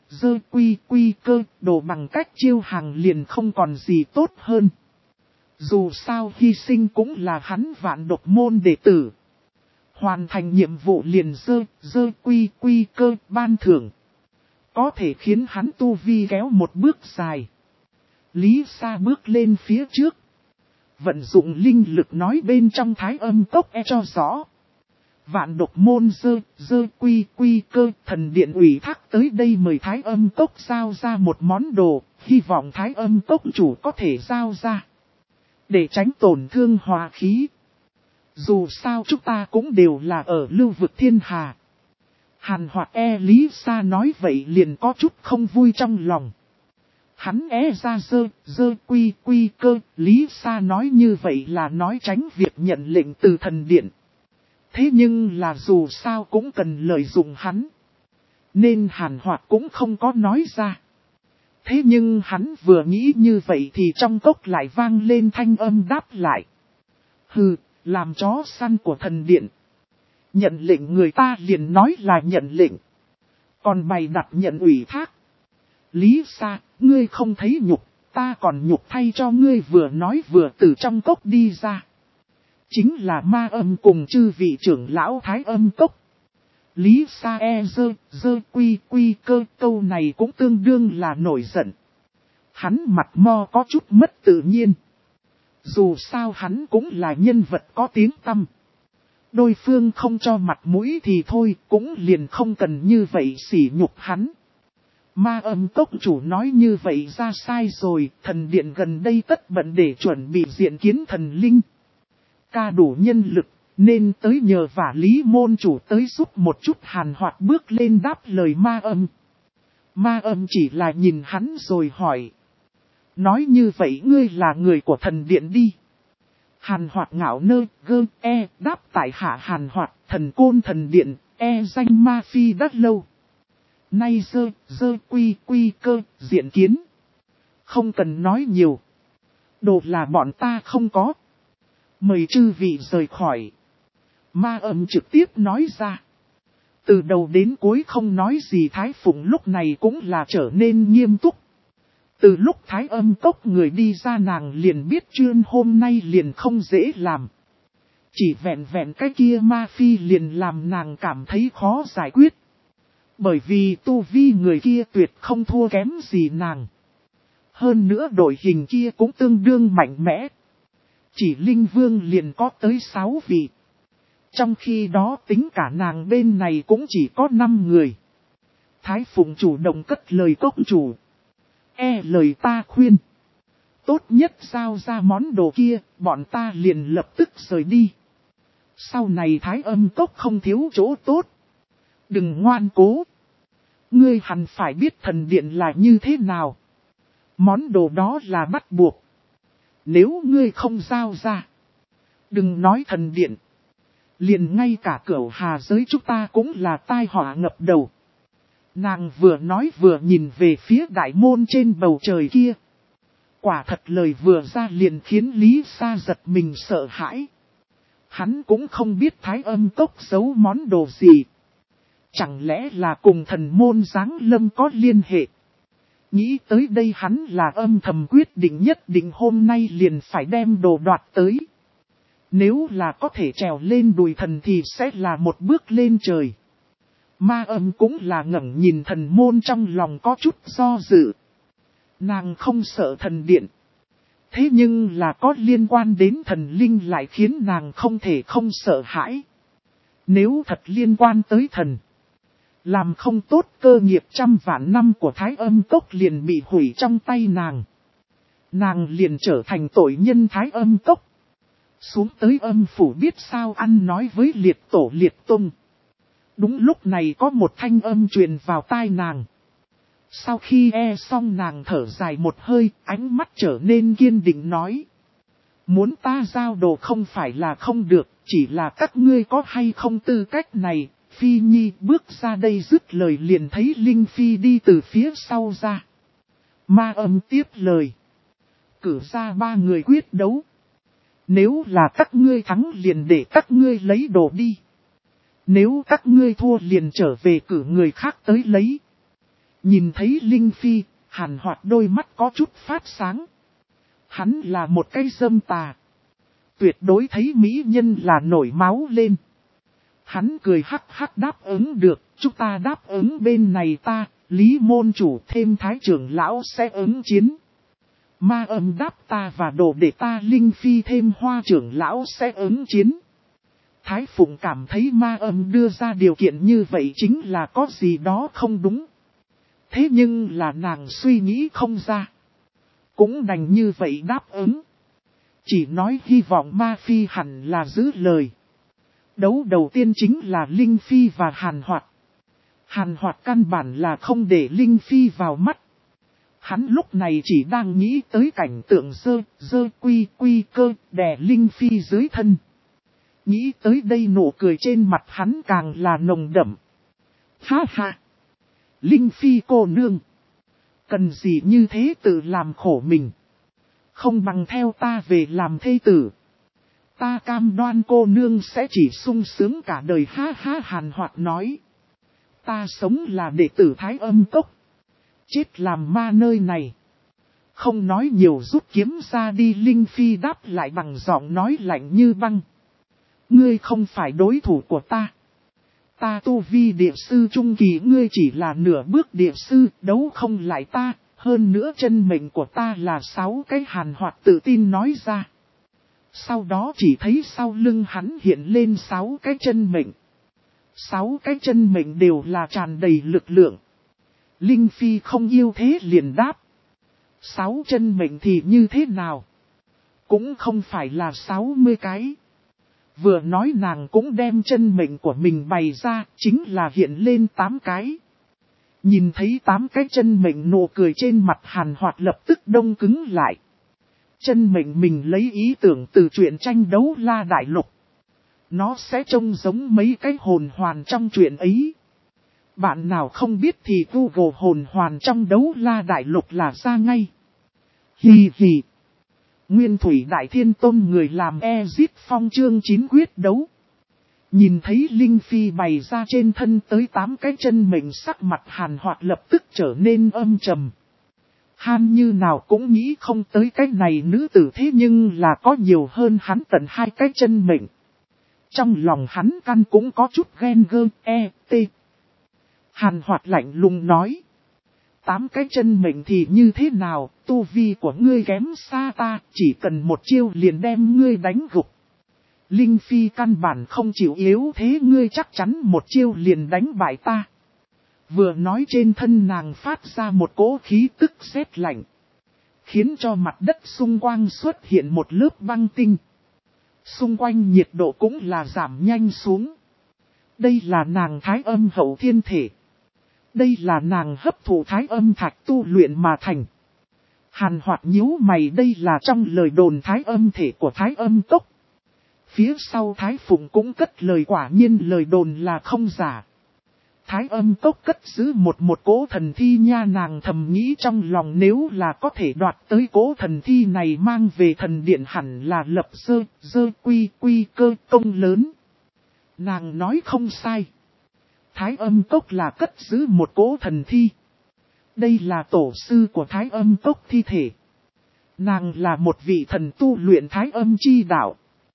quy cơ đồ bằng cách chiêu hàng liền không còn gì tốt hơn. Dù sao hy sinh cũng là hắn Vạn Độc môn đệ tử. Hoàn thành nhiệm vụ liền quy cơ ban thưởng. Có thể khiến hắn tu vi kéo một bước dài. Lý Sa bước lên phía trước. Vận dụng linh lực nói bên trong Thái Âm Cốc cho rõ. Vạn Độc môn quy cơ thần điện ủy thác tới đây mời Thái Âm Cốc giao ra một món đồ. Hy vọng Thái Âm Cốc chủ có thể giao ra. Để tránh tổn thương hòa khí. Dù sao chúng ta cũng đều là ở lưu vực thiên hà. Hàn Hoạt Lý Sa nói vậy liền có chút không vui trong lòng. Hắn ra quy cơ, Lý Sa nói như vậy là nói tránh việc nhận lệnh từ thần điện. Thế nhưng là dù sao cũng cần lợi dụng hắn. Nên Hàn Hoạt cũng không có nói ra. Thế nhưng hắn vừa nghĩ như vậy thì trong cốc lại vang lên thanh âm đáp lại. Hừ, làm chó săn của thần điện. Nhận lệnh người ta liền nói là nhận lệnh. Còn mày đặt nhận ủy thác. Lý Sa, ngươi không thấy nhục, ta còn nhục thay cho ngươi vừa nói vừa từ trong cốc đi ra. Chính là Ma Âm cùng chư vị trưởng lão Thái Âm Cốc. Lý Sa quy cơ câu này cũng tương đương là nổi giận. Hắn mặt mo có chút mất tự nhiên. Dù sao hắn cũng là nhân vật có tiếng tăm. Đối phương không cho mặt mũi thì thôi, cũng liền không cần như vậy sỉ nhục hắn. Ma Âm Cốc chủ nói như vậy ra sai rồi, thần điện gần đây tất bận để chuẩn bị diện kiến thần linh. Ca đủ nhân lực, nên tới nhờ vả Lý môn chủ tới giúp một chút. Hàn Hoạt bước lên đáp lời Ma Âm. Ma Âm chỉ là nhìn hắn rồi hỏi. Nói như vậy ngươi là người của thần điện đi. Hàn Hoạt ngạo đáp tại hạ Hàn Hoạt, thần côn thần điện, danh Ma Phi đắt lâu. Nay quy cơ, diện kiến. Không cần nói nhiều. Đồ là bọn ta không có. Mời chư vị rời khỏi. Ma Âm trực tiếp nói ra. Từ đầu đến cuối không nói gì Thái Phụng lúc này cũng là trở nên nghiêm túc. Từ lúc Thái Âm Cốc người đi ra nàng liền biết chuyện hôm nay liền không dễ làm. Chỉ vẹn cái kia Ma Phi liền làm nàng cảm thấy khó giải quyết. Bởi vì tu vi người kia tuyệt không thua kém gì nàng. Hơn nữa đội hình kia cũng tương đương mạnh mẽ. Chỉ Linh Vương liền có tới 6 vị. Trong khi đó tính cả nàng bên này cũng chỉ có 5 người. Thái Phụng chủ động cất lời cốc chủ. Lời ta khuyên. Tốt nhất giao ra món đồ kia, bọn ta liền lập tức rời đi. Sau này Thái Âm Cốc không thiếu chỗ tốt. Đừng ngoan cố. Ngươi hẳn phải biết thần điện là như thế nào. Món đồ đó là bắt buộc. Nếu ngươi không giao ra. Đừng nói thần điện. Liền ngay cả Cửu Hà giới chúng ta cũng là tai họa ngập đầu. Nàng vừa nói vừa nhìn về phía đại môn trên bầu trời kia. Quả thật lời vừa ra liền khiến Lý Sa giật mình sợ hãi. Hắn cũng không biết Thái Âm Cốc giấu món đồ gì. Chẳng lẽ là cùng thần môn giáng lâm có liên hệ. Nghĩ tới đây hắn là âm thầm quyết định nhất định hôm nay liền phải đem đồ đoạt tới. Nếu là có thể trèo lên đùi thần thì sẽ là một bước lên trời. Ma Âm cũng là ngẩng nhìn thần môn trong lòng có chút do dự. Nàng không sợ thần điện. Thế nhưng là có liên quan đến thần linh lại khiến nàng không thể không sợ hãi. Nếu thật liên quan tới thần, làm không tốt cơ nghiệp trăm vạn năm của Thái Âm Cốc liền bị hủy trong tay nàng. Nàng liền trở thành tội nhân Thái Âm Cốc. Xuống tới âm phủ biết sao ăn nói với liệt tổ liệt tung. Đúng lúc này có một thanh âm truyền vào tai nàng. Sau khi xong nàng thở dài một hơi, ánh mắt trở nên kiên định nói. Muốn ta giao đồ không phải là không được, chỉ là các ngươi có hay không tư cách này. Phi Nhi bước ra đây dứt lời liền thấy Linh Phi đi từ phía sau ra. Ma Âm tiếp lời. Cử ra 3 người quyết đấu. Nếu là các ngươi thắng liền để các ngươi lấy đồ đi. Nếu các ngươi thua liền trở về cử người khác tới lấy. Nhìn thấy Linh Phi, Hàn Hoạt đôi mắt có chút phát sáng. Hắn là một cái dâm tà. Tuyệt đối thấy mỹ nhân là nổi máu lên. Hắn cười hắc hắc đáp ứng được, chúng ta đáp ứng bên này ta, Lý môn chủ thêm Thái trưởng lão sẽ ứng chiến. Ma Âm đáp ta và đồ để ta Linh Phi thêm Hoa trưởng lão sẽ ứng chiến. Thái Phụng cảm thấy Ma Âm đưa ra điều kiện như vậy chính là có gì đó không đúng. Thế nhưng là nàng suy nghĩ không ra. Cũng đành như vậy đáp ứng. Chỉ nói hy vọng Ma Phi hẳn là giữ lời. Đấu đầu tiên chính là Linh Phi và Hàn Hoạt. Hàn Hoạt căn bản là không để Linh Phi vào mắt. Hắn lúc này chỉ đang nghĩ tới cảnh tượng dơ quy cơ đè Linh Phi dưới thân. Nghĩ tới đây nụ cười trên mặt hắn càng là nồng đậm. Ha ha! Linh Phi cô nương! Cần gì như thế tự làm khổ mình? Không bằng theo ta về làm thê tử. Ta cam đoan cô nương sẽ chỉ sung sướng cả đời. Ha ha! Hàn Hoạt nói. Ta sống là đệ tử Thái Âm Cốc. Chết làm ma nơi này. Không nói nhiều rút kiếm ra đi. Linh Phi đáp lại bằng giọng nói lạnh như băng. Ngươi không phải đối thủ của ta. Ta tu vi địa sư trung kỳ, ngươi chỉ là nửa bước địa sư, đấu không lại ta. Hơn nữa chân mệnh của ta là 6 cái. Hàn Hoạt tự tin nói ra. Sau đó chỉ thấy sau lưng hắn hiện lên 6 cái chân mệnh. 6 cái chân mệnh đều là tràn đầy lực lượng. Linh Phi không yêu thế liền đáp. 6 chân mệnh thì như thế nào? Cũng không phải là 60 cái. Vừa nói nàng cũng đem chân mệnh của mình bày ra, chính là hiện lên 8 cái. Nhìn thấy 8 cái chân mệnh, nụ cười trên mặt Hàn Hoạt lập tức đông cứng lại. Chân mệnh mình lấy ý tưởng từ truyện tranh Đấu La Đại Lục. Nó sẽ trông giống mấy cái hồn hoàn trong truyện ấy. Bạn nào không biết thì Google hồn hoàn trong Đấu La Đại Lục là ra ngay. Hì hì. Nguyên Thủy Đại Thiên Tôn người làm Ezit Phong chương 9 quyết đấu. Nhìn thấy Linh Phi bày ra trên thân tới 8 cái chân mệnh, sắc mặt Hàn Hoạt lập tức trở nên âm trầm. Han như nào cũng nghĩ không tới cái này nữ tử, thế nhưng là có nhiều hơn hắn tận 2 cái chân mệnh. Trong lòng hắn căn cũng có chút ghen gơ, Hàn Hoạt lạnh lùng nói. 8 cái chân mệnh thì như thế nào, tu vi của ngươi kém xa ta, chỉ cần một chiêu liền đem ngươi đánh gục. Linh Phi căn bản không chịu yếu thế, ngươi chắc chắn một chiêu liền đánh bại ta. Vừa nói trên thân nàng phát ra một cỗ khí tức sét lạnh. Khiến cho mặt đất xung quanh xuất hiện một lớp băng tinh. Xung quanh nhiệt độ cũng là giảm nhanh xuống. Đây là nàng Thái Âm hậu thiên thể. Đây là nàng hấp thụ Thái Âm thạch tu luyện mà thành. Hàn Hoạt nhíu mày, đây là trong lời đồn Thái Âm thể của Thái Âm Cốc. Phía sau Thái Phụng cũng cất lời, quả nhiên lời đồn là không giả. Thái Âm Cốc cất giữ một cỗ thần thi nha, nàng thầm nghĩ trong lòng, nếu là có thể đoạt tới cỗ thần thi này mang về thần điện hẳn là lập dơ quy cơ công lớn. Nàng nói không sai. Thái Âm Cốc là cất giữ một cỗ thần thi. Đây là tổ sư của Thái Âm Cốc thi thể. Nàng là một vị thần tu luyện Thái Âm chi đạo.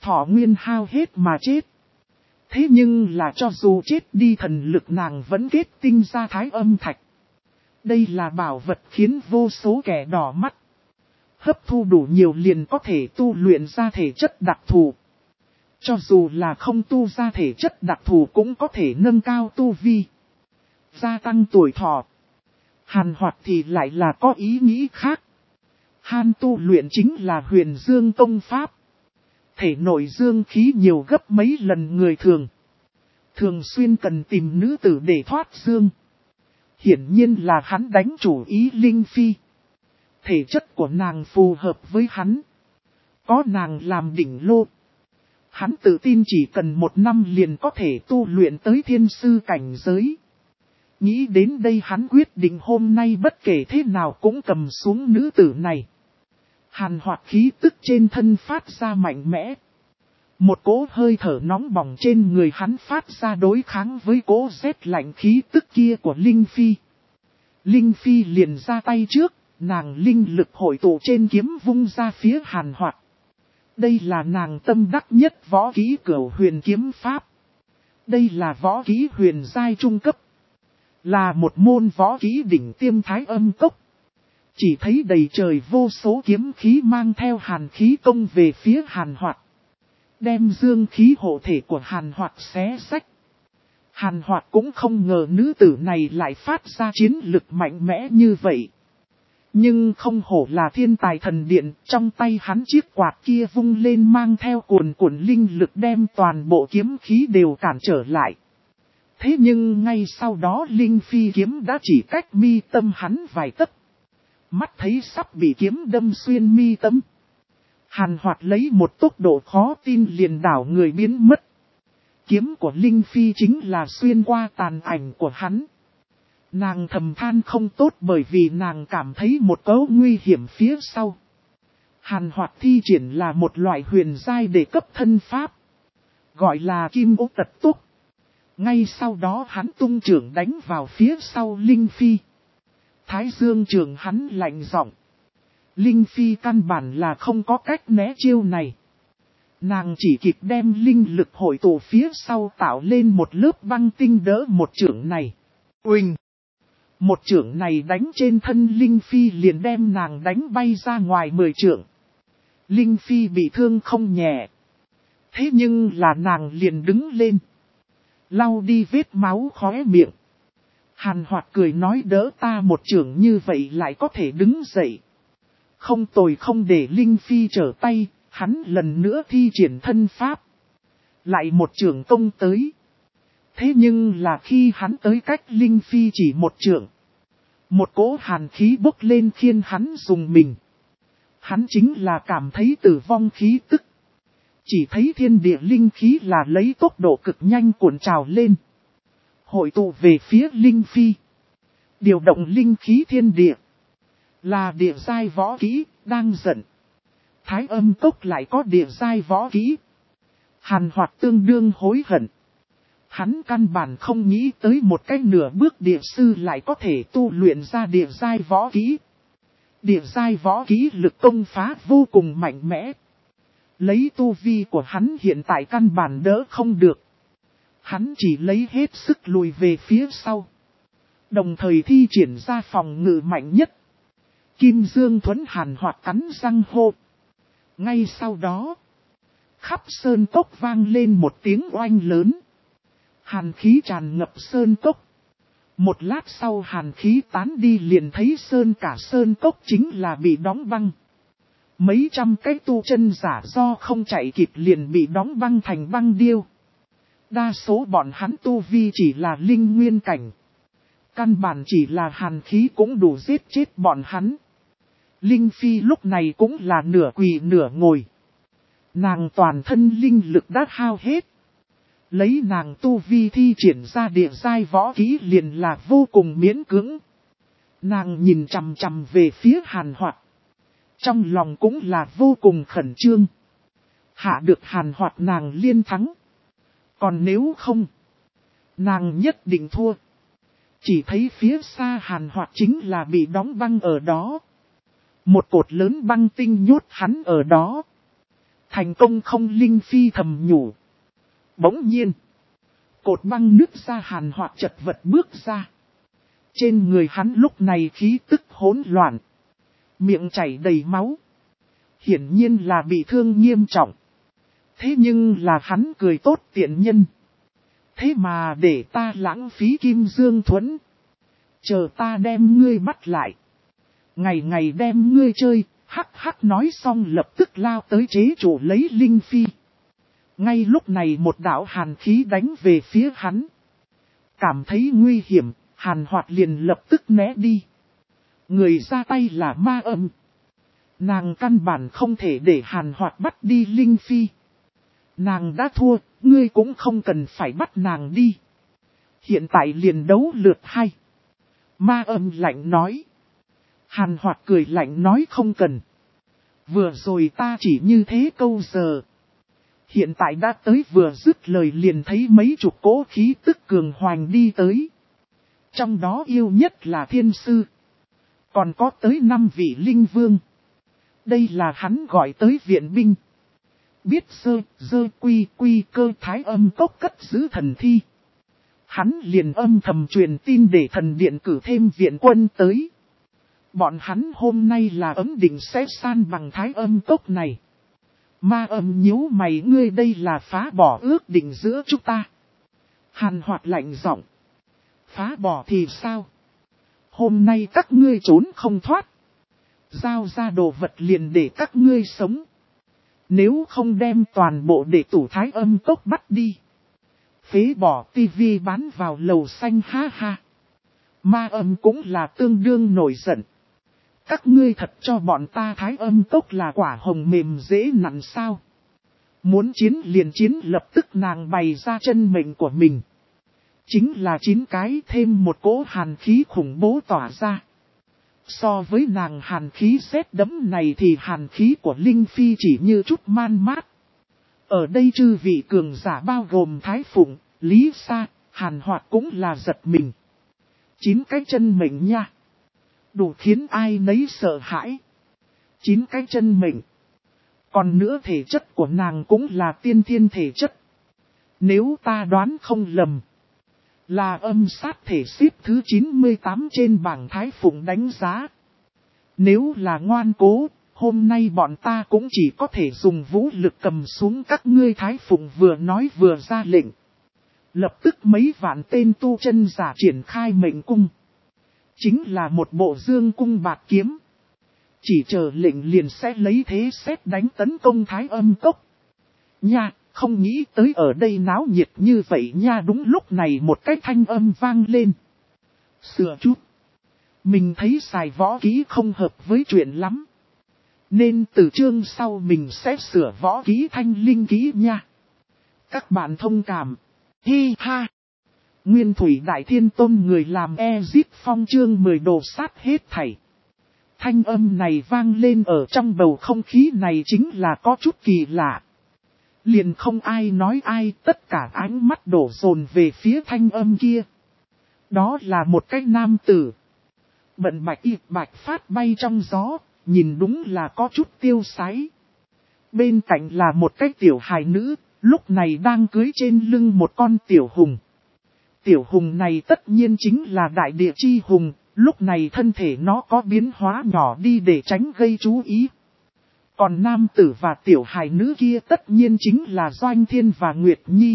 thọ nguyên hao hết mà chết. Thế nhưng là cho dù chết đi thần lực nàng vẫn kết tinh ra thái âm thạch. Đây là bảo vật khiến vô số kẻ đỏ mắt. Hấp thu đủ nhiều liền có thể tu luyện ra thể chất đặc thù. Cho dù là không tu ra thể chất đặc thù cũng có thể nâng cao tu vi, gia tăng tuổi thọ. Hàn Hoạt thì lại là có ý nghĩ khác. Hàn tu luyện chính là huyền dương công pháp. Thể nội dương khí nhiều gấp mấy lần người thường. Thường xuyên cần tìm nữ tử để thoát dương. Hiển nhiên là hắn đánh chủ ý Linh Phi. Thể chất của nàng phù hợp với hắn. Có nàng làm đỉnh lô. Hắn tự tin chỉ cần 1 năm liền có thể tu luyện tới thiên sư cảnh giới. Nghĩ đến đây hắn quyết định hôm nay bất kể thế nào cũng cầm xuống nữ tử này. Hàn Hoạt khí tức trên thân phát ra mạnh mẽ. Một cỗ hơi thở nóng bỏng trên người hắn phát ra đối kháng với cỗ rét lạnh khí tức kia của Linh Phi. Linh Phi liền ra tay trước, nàng linh lực hội tụ trên kiếm vung ra phía Hàn Hoạt. Đây là nàng tâm đắc nhất võ kỹ Cửu Huyền kiếm pháp. Đây là võ kỹ huyền giai trung cấp. Là một môn võ kỹ đỉnh tiêm thái âm cốc. Chỉ thấy đầy trời vô số kiếm khí mang theo hàn khí công về phía Hàn Hoạt. Đem dương khí hộ thể của Hàn Hoạt xé xách. Hàn Hoạt cũng không ngờ nữ tử này lại phát ra chiến lực mạnh mẽ như vậy. Nhưng không hổ là thiên tài thần điện, trong tay hắn chiếc quạt kia vung lên mang theo cuồn cuộn linh lực đem toàn bộ kiếm khí đều cản trở lại. Thế nhưng ngay sau đó Linh Phi kiếm đã chỉ cách mi tâm hắn vài tấc. Mắt thấy sắp bị kiếm đâm xuyên mi tâm. Hàn Hoạt lấy một tốc độ khó tin liền đảo người biến mất. Kiếm của Linh Phi chính là xuyên qua tàn ảnh của hắn. Nàng thầm than không tốt bởi vì nàng cảm thấy một cấu nguy hiểm phía sau. Hàn Hoạt thi triển là một loại huyền giai để cấp thân pháp. Gọi là Kim Ô Tật Túc. Ngay sau đó hắn tung trưởng đánh vào phía sau Linh Phi. Thái Dương trường hắn lạnh giọng. Linh Phi căn bản là không có cách né chiêu này. Nàng chỉ kịp đem linh lực hội tụ phía sau tạo lên một lớp băng tinh đỡ một trưởng này. Uỳnh! Một trưởng này đánh trên thân Linh Phi liền đem nàng đánh bay ra ngoài 10 trượng. Linh Phi bị thương không nhẹ. Thế nhưng là nàng liền đứng lên. Lau đi vết máu khóe miệng. Hàn Hoạt cười nói đỡ ta một trưởng như vậy lại có thể đứng dậy. Không tồi không để Linh Phi trở tay, hắn lần nữa thi triển thân pháp. Lại một trưởng công tới. Thế nhưng là khi hắn tới cách Linh Phi chỉ một trượng. Một cỗ hàn khí bốc lên khiến hắn dùng mình. Hắn chính là cảm thấy tử vong khí tức. Chỉ thấy thiên địa linh khí là lấy tốc độ cực nhanh cuộn trào lên. Hội tụ về phía Linh Phi. Điều động linh khí thiên địa. Là địa giai võ kỹ, đang giận. Thái âm cốc lại có địa giai võ kỹ. Hàn Hoạt tương đương hối hận. Hắn căn bản không nghĩ tới một cách nửa bước địa sư lại có thể tu luyện ra địa giai võ kỹ. Địa giai võ kỹ lực công phá vô cùng mạnh mẽ. Lấy tu vi của hắn hiện tại căn bản đỡ không được. Hắn chỉ lấy hết sức lùi về phía sau. Đồng thời thi triển ra phòng ngự mạnh nhất. Kim Dương Thuẫn Hàn Hoạt cắn răng hô. Ngay sau đó, khắp sơn cốc vang lên một tiếng oanh lớn. Hàn khí tràn ngập sơn cốc. Một lát sau hàn khí tán đi liền thấy cả sơn cốc chính là bị đóng băng. Mấy trăm cái tu chân giả do không chạy kịp liền bị đóng băng thành băng điêu. Đa số bọn hắn tu vi chỉ là linh nguyên cảnh. Căn bản chỉ là hàn khí cũng đủ giết chết bọn hắn. Linh Phi lúc này cũng là nửa quỳ nửa ngồi. Nàng toàn thân linh lực đã hao hết. Lấy nàng tu vi thi triển ra địa giai võ kỹ liền là vô cùng miễn cưỡng. Nàng nhìn chằm chằm về phía Hàn Hoạt. Trong lòng cũng là vô cùng khẩn trương. Hạ được Hàn Hoạt nàng liên thắng. Còn nếu không, nàng nhất định thua. Chỉ thấy phía xa Hàn Hoạt chính là bị đóng băng ở đó. Một cột lớn băng tinh nhốt hắn ở đó. Thành công không, Linh Phi thầm nhủ. Bỗng nhiên, cột băng nứt ra, Hàn Hoạt chật vật bước ra. Trên người hắn lúc này khí tức hỗn loạn, miệng chảy đầy máu. Hiển nhiên là bị thương nghiêm trọng. Thế nhưng là hắn cười tốt tiện nhân. Thế mà để ta lãng phí kim dương thuẫn. Chờ ta đem ngươi bắt lại. Ngày ngày đem ngươi chơi, hắc hắc nói xong lập tức lao tới chế chủ lấy Linh Phi. Ngay lúc này một đạo hàn khí đánh về phía hắn. Cảm thấy nguy hiểm, Hàn Hoạt liền lập tức né đi. Người ra tay là Ma Âm. Nàng căn bản không thể để Hàn Hoạt bắt đi Linh Phi. Nàng đã thua, ngươi cũng không cần phải bắt nàng đi. Hiện tại liền đấu lượt 2. Ma Âm lạnh nói. Hàn Hoạt cười lạnh nói không cần. Vừa rồi ta chỉ như thế câu giờ. Hiện tại đã tới, vừa dứt lời liền thấy mấy chục cỗ khí tức cường hoành đi tới. Trong đó yêu nhất là thiên sư. Còn có tới 5 vị linh vương. Đây là hắn gọi tới viện binh. Biết dơ quy cơ Thái Âm cốc cất giữ thần thi. Hắn liền âm thầm truyền tin để thần điện cử thêm viện quân tới. Bọn hắn hôm nay là ấm định sẽ san bằng Thái Âm cốc này. Ma Âm nhíu mày, ngươi đây là phá bỏ ước định giữa chúng ta. Hàn Hoạt lạnh giọng. Phá bỏ thì sao? Hôm nay các ngươi trốn không thoát. Giao ra đồ vật liền để các ngươi sống. Nếu không đem toàn bộ đệ tử Thái Âm cốc bắt đi. Phế bỏ tivi bán vào lầu xanh, ha ha. Ma Âm cũng là tương đương nổi giận. Các ngươi thật cho bọn ta Thái Âm cốc là quả hồng mềm dễ nặn sao? Muốn chiến liền chiến, lập tức nàng bày ra chân mệnh của mình. Chính là 9 cái thêm một cỗ hàn khí khủng bố tỏa ra. So với nàng hàn khí sét đấm này thì hàn khí của Linh Phi chỉ như chút man mát. Ở đây chư vị cường giả bao gồm Thái Phụng, Lý Sa, Hàn Hoạt cũng là giật mình. 9 cái chân mệnh nha. Đủ khiến ai nấy sợ hãi. 9 cái chân mệnh. Còn nữa thể chất của nàng cũng là tiên thiên thể chất. Nếu ta đoán không lầm, là âm sát thể xếp thứ 98 trên bảng Thái Phụng đánh giá. Nếu là ngoan cố, hôm nay bọn ta cũng chỉ có thể dùng vũ lực cầm xuống các ngươi. Thái Phụng vừa nói vừa ra lệnh. Lập tức mấy vạn tên tu chân giả triển khai mệnh cung. Chính là một bộ dương cung bạc kiếm. Chỉ chờ lệnh liền sẽ lấy thế xét đánh tấn công Thái Âm cốc. Nha, không nghĩ tới ở đây náo nhiệt như vậy nha. Đúng lúc này một cái thanh âm vang lên. Sửa chút. Mình thấy xài võ kỹ không hợp với chuyện lắm. Nên từ chương sau mình sẽ sửa võ kỹ thanh linh kỹ nha. Các bạn thông cảm. Hi ha. Nguyên Thủy Đại Thiên Tôn người làm Ezip Phong chương 10 đồ sát hết thảy. Thanh âm này vang lên ở trong bầu không khí này chính là có chút kỳ lạ. Liền không ai nói ai, tất cả ánh mắt đổ dồn về phía thanh âm kia. Đó là một cái nam tử. Bận bạch y bạch phát bay trong gió, nhìn đúng là có chút tiêu sái. Bên cạnh là một cái tiểu hài nữ, lúc này đang cưới trên lưng một con tiểu hùng. Tiểu hùng này tất nhiên chính là đại địa chi hùng, lúc này thân thể nó có biến hóa nhỏ đi để tránh gây chú ý. Còn nam tử và tiểu hài nữ kia tất nhiên chính là Doanh Thiên và Nguyệt Nhi.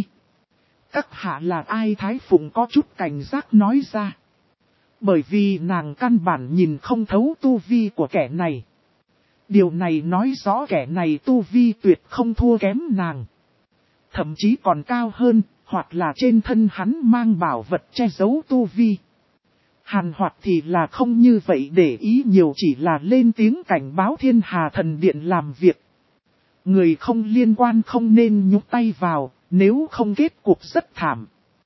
Các hạ là ai? Thái Phụng có chút cảnh giác nói ra. Bởi vì nàng căn bản nhìn không thấu tu vi của kẻ này. Điều này nói rõ kẻ này tu vi tuyệt không thua kém nàng. Thậm chí còn cao hơn, hoặc là trên thân hắn mang bảo vật che giấu tu vi. Hàn Hoạt thì là không như vậy, để ý nhiều, chỉ là lên tiếng cảnh báo Thiên Hà Thần Điện làm việc. Người không liên quan không nên nhúc tay vào, nếu không kết cục rất thảm.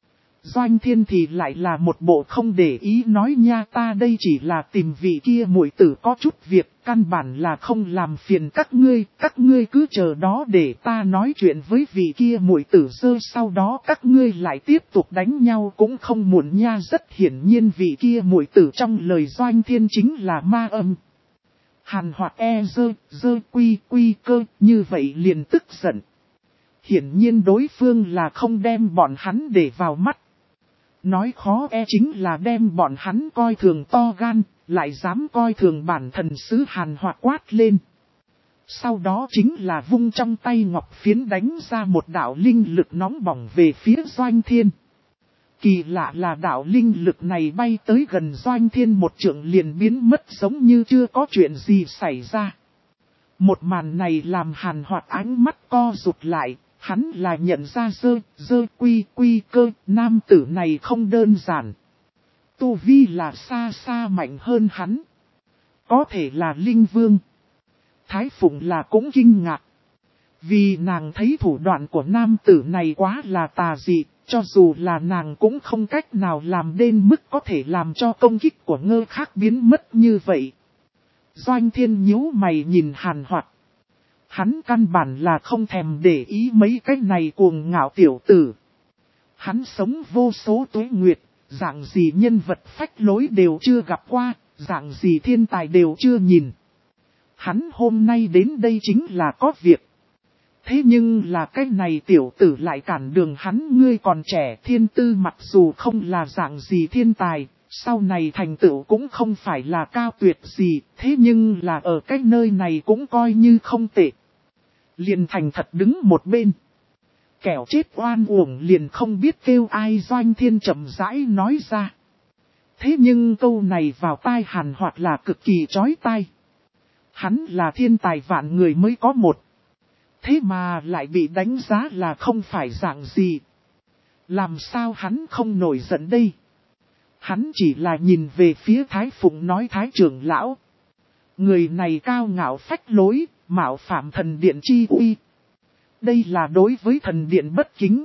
Doanh Thiên thì lại là một bộ không để ý nói nha, ta đây chỉ là tìm vị kia muội tử có chút việc, căn bản là không làm phiền các ngươi cứ chờ đó để ta nói chuyện với vị kia muội tử sơ, sau đó các ngươi lại tiếp tục đánh nhau cũng không muộn nha. Rất hiển nhiên vị kia muội tử trong lời Doanh Thiên chính là Ma Âm. Hàn Hoạt dơ quy cơ như vậy liền tức giận. Hiển nhiên đối phương là không đem bọn hắn để vào mắt. Nói khó chính là đem bọn hắn coi thường to gan, lại dám coi thường bản thần sứ Hàn Hoạt quát lên. Sau đó chính là vung trong tay ngọc phiến đánh ra một đạo linh lực nóng bỏng về phía Doanh Thiên. Kỳ lạ là đạo linh lực này bay tới gần Doanh Thiên một trượng liền biến mất giống như chưa có chuyện gì xảy ra. Một màn này làm Hàn Hoạt ánh mắt co rụt lại, hắn là nhận ra dơ quy cơ, nam tử này không đơn giản. Tu vi là xa xa mạnh hơn hắn. Có thể là linh vương. Thái Phụng là cũng kinh ngạc. Vì nàng thấy thủ đoạn của nam tử này quá là tà dị, cho dù là nàng cũng không cách nào làm đến mức có thể làm cho công kích của Ngơ Khác biến mất như vậy. Doanh Thiên nhíu mày nhìn Hàn Hoạt. Hắn căn bản là không thèm để ý mấy cái này cuồng ngạo tiểu tử. Hắn sống vô số tuế nguyệt, dạng gì nhân vật phách lối đều chưa gặp qua, dạng gì thiên tài đều chưa nhìn. Hắn hôm nay đến đây chính là có việc. Thế nhưng là cái này tiểu tử lại cản đường hắn, ngươi còn trẻ, thiên tư mặc dù không là dạng gì thiên tài, sau này thành tựu cũng không phải là cao tuyệt gì, thế nhưng là ở cái nơi này cũng coi như không tệ. Liền thành thật đứng một bên. Kẻo chết oan uổng liền không biết kêu ai, Doanh Thiên chậm rãi nói ra. Thế nhưng câu này vào tai Hàn Hoạt là cực kỳ chói tai. Hắn là thiên tài vạn người mới có một. Thế mà lại bị đánh giá là không phải dạng gì. Làm sao hắn không nổi giận đây? Hắn chỉ là nhìn về phía Thái Phụng nói, Thái trưởng lão. Người này cao ngạo phách lối, mạo phạm thần điện chi uy. Đây là đối với thần điện bất kính.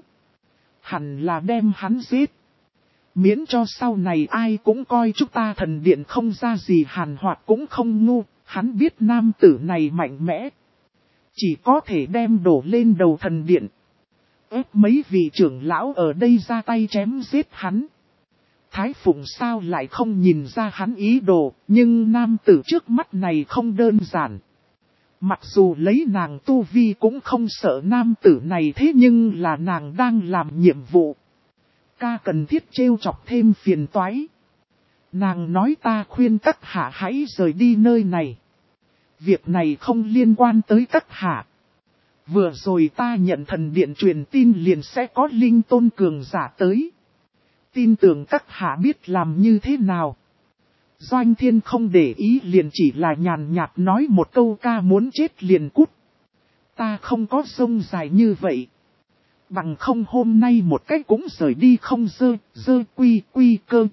Hẳn là đem hắn giết. Miễn cho sau này ai cũng coi chúng ta thần điện không ra gì. Hàn Hoạt cũng không ngu, hắn biết nam tử này mạnh mẽ. Chỉ có thể đem đổ lên đầu thần điện. Ép mấy vị trưởng lão ở đây ra tay chém giết hắn. Thái Phụng sao lại không nhìn ra hắn ý đồ, nhưng nam tử trước mắt này không đơn giản. Mặc dù lấy nàng tu vi cũng không sợ nam tử này, thế nhưng là nàng đang làm nhiệm vụ. Ca cần thiết trêu chọc thêm phiền toái. Nàng nói ta khuyên các hạ hãy rời đi nơi này. Việc này không liên quan tới các hạ. Vừa rồi ta nhận thần điện truyền tin liền sẽ có linh tôn cường giả tới. Tin tưởng các hạ biết làm như thế nào. Doanh Thiên không để ý liền chỉ là nhàn nhạt nói một câu, ca muốn chết liền cút. Ta không có sông dài như vậy. Bằng không hôm nay một cách cũng rời đi không, dơ quy cơ.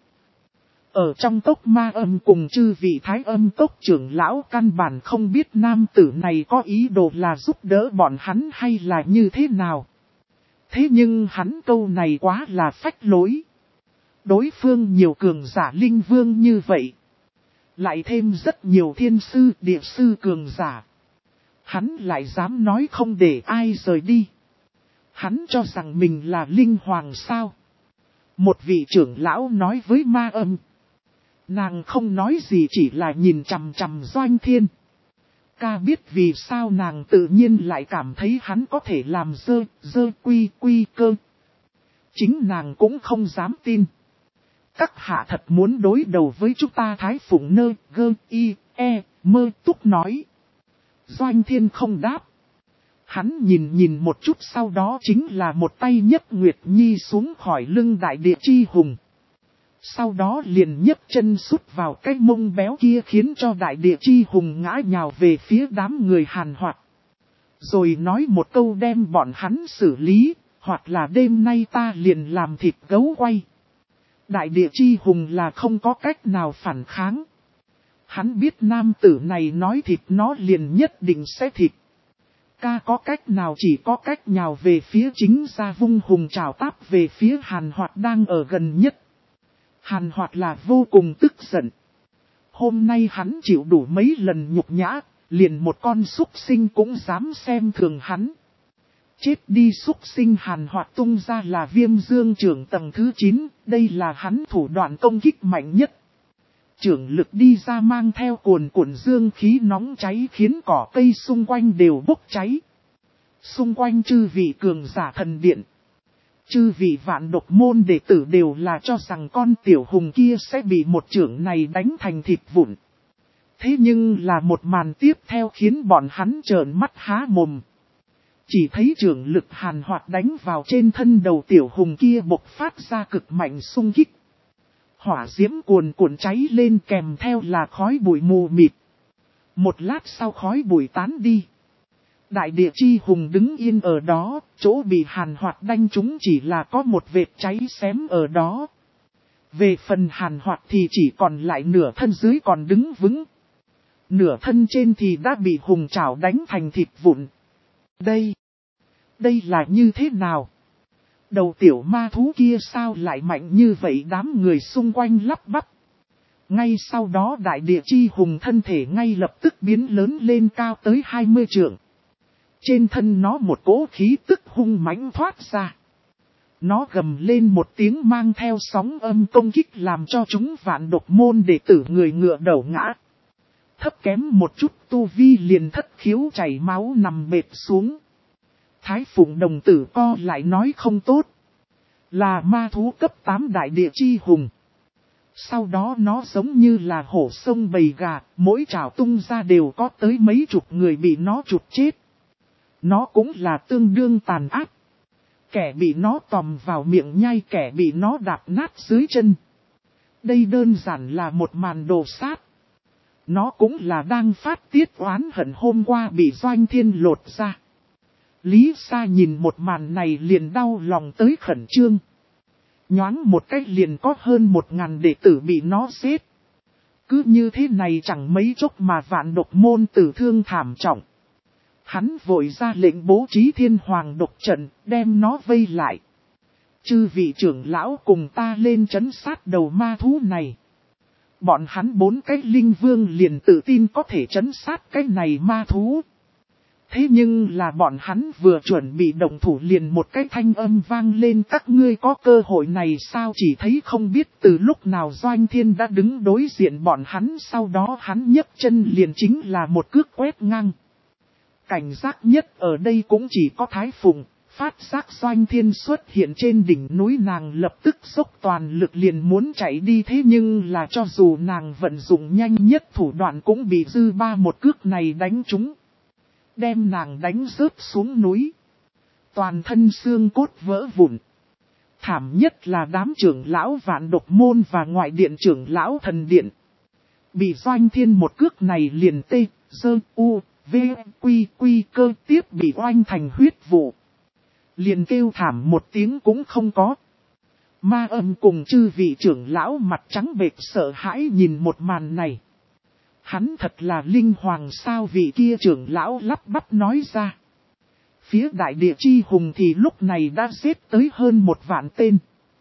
Ở trong tốc ma âm cùng chư vị thái âm tốc trưởng lão căn bản không biết nam tử này có ý đồ là giúp đỡ bọn hắn hay là như thế nào. Thế nhưng hắn câu này quá là phách lối. Đối phương nhiều cường giả linh vương như vậy. Lại thêm rất nhiều thiên sư địa sư cường giả. Hắn lại dám nói không để ai rời đi. Hắn cho rằng mình là linh hoàng sao. Một vị trưởng lão nói với ma âm. Nàng không nói gì chỉ là nhìn chằm chằm Doanh Thiên. Ca biết vì sao nàng tự nhiên lại cảm thấy hắn có thể làm dơ quy cơ. Chính nàng cũng không dám tin. Các hạ thật muốn đối đầu với chúng ta. Thái Phụng mơ túc nói. Doanh Thiên không đáp. Hắn nhìn một chút, sau đó chính là một tay nhấc Nguyệt Nhi xuống khỏi lưng đại địa chi hùng. Sau đó liền nhấc chân sút vào cái mông béo kia khiến cho đại địa chi hùng ngã nhào về phía đám người Hàn Hoạt. Rồi nói một câu đem bọn hắn xử lý, hoặc là đêm nay ta liền làm thịt gấu quay. Đại địa chi hùng là không có cách nào phản kháng. Hắn biết nam tử này nói thịt nó liền nhất định sẽ thịt. Ca có cách nào, chỉ có cách nhào về phía chính ra, vung hùng trảo táp về phía Hàn Hoạt đang ở gần nhất. Hàn Hoạt là vô cùng tức giận. Hôm nay hắn chịu đủ mấy lần nhục nhã, liền một con súc sinh cũng dám xem thường hắn. Chết đi súc sinh. Hàn Hoạt tung ra là Viêm Dương trưởng tầng thứ 9, đây là hắn thủ đoạn công kích mạnh nhất. Trưởng lực đi ra mang theo cuồn cuộn dương khí nóng cháy khiến cỏ cây xung quanh đều bốc cháy. Xung quanh chư vị cường giả thần điện. Chư vị vạn độc môn đệ tử đều là cho rằng con tiểu hùng kia sẽ bị một trưởng này đánh thành thịt vụn. Thế nhưng là một màn tiếp theo khiến bọn hắn trợn mắt há mồm. Chỉ thấy trưởng lực hàn hoạt đánh vào trên thân đầu tiểu hùng kia bộc phát ra cực mạnh xung kích. Hỏa diễm cuồn cuộn cháy lên kèm theo là khói bụi mù mịt. Một lát sau khói bụi tán đi. Đại địa chi hùng đứng yên ở đó, chỗ bị hàn hoạt đánh chúng chỉ là có một vệt cháy xém ở đó. Về phần hàn hoạt thì chỉ còn lại nửa thân dưới còn đứng vững. Nửa thân trên thì đã bị hùng chảo đánh thành thịt vụn. Đây là như thế nào? Đầu tiểu ma thú kia sao lại mạnh như vậy, đám người xung quanh lắp bắp. Ngay sau đó đại địa chi hùng thân thể ngay lập tức biến lớn lên cao tới 20 trượng. Trên thân nó một cỗ khí tức hung mãnh thoát ra. Nó gầm lên một tiếng mang theo sóng âm công kích làm cho chúng vạn độc môn đệ tử người ngựa đầu ngã. Thấp kém một chút tu vi liền thất khiếu chảy máu nằm bệt xuống. Thái Phụng đồng tử co lại nói không tốt. Là ma thú cấp 8 đại địa chi hùng. Sau đó nó giống như là hổ sông bầy gà, mỗi trảo tung ra đều có tới mấy chục người bị nó chụp chết. Nó cũng là tương đương tàn ác. Kẻ bị nó tòm vào miệng nhai, kẻ bị nó đạp nát dưới chân. Đây đơn giản là một màn đồ sát. Nó cũng là đang phát tiết oán hận hôm qua bị Doanh Thiên lột ra. Lý Sa nhìn một màn này liền đau lòng tới khẩn trương. Nhoáng một cách liền có hơn 1000 đệ tử bị nó giết. Cứ như thế này chẳng mấy chốc mà vạn độc môn tử thương thảm trọng. Hắn vội ra lệnh bố trí thiên hoàng độc trận, đem nó vây lại. Chư vị trưởng lão cùng ta lên trấn sát đầu ma thú này. Bọn hắn 4 cái linh vương liền tự tin có thể trấn sát cái này ma thú. Thế nhưng là bọn hắn vừa chuẩn bị động thủ liền một cái thanh âm vang lên, các ngươi có cơ hội này sao? Chỉ thấy không biết từ lúc nào Doanh Thiên đã đứng đối diện bọn hắn, sau đó hắn nhấc chân liền chính là một cước quét ngang. Cảnh giác nhất ở đây cũng chỉ có Thái Phụng, phát giác Doanh Thiên xuất hiện trên đỉnh núi, nàng lập tức dốc toàn lực liền muốn chạy đi, thế nhưng là cho dù nàng vận dụng nhanh nhất thủ đoạn cũng bị dư ba một cước này đánh trúng. Đem nàng đánh rớt xuống núi. Toàn thân xương cốt vỡ vụn. Thảm nhất là đám trưởng lão vạn độc môn và ngoại điện trưởng lão thần điện. Bị Doanh Thiên một cước này liền tê, dơ, u, v, quy cơ tiếp bị oanh thành huyết vụ. Liền kêu thảm một tiếng cũng không có. Ma Âm cùng chư vị trưởng lão mặt trắng bệch sợ hãi nhìn một màn này. Hắn thật là linh hoàng sao? Vị kia trưởng lão lắp bắp nói ra. Phía đại địa chi hùng thì lúc này đã giết tới hơn 1 vạn tên.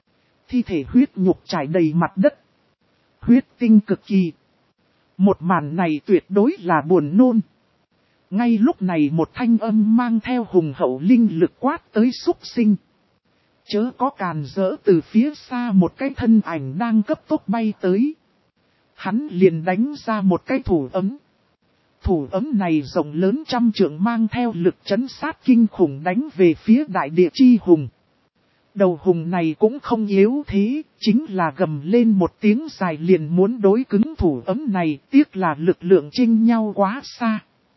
Thi thể huyết nhục trải đầy mặt đất. Huyết tinh cực kỳ. Một màn này tuyệt đối là buồn nôn. Ngay lúc này một thanh âm mang theo hùng hậu linh lực quát tới: súc sinh. Chớ có càn rỡ. Từ phía xa một cái thân ảnh đang cấp tốc bay tới. Hắn liền đánh ra một cái thủ ấm. Thủ ấm này rộng lớn 100 trượng mang theo lực trấn sát kinh khủng đánh về phía đại địa chi hùng. Đầu hùng này cũng không yếu thế, chính là gầm lên một tiếng dài liền muốn đối cứng thủ ấm này, tiếc là lực lượng chênh nhau quá xa.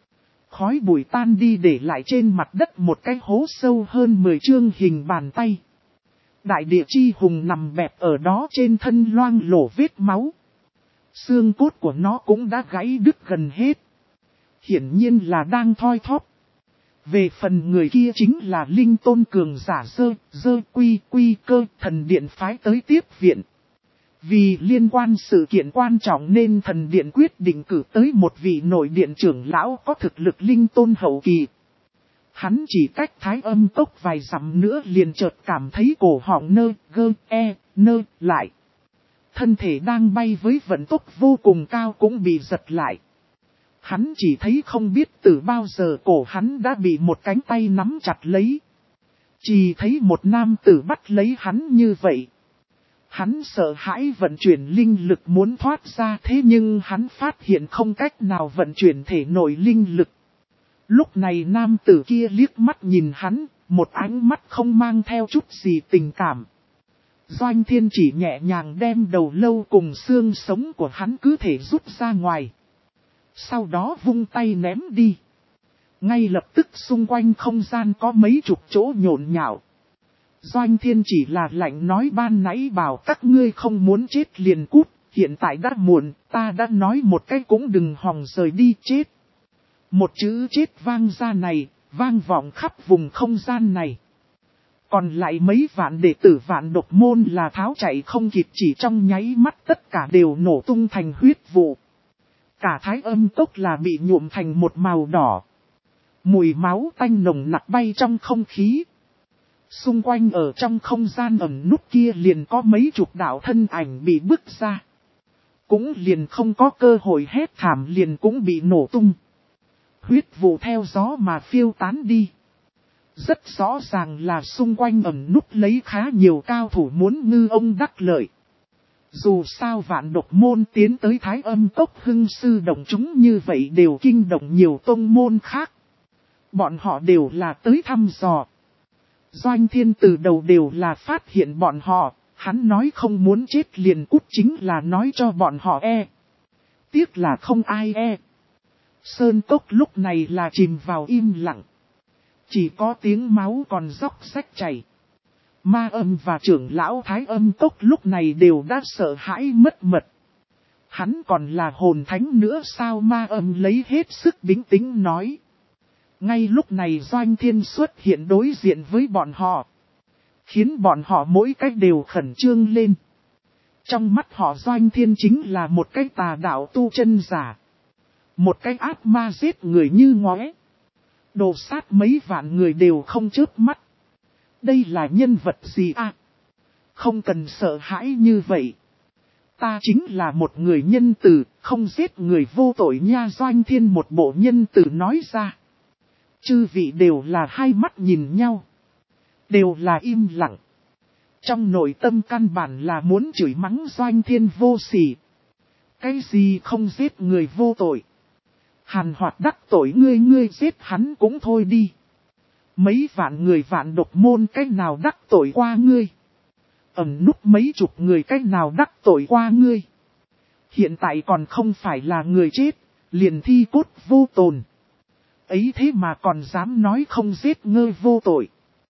Khói bụi tan đi để lại trên mặt đất một cái hố sâu hơn 10 trượng hình bàn tay. Đại địa chi hùng nằm bẹp ở đó, trên thân loang lổ vết máu. Xương cốt của nó cũng đã gãy đứt gần hết. Hiển nhiên là đang thoi thóp. Về phần người kia chính là linh tôn cường giả dơ quy cơ thần điện phái tới tiếp viện. Vì liên quan sự kiện quan trọng nên thần điện quyết định cử tới một vị nội điện trưởng lão có thực lực linh tôn hậu kỳ. Hắn chỉ cách Thái Âm cốc vài dặm nữa liền chợt cảm thấy cổ họng nơ lại. Thân thể đang bay với vận tốc vô cùng cao cũng bị giật lại. Hắn chỉ thấy không biết từ bao giờ cổ hắn đã bị một cánh tay nắm chặt lấy. Chỉ thấy một nam tử bắt lấy hắn như vậy. Hắn sợ hãi vận chuyển linh lực muốn thoát ra, thế nhưng hắn phát hiện không cách nào vận chuyển thể nội linh lực. Lúc này nam tử kia liếc mắt nhìn hắn, một ánh mắt không mang theo chút gì tình cảm. Doanh Thiên chỉ nhẹ nhàng đem đầu lâu cùng xương sống của hắn cứ thể rút ra ngoài. Sau đó vung tay ném đi. Ngay lập tức xung quanh không gian có mấy chục chỗ nhộn nhạo. Doanh Thiên chỉ là lạnh nói ban nãy bảo các ngươi không muốn chết liền cút, hiện tại đã muộn, ta đã nói một cái cũng đừng hòng rời đi chết. Một chữ chết vang ra này, vang vọng khắp vùng không gian này. Còn lại mấy vạn đệ tử Vạn Độc môn là tháo chạy không kịp, chỉ trong nháy mắt tất cả đều nổ tung thành huyết vụ. Cả Thái Âm cốc là bị nhuộm thành một màu đỏ. Mùi máu tanh nồng nặc bay trong không khí. Xung quanh ở trong không gian ẩn nút kia liền có mấy chục đạo thân ảnh bị bức ra. Cũng liền không có cơ hội hét thảm, liền cũng bị nổ tung. Huyết vụ theo gió mà phiêu tán đi. Rất rõ ràng là xung quanh ẩn nút lấy khá nhiều cao thủ muốn ngư ông đắc lợi. Dù sao Vạn Độc môn tiến tới Thái Âm cốc hưng sư động chúng như vậy đều kinh động nhiều tông môn khác. Bọn họ đều là tới thăm dò. Doanh Thiên từ đầu đều là phát hiện bọn họ, hắn nói không muốn chết liền cút chính là nói cho bọn họ tiếc là không ai Sơn cốc lúc này là chìm vào im lặng. Chỉ có tiếng máu còn róc rách chảy. Ma Âm và trưởng lão Thái Âm cốc lúc này đều đã sợ hãi mất mật. Hắn còn là hồn thánh nữa sao? Ma Âm lấy hết sức bình tĩnh nói. Ngay lúc này Doanh Thiên xuất hiện đối diện với bọn họ. Khiến bọn họ mỗi cách đều khẩn trương lên. Trong mắt họ Doanh Thiên chính là một cái tà đạo tu chân giả. Một cái ác ma giết người như ngóe. Đồ sát mấy vạn người đều không chớp mắt. Đây là nhân vật gì à? Không cần sợ hãi như vậy. Ta chính là một người nhân từ, không giết người vô tội nha. Doanh Thiên một bộ nhân từ nói ra. Chư vị đều là hai mắt nhìn nhau. Đều là im lặng. Trong nội tâm căn bản là muốn chửi mắng Doanh Thiên vô sỉ. Cái gì không giết người vô tội? Hàn Hoạt đắc tội ngươi giết hắn cũng thôi đi. Mấy vạn người Vạn Độc môn cách nào đắc tội qua ngươi? Ẩn núp mấy chục người cách nào đắc tội qua ngươi? Hiện tại còn không phải là người chết, liền thi cốt vô tồn. Ấy thế mà còn dám nói không giết ngươi vô tội.